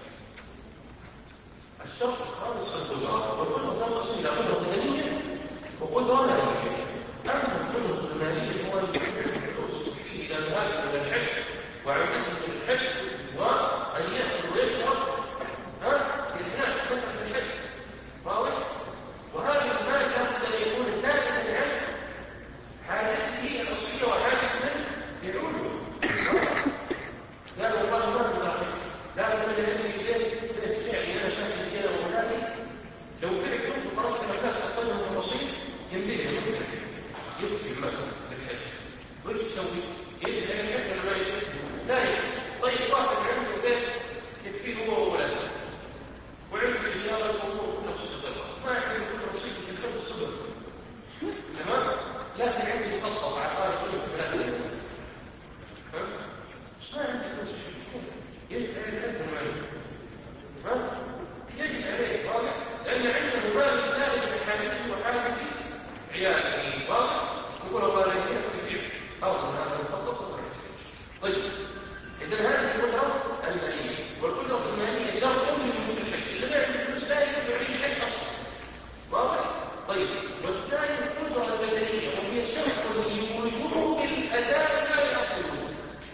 الشرط الخامس القدرة، والقدرة تنقسم إلى قدرة بدنية وقدرة مالية. أما القدرة المالية هو الوصول فيه إلى ذلك من الحج وعودته من الحج وأن يأكل ويشرب ها إثناء فترة الحج. واضح؟ وهذا المال لابد أن يكون سائلا عن حاجته الأصلية وحاجة من يعوده. لا والله ما أقدر أحج، لا أقدر أن يجب أن يسمعني أنا شاكل كذا وولادي لو بعت ثم قررت مكان أقلهم في الرصيد ينبغي يمكن يكفي المال للحج. وإيش تسوي؟ يجب أن يحج ولا ما يجب؟ لا يجب. طيب واحد عنده بيت يكفيه هو وولاده وعنده سيارة الأمور كلها مستقرة ما عنده كل رصيد يكسب الصبر تمام؟ لكن عندي مخطط عقاري كله ثلاثة سنوات فهمت؟ بس ما عندي كل شيء يجب عليه الحج المالي ها؟ يجب عليه واضح؟ لأن عنده مال يساعد في حاجته وحاجته عياله واضح يقول والله لا يكفي أو من هذا المخطط. طيب إذا هذه القدرة المالية، والقدرة المالية شرط في وجود الحج، إذا ما يعمل فلوس لا يجب عليه الحج أصلا. واضح؟ طيب والثاني القدرة البدنية وهي الشخص الذي وجوده بالأداء لا يصل.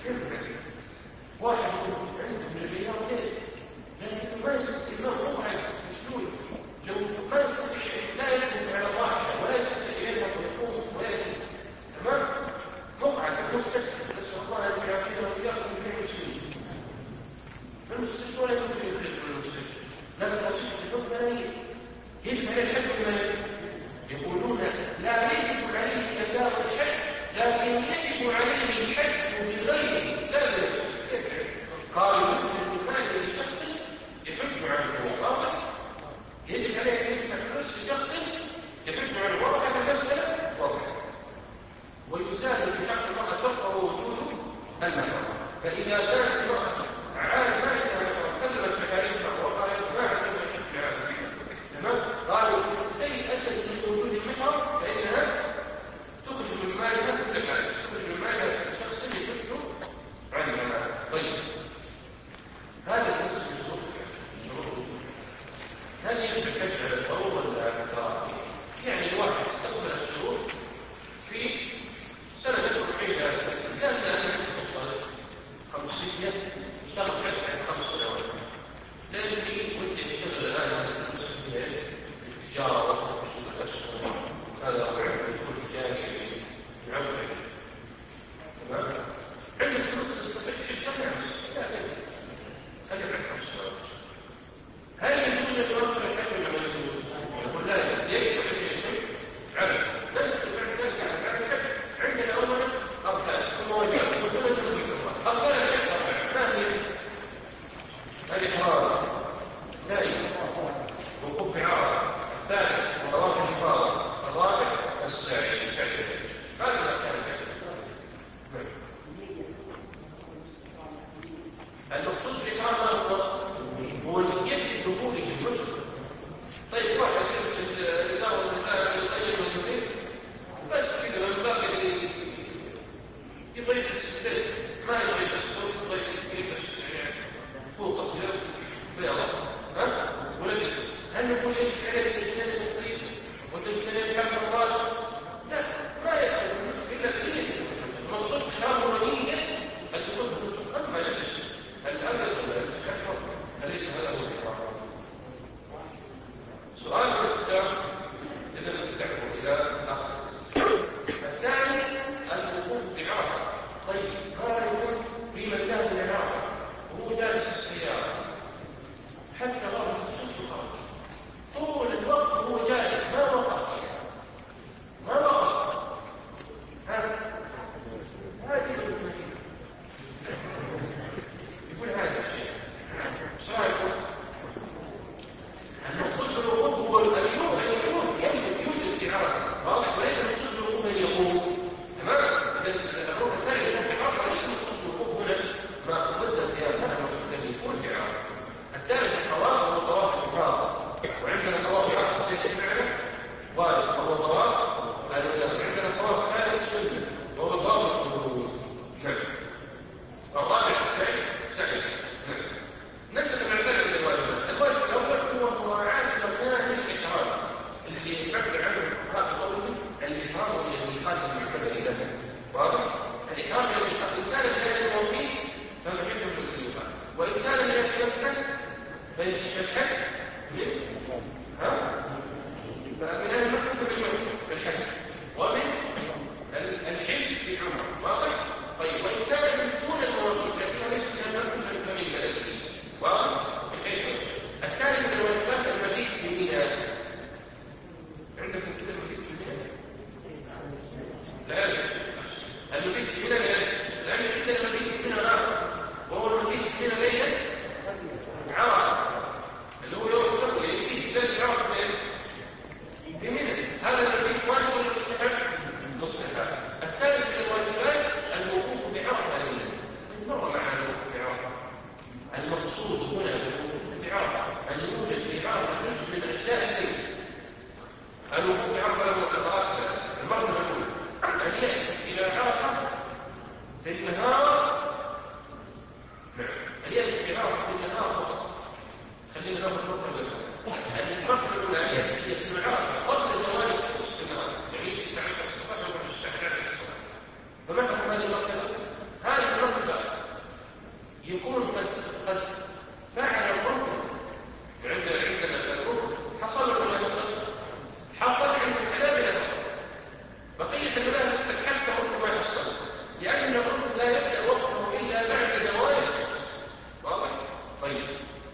واحد عنده مليارين لكن ما يستطيع، ما هو مسلول، لو ما يستطيع لا يكون على واحدة ولا يستطيع أن يقوم ويأتي تمام؟ مقعد في المستشفى، نسأل الله أن يعافينا وإياكم من المسلمين. في المستشفى ولا يمكن يخرج من المستشفى، لكن وصية الحكم ملايين يجب عليه الحج بملايين. يقولون لا يجب عليه أداء الحج، لكن يجب عليه الحج بغيره لا بنفسه. قالوا يجب المال لشخص يحج عنه واضح، يجب عليه أن يدفع فلوس لشخص يحج عنه واضح، هذه المسألة واضحة. ويزال في حق المرأة شرطه ووجوده المحرم. فإذا كانت المرأة عالم ما عندها محرم كلمت محارمها وقالت ما عندها محرم تمام، قالوا استيأست من وجود المحرم فإنها تخرج من مالها كل مال، تخرج من مالها شخص يحج عنها. طيب هذا بالنسبة لشروط الوجود. هل يجب الحج على الضرورة ولا على الكراهة؟ يعني الواحد استقبل الشروط في سنة الوحيدة كان أنا أخطأ خمسية شهر عن خمس سنوات، لأني كنت أشتغل الآن على المسؤولية التجارة والتوصيل الأسهم، هذا أعمل شغل تجاري بعمري تمام. عندك فلوس تستطيع تشتغل نفسك لكن خلي بعد خمس سنوات. هل يجوز أن توفر الحج ولا ما يجوز؟ يقول لا يجوز، يجب أن يشتغل على لا تستطيع ترجع على الحج. عندنا أولا أركان ومواجهة وسنة الفطرة. أركان الحج ما هي؟ الإحرام، الثاني وقوف بعرفة، الثالث طواف الإفاضة، الرابع السعي، سعي الحج. هذه أركان الحج. المقصود بالإحرام هو نية دخوله المسلم. طيب واحد يمسك إزاره من الماء يطيب ويطيب بس كده من باب اللي يبغى يلبس الثلج، ما يبغى يلبس فوق، يبغى يلبس يعني فوق كده بيضاء ها ولبس. هل نقول يجب عليه تجتنب الطيب وتجتنب حمل الراس؟ لا، ما يدخل النسك الا بنية المقصود كلام ونية الدخول بالنسك. اما يلبس الابيض ولا يلبس الاحمر اليس هذا هو الاحرام؟ سؤال الاستدامه اذا تعرفوا الى اخر الثاني الوقوف بعرفه. طيب قال يكون في مكان العرفه وهو جالس في السياره حتى غربت الشمس وخرج طول الوقت وهو جالس ما وقف ما وقف ها هذه المدينه يقول هذا الشيء ايش رايكم؟ المقصود بالوقوف هو اليوم ان يكون يملك يوجد في عرفه واضح، وليس المقصود بالوقوف ان يقوم تمام. اذا الروح الثاني يكون في عرفه ليس المقصود بالوقوف هنا ما ضد القيام، هذا المقصود ان يكون في عرفه. الثالث الطواف هو طواف الافاضه، وعندنا طواف اخر سياتي معنا واجب هو طواف الوداع، عندنا طواف ثالث سنه وهو طواف القدوم. نعم. الرابع السعي سعي. نعم. ننتقل مع ذلك الى الواجبات. الواجب الاول هو مراعاه مكان الاحرام اللي يعبر عنه الفقهاء بقوله الاحرام من الميقات المعتبر له. واضح؟ الاحرام من الميقات ان كان بهذا الموقيت فمحله من الميقات، وان كان من مكه فيجب الحج من ها؟ فمن اهل مكه فبالمكه في النهار نعم اليد في عرفة في النهار فقط. خلينا ناخذ المرتبة الأولى. المرتبة الأولى هي في العرفة قبل زوال الشمس في النهار، يعني في الساعة عشرة الصباح أو في الساعة عشرة الصباح. فما حكم هذه المرتبة؟ هذه المرتبة يكون قد قد فعل الركن عند عندنا الركن حصل ولا حصل؟ حصل عند الحنابلة فقط. بقية المذاهب حتى الركن ما يحصل، لأن الركن لا يبدأ وقته إلا بعد زوال الشمس. واضح؟ طيب.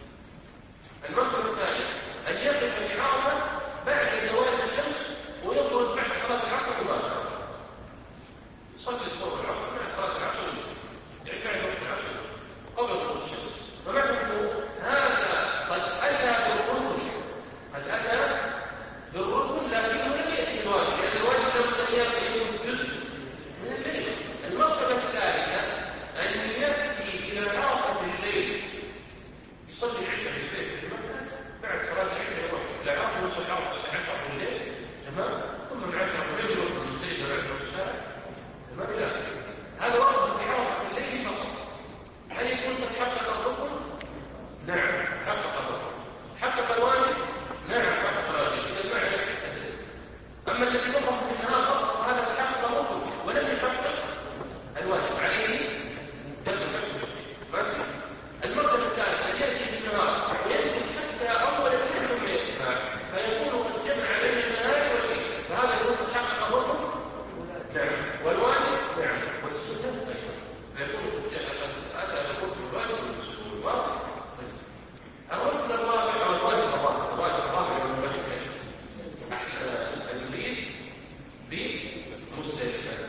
المرتبة الثانية أن يقف في عرفة بعد زوال الشمس ويخرج بعد صلاة العصر مباشرة. يصلي الظهر والعصر بعد صلاة العصر يعني بعد وقت العصر قبل طلوع الشمس. فمعنى هذا قد أتى بالركن، قد أتى بالركن لكنه لم يأتي بالواجب، لأن الواجب لابد أن يكون جزء من الليل. المرتبة الثالثة أن يأتي إلى عرفة الليل يصلي العشاء في البيت في مكة، بعد صلاة العشاء يروح إلى عرفة ويصلي عرفة الساعة عشرة في الليل، تمام؟ ثم من عشرة في الليل يروح مزدلفة بعد نص ساعة، تمام؟ إلى آخره. هذا وقت في عرفة الليل فقط. هل يكون قد حقق الركن؟ نعم حقق الركن. حقق الواجب؟ نعم حقق الواجب. إذا المعنى يحقق. أما الذي وقف في النهار فقط فهذا حقق الركن ولم يحقق الواجب، عليه دم دم مسلم. ماشي. المرتبة الثالثة أن يأتي في النهار ويمكث حتى أول الناس ثم يأتي، فيكون قد جمع بين النهار والليل، فهذا يكون حقق الركن؟ نعم. والواجب؟ نعم. والسنة أيضا فيكون قد أتى الركن الواجب والسنة والواجب. الركن الرابع أو الواجب الرابع، الواجب الرابع من الواجب أحسن المبيت بمزدلفة.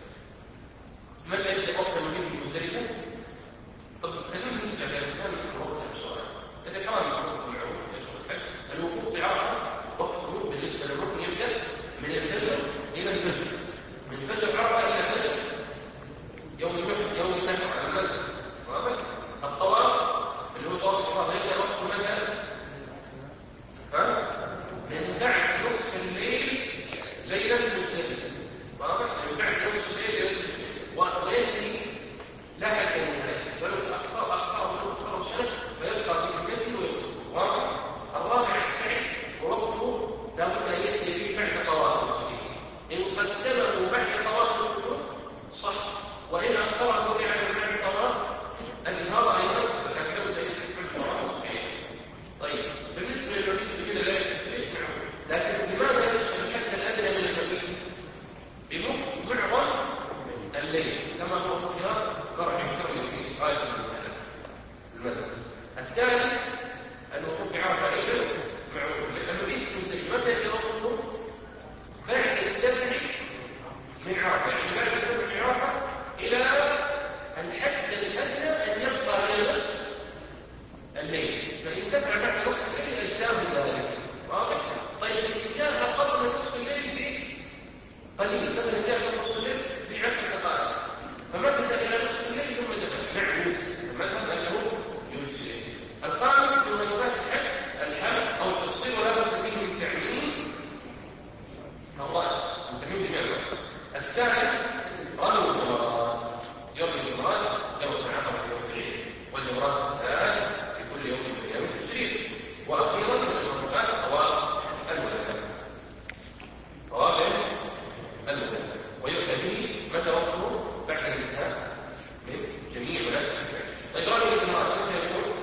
متى يبدأ وقت المبيت بمزدلفة؟ طب خلينا نرجع للمكان في وقتها بسرعة. إذا كان الوقت معروف يشغل الحج، الوقوف بعرفة وقته بالنسبة للركن يبدأ من الفجر إلى الفجر، من فجر عرفة إلى الفجر يوم النحر، يوم النحر على المذهب. واضح؟ الطواف اللي هو طواف الإفاضة يبدأ وقته مثلا ها؟ من بعد نصف الليل ليلة مزدلفة. واضح؟ من بعد نصف الليل ليلة مزدلفة وينتهي لا حد النهاية، فلو تأخر أخره ولو أخره سنة فيبقى بكمته ويكتبه. واضح؟ الرابع السعي ووقته لا بد أن يأتي به بعد طواف الصحيح. إن قدمه بعد طواف القدوم صح، وإن أخره يعني بعد طواف الإفاضة أيضا لا بد أن يأتي بعد طواف الصحيح. طيب بالنسبة للمبيت بمنى لا يتسبيح معه، لكن لماذا يشغل الحد الأدنى من المبيت؟ بمكث معظم الليل كما هو اختيار فرع الكرم في غاية المدى. الثالث الوقوف بعرفة أيضا معه المبيت المزدلفة. متى يوقفه؟ بعد الدفع من عرفة، يعني بعد الدفع من عرفة إلى الحد الأدنى أن يبقى إلى نصف الليل، فإن دفع بعد نصف الليل أجزاه ذلك. واضح؟ طيب إن جاء قبل نصف الليل قليل، مثلا جاء نصف الليل بعشر دقائق فمكث إلى نصف الليل ثم دفع، نعم يجزي، المذهب أنه يجزي. الخامس من واجبات الحج الحلق أو التقصير، ولا بد فيه من تعميم الرأس، من تعميم جميع الرأس. السادس رمي الجمرات، يرمي الجمرات يوم العقبة ويوم العيد، والجمرات الثلاث في كل يوم من أيام التشريق. وأخيرا من الموجبات طواف الوداع، طواف الوداع، ويؤتى به متى وقته؟ بعد الانتهاء من جميع مناسك الحج. طيب رمي الجمرات متى يكون؟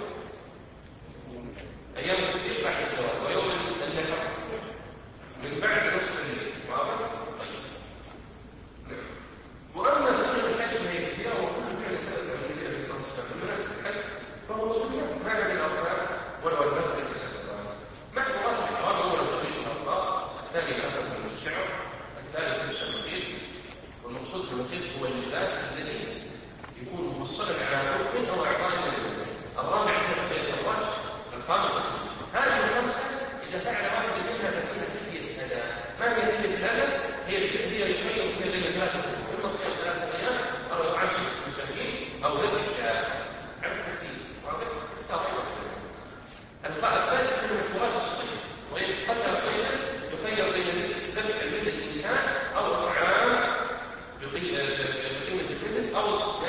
أيام التشريق بعد الزواج، ويوم النحر من بعد نصف الليل. واضح؟ طيب. نعم. وأما سنة الحج فهي كثيرة، وكل فعل ثلاث من النبي عليه الصلاة والسلام من مناسك الحج فهو سنة ما من الأركان والواجبات التي سبقت. مع مراتب الإحرام أولا تغليظ الأطراف، الثاني الأخذ من الشعر، الثالث لبس المخيط. والمقصود بالمخيط هو اللباس الذي يكون مفصلا على ركن أو أعضاء من البدن. الرابع تغطية الرأس. الخامسة هذه الخمسة إذا فعل واحد منها ففيها فدية هذا. ما هي فدية هذا؟ هي هي الخير بين ثلاثة أمور، إما صيام ثلاثة أيام أو إطعام ستة مساكين أو ذبح شاة على التخفيف. واضح؟ اختار أي واحد. السادس من مقدورات الصيد، وإن حتى صيدا يخير بين ذبح المثل إن كان أو إطعام بقيمة المثل أو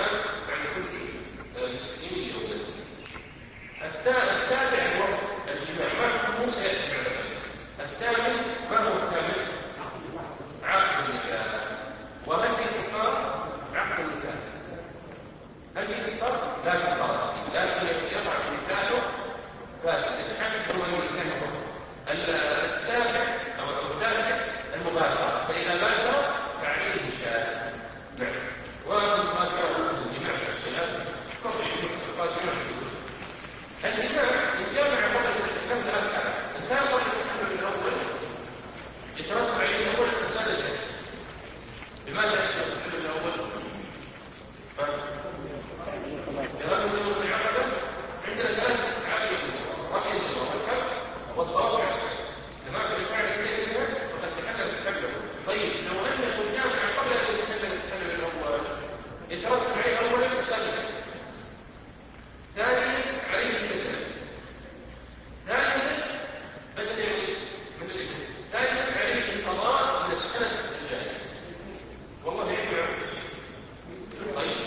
جائز؟ والله يعمل على التسليم. طيب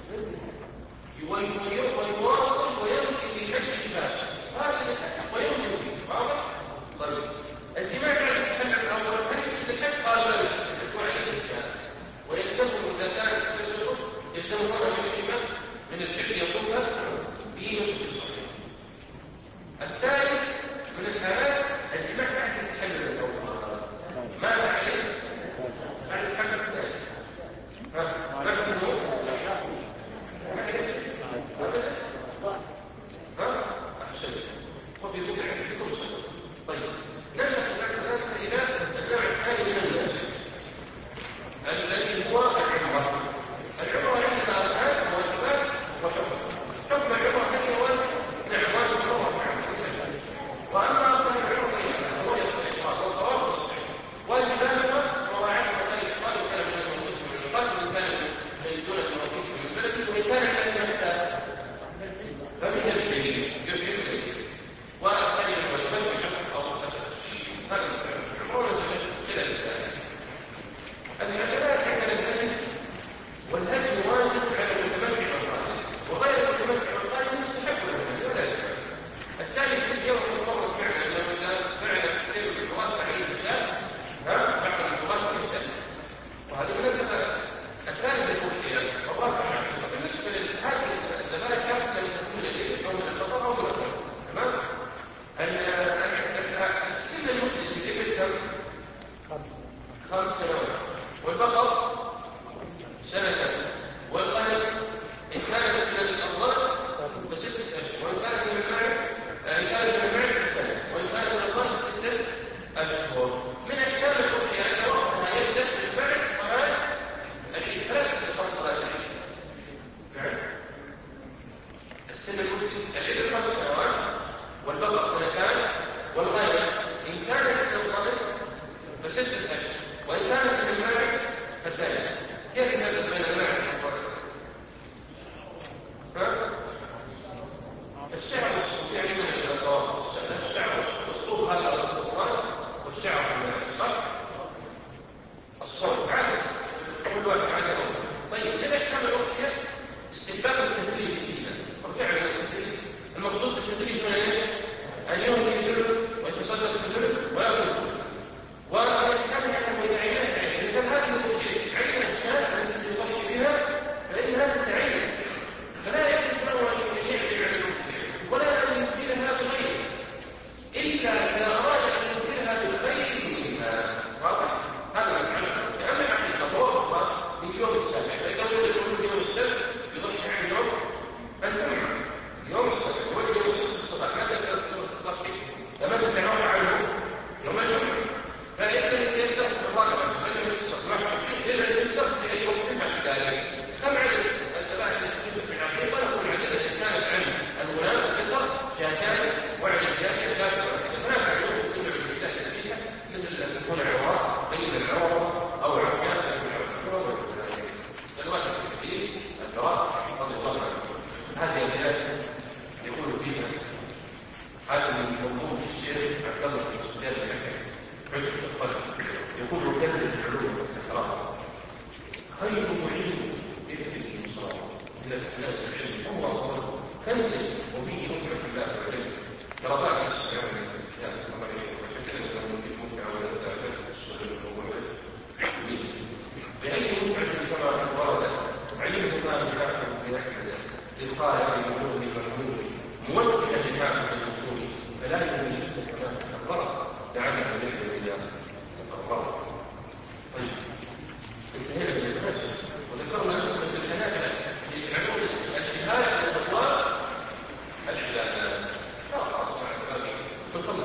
ويواصل ويمضي بحج فاسد فاسد الحج ويمضي به واضح؟ طيب الجماع على الحج الاول هل يفسد الحج؟ قال لا يفسد الحج وعليه الاسلام ويلزمه اذا كانت الحج يلزمه من من الفعل يطوفها في نسك صحيح. الثالث من الحالات الجماع بعد التحلل الاول ماذا عليه؟ بعد الحج الثاني ها نحن ها احسن وفي بدعه بكم سنه. طيب ننتقل بعد ذلك الى النوع الثاني من الناس الذي هو العمره. العمره عندنا اركان وواجبات وحكم. حكم العمره هل هي واجب؟ نعم واجب ومرفوع. واما اركان العمره هو الاحرام والطواف والسعي. واجباتها مواعيد مثل الاحرام وكان من الموقوت من الميقات وان كان من دون الموقوت من البلد وان كان كلمه فمن الجليل يفهم الجليل وأن الوجبات أو التفسير هذا العمرون إلى الثاني. الحجرات عند الهدي والهدي واجب على المتمتع والقائم وغير المتمتع والقائم مستحب له ولا يجب. الثالث يوم المفرط فعلا لو إذا فعل تسير الجواز عليه الإنسان ها بعد الجواز الإنسان وهذا من الثلاث. الثالث الأخير والرابع بالنسبة لهذه الذبائح لم تكون لديه أو من الخطر أو من الخطر تمام؟ السن المجزئ في الإبل كم؟ خمس سنوات والبقر سنة والغنم إن كانت من الأرض فستة أشهر وإن كانت من المعز إن كانت من المعز سنة وإن كانت من الأرض ستة أشهر. من أحكام الأضحية أن وقتها يبدأ من بعد صلاة العيد ثلاثة خمس صلاة العيد. نعم السن المجزئ الإبل خمس سنوات والبقر سنتان والغنم إن كانت من الضبط فستة أشهر وإن كانت من الماعز فسنة. كيف نبدأ بين الماعز والضبط؟ الشعر والصوف يعني من الضوابط الشعر والصوف هذا القرآن والشعر في الماعز صح؟ الصوف عادة كل واحد عادة. طيب من أحكام الأضحية استحباب التدريج فيها وفعلا التدريج. المقصود بالتدريج هنا ايش؟ ان يوم يجر ويتصدق بالجر ويأكل ويحتمل انه اذا عينت عين اذا هذه الأضحية عين الشاة التي سيضحي بها فانها تتعين فلا يجوز له ان يعدل عن الأضحية ولا ان يبدلها بغيره الا اذا اراد ان يبدلها بخير منها. واضح؟ هذا ما يتعلق لان العقيقه توقف من اليوم السابع فاذا ولد يكون اليوم السابع يضحي عن يوم الجمعه يوم السبت هو يوم السبت الصباح ماذا تضحي؟ لما تتنوع عنه يوم الجمعة فإذا يتيسر في الرابع فإنه يتيسر ما حصل إلا يتيسر في أي وقت بعد ذلك. كم عدد الذبائح التي تتم في العقيقة؟ نقول عددها إذا كانت عن الغلام الفطر شاتان وعن الجارية شاة واحدة فلا تعلم تتم بالنساء الذبيحة مثل تكون عوار بين العوار أو عفيان بين العوار الواحد الكبير الدراء رضي الله عنه. هذه الآيات يقول فيها هذا من منظومة الشيخ عبد الله بن سفيان الحكمي علم القلب يقول كلمة العلوم والتكرار خير معين بذكره المصاب إلى تفناس العلم هو الله كنز وفيه نكمة الله والعلم ترى بعد السلام من الكتاب الأمريكي وعشان كذا يسمون في المتعة والتعافات السؤال الأول بأي متعة كما ورد علمه ما بحاكم بنحمده إذ قال في وجوه المحمود موجها لحاكم الدخول فلا يمين كما تكرر لعله يحمل إلى تقرر. طيب انتهينا من الفاسد وذكرنا نقطة الحنابلة يجعلون الجهاد والإطلاق العبادات. خلاص خلاص مع الباقي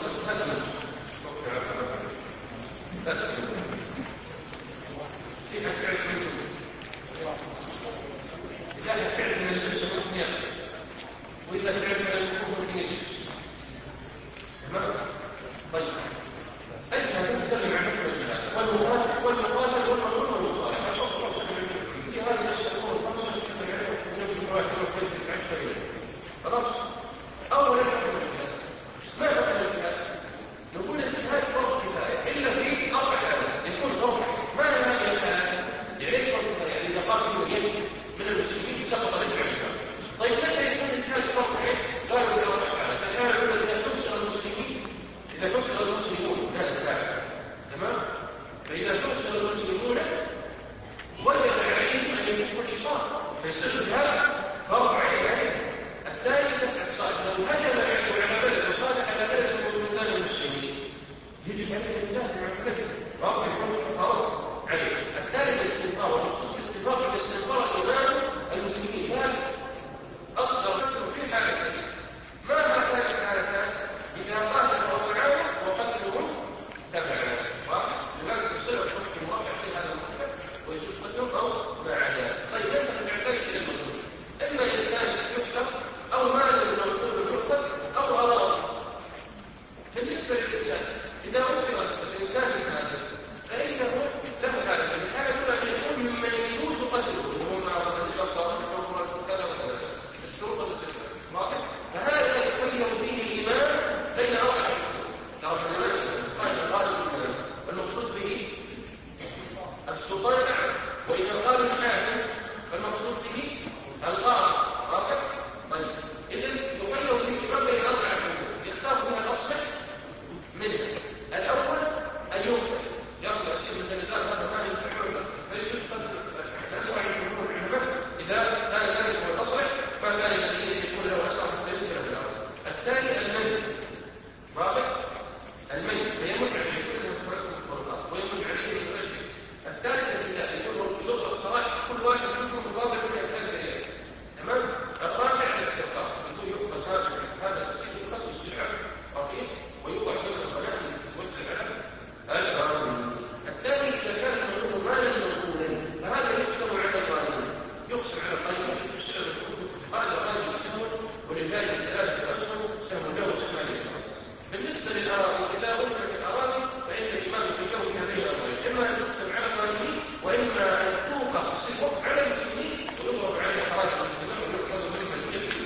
السلطان نعم، وإذا قال الحاكم فالمقصود به القاضي. واضح؟ طيب إذا يخير الإمام بين أربعة أمور يختار منها الأصلح منها. الأول أن يقتل، يأخذ أشياء من النظام هذا ما ينفعون فيجوز قتل الأسرع يكون العلماء إذا كان ذلك هو الأصلح ما كان ينبغي أن يكون له أسرع فيجوز له الأرض. الثاني المنع. واضح؟ المنع فيمنع عليه كل الفرقات ويمنع عليه من كل شيء. الثالث يكون يطلق صلاح كل واحد منهم مقابل مئة ألف. تمام؟ الرابع الاستقرار، يكون يؤخذ هذا هذا السيف يؤخذ بالسلعة رقيق ويوضع ضمن القناة يتوزع على الغارمين. الثاني إذا كان المغلوب مالا منقولا فهذا يقسم على الغارمين، يقسم على الغارمين يقسم على الحكم. هذا الغارم يسهم ولله ثلاثة أسهم سهم له سهمان للأصل. بالنسبة للأراضي إذا غلبت الأراضي فإن الإمام يخيره في هذه الأمرين، إما أن تقسم على الغارمين وإما أن توقف تصير وقف على المسلمين ويضرب عليه حراج المسلمين ويؤخذ ممن يكفي.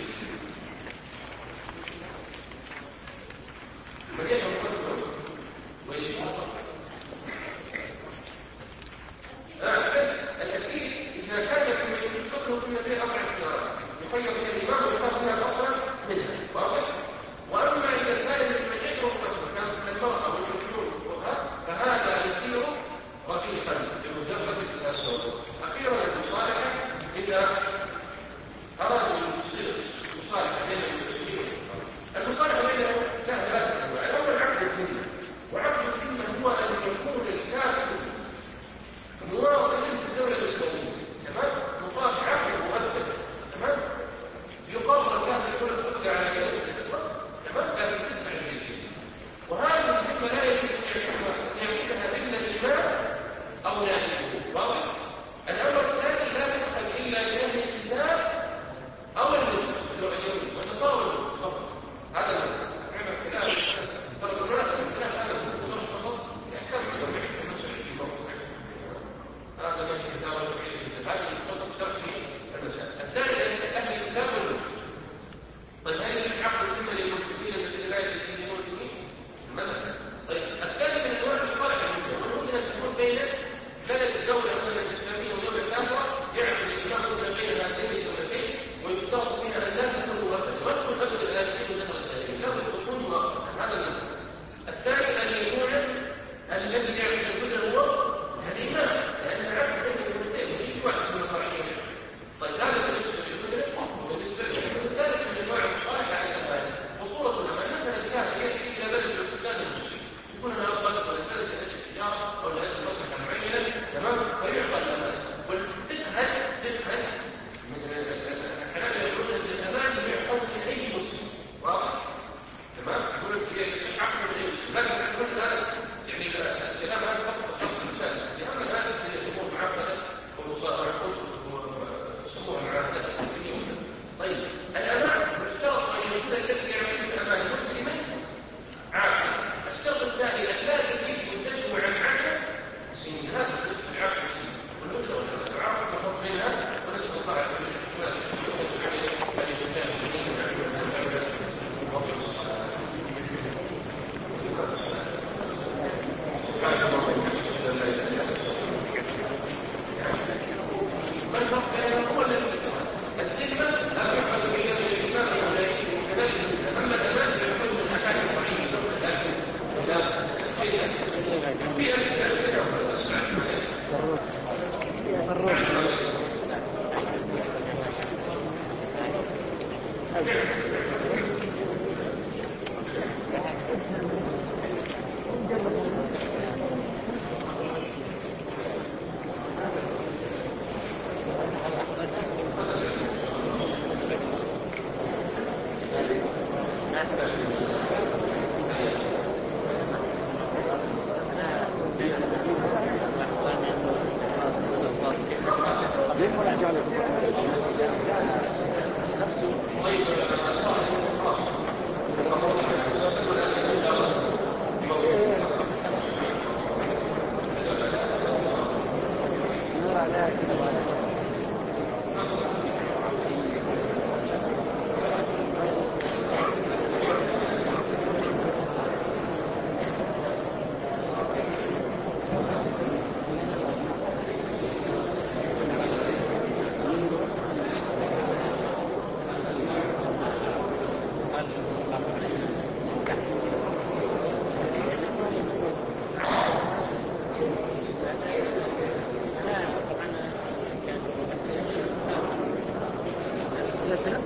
فكيف نقدر ويجب الأسير إذا كان كما يجوز قتله كنا به أربع اختيارات يخير من الإمام ويختار منها الأصل منها. واضح؟ وأما إذا كان ممن يشرب قتله كانت المرأة والمجنون فهذا يسير رفيقا بمجرد الأسود. أخيرا المصالحة إذا أرادوا أن يصير مصالحة بين المسلمين. المصالحة بينهم لها ثلاثة أنواع. الأول عقد الذمة، وعقد الذمة هو أن يكون الكافر مواطنا في الدولة الإسلامية، تمام؟ مقابل عقد مؤثر، تمام؟ يقرر الكافر الدولة تقضي على كلمة الإخوة، تمام؟ لكن تدفع الجزية. وهذه الذمة لا يجوز أن يعملها إلا الإمام أو نائبه. واضح؟ الأمر الثاني لا يؤخذ إلا لأهل الكتاب أو المجوس والنصارى والمجوس فقط. هذا معنى الكتاب ترى الناس من خلال هذا المجوس فقط يحتاج إلى معرفة المسائل في موضوع هذا ما الكتاب وسبعين المسائل هذا المفضل اشترك في المسائل. الثاني أهل الكتاب والمجوس. طيب هل يجوز عقد الذمة للمنتمين الذين لا يتدينون دينهم؟ مثلا. طيب الثاني من أنواع المصالحة وهو أن تكون بين بلد الدولة الإسلامية والدولة الكافرة يعمل الإمام بين هاتين الدولتين ويشترط فيها أن لا تكون مؤقتا ما تكون أبدا الآلفين ودخل الآلفين لا تكون مؤقتا. هذا المثل. الثاني أن يكون الذي يعمل الهدى هو الإمام لأن العبد بين الدولتين وليس واحد من الفرعين. طيب هذا بالنسبة للهدى وبالنسبة للشهود. الثالث من أنواع المصالحة على الأمانة وصورة الأمانة مثلا الكافر يأتي إلى بلد من بلدان المسلمين يكون هذا أفضل ولا البلد لأجل التجارة أو لأجل مصلحة معينة، تمام؟ فيعطى الأمانة. والفقه فقه من الحنابلة يقولون أن الأمانة يعطون لأي مسلم. واضح؟ تمام؟ يقولون هي يصير عقد من أي مسلم. لكن يقولون هذا يعني الكلام هذا فقط صرف المسائل لأن هذا في الأمور معقدة ومصارعة ويسموها معاهدات الدينية. طيب الأمانة يشترط أن يكون الذي يعمل الأمانة مسلما عاقلا. الشرط الثاني أن لا تزيد مدته عن عشر سنين. هذا بالنسبة لعشر سنين والمدة والتعاقد نحط بينها ونسأل الله عز وجل أن يكون سنين وضع الصلاة. سبحانك اللهم وبحمدك أشهد أن لا إله إلا أنت ما الفرق بين هو الذي الذمة لا يعقد إلا من الإمام أو غيره كذلك. أما الأمان يعقد من أحكام ضعيفة لا في أسئلة الأسئلة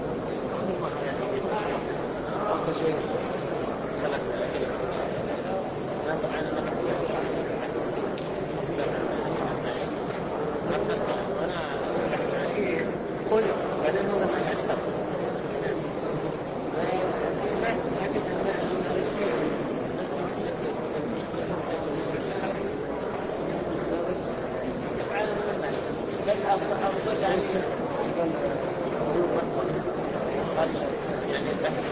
أكثر شيء ثلاث أسئلة أنا طبعا أنا أنا كل بعدين هو ما يحتاج أفضل يعني يعني البحث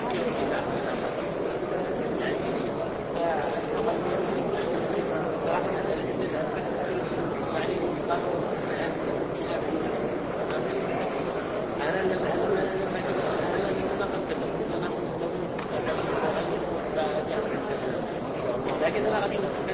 لكن أنا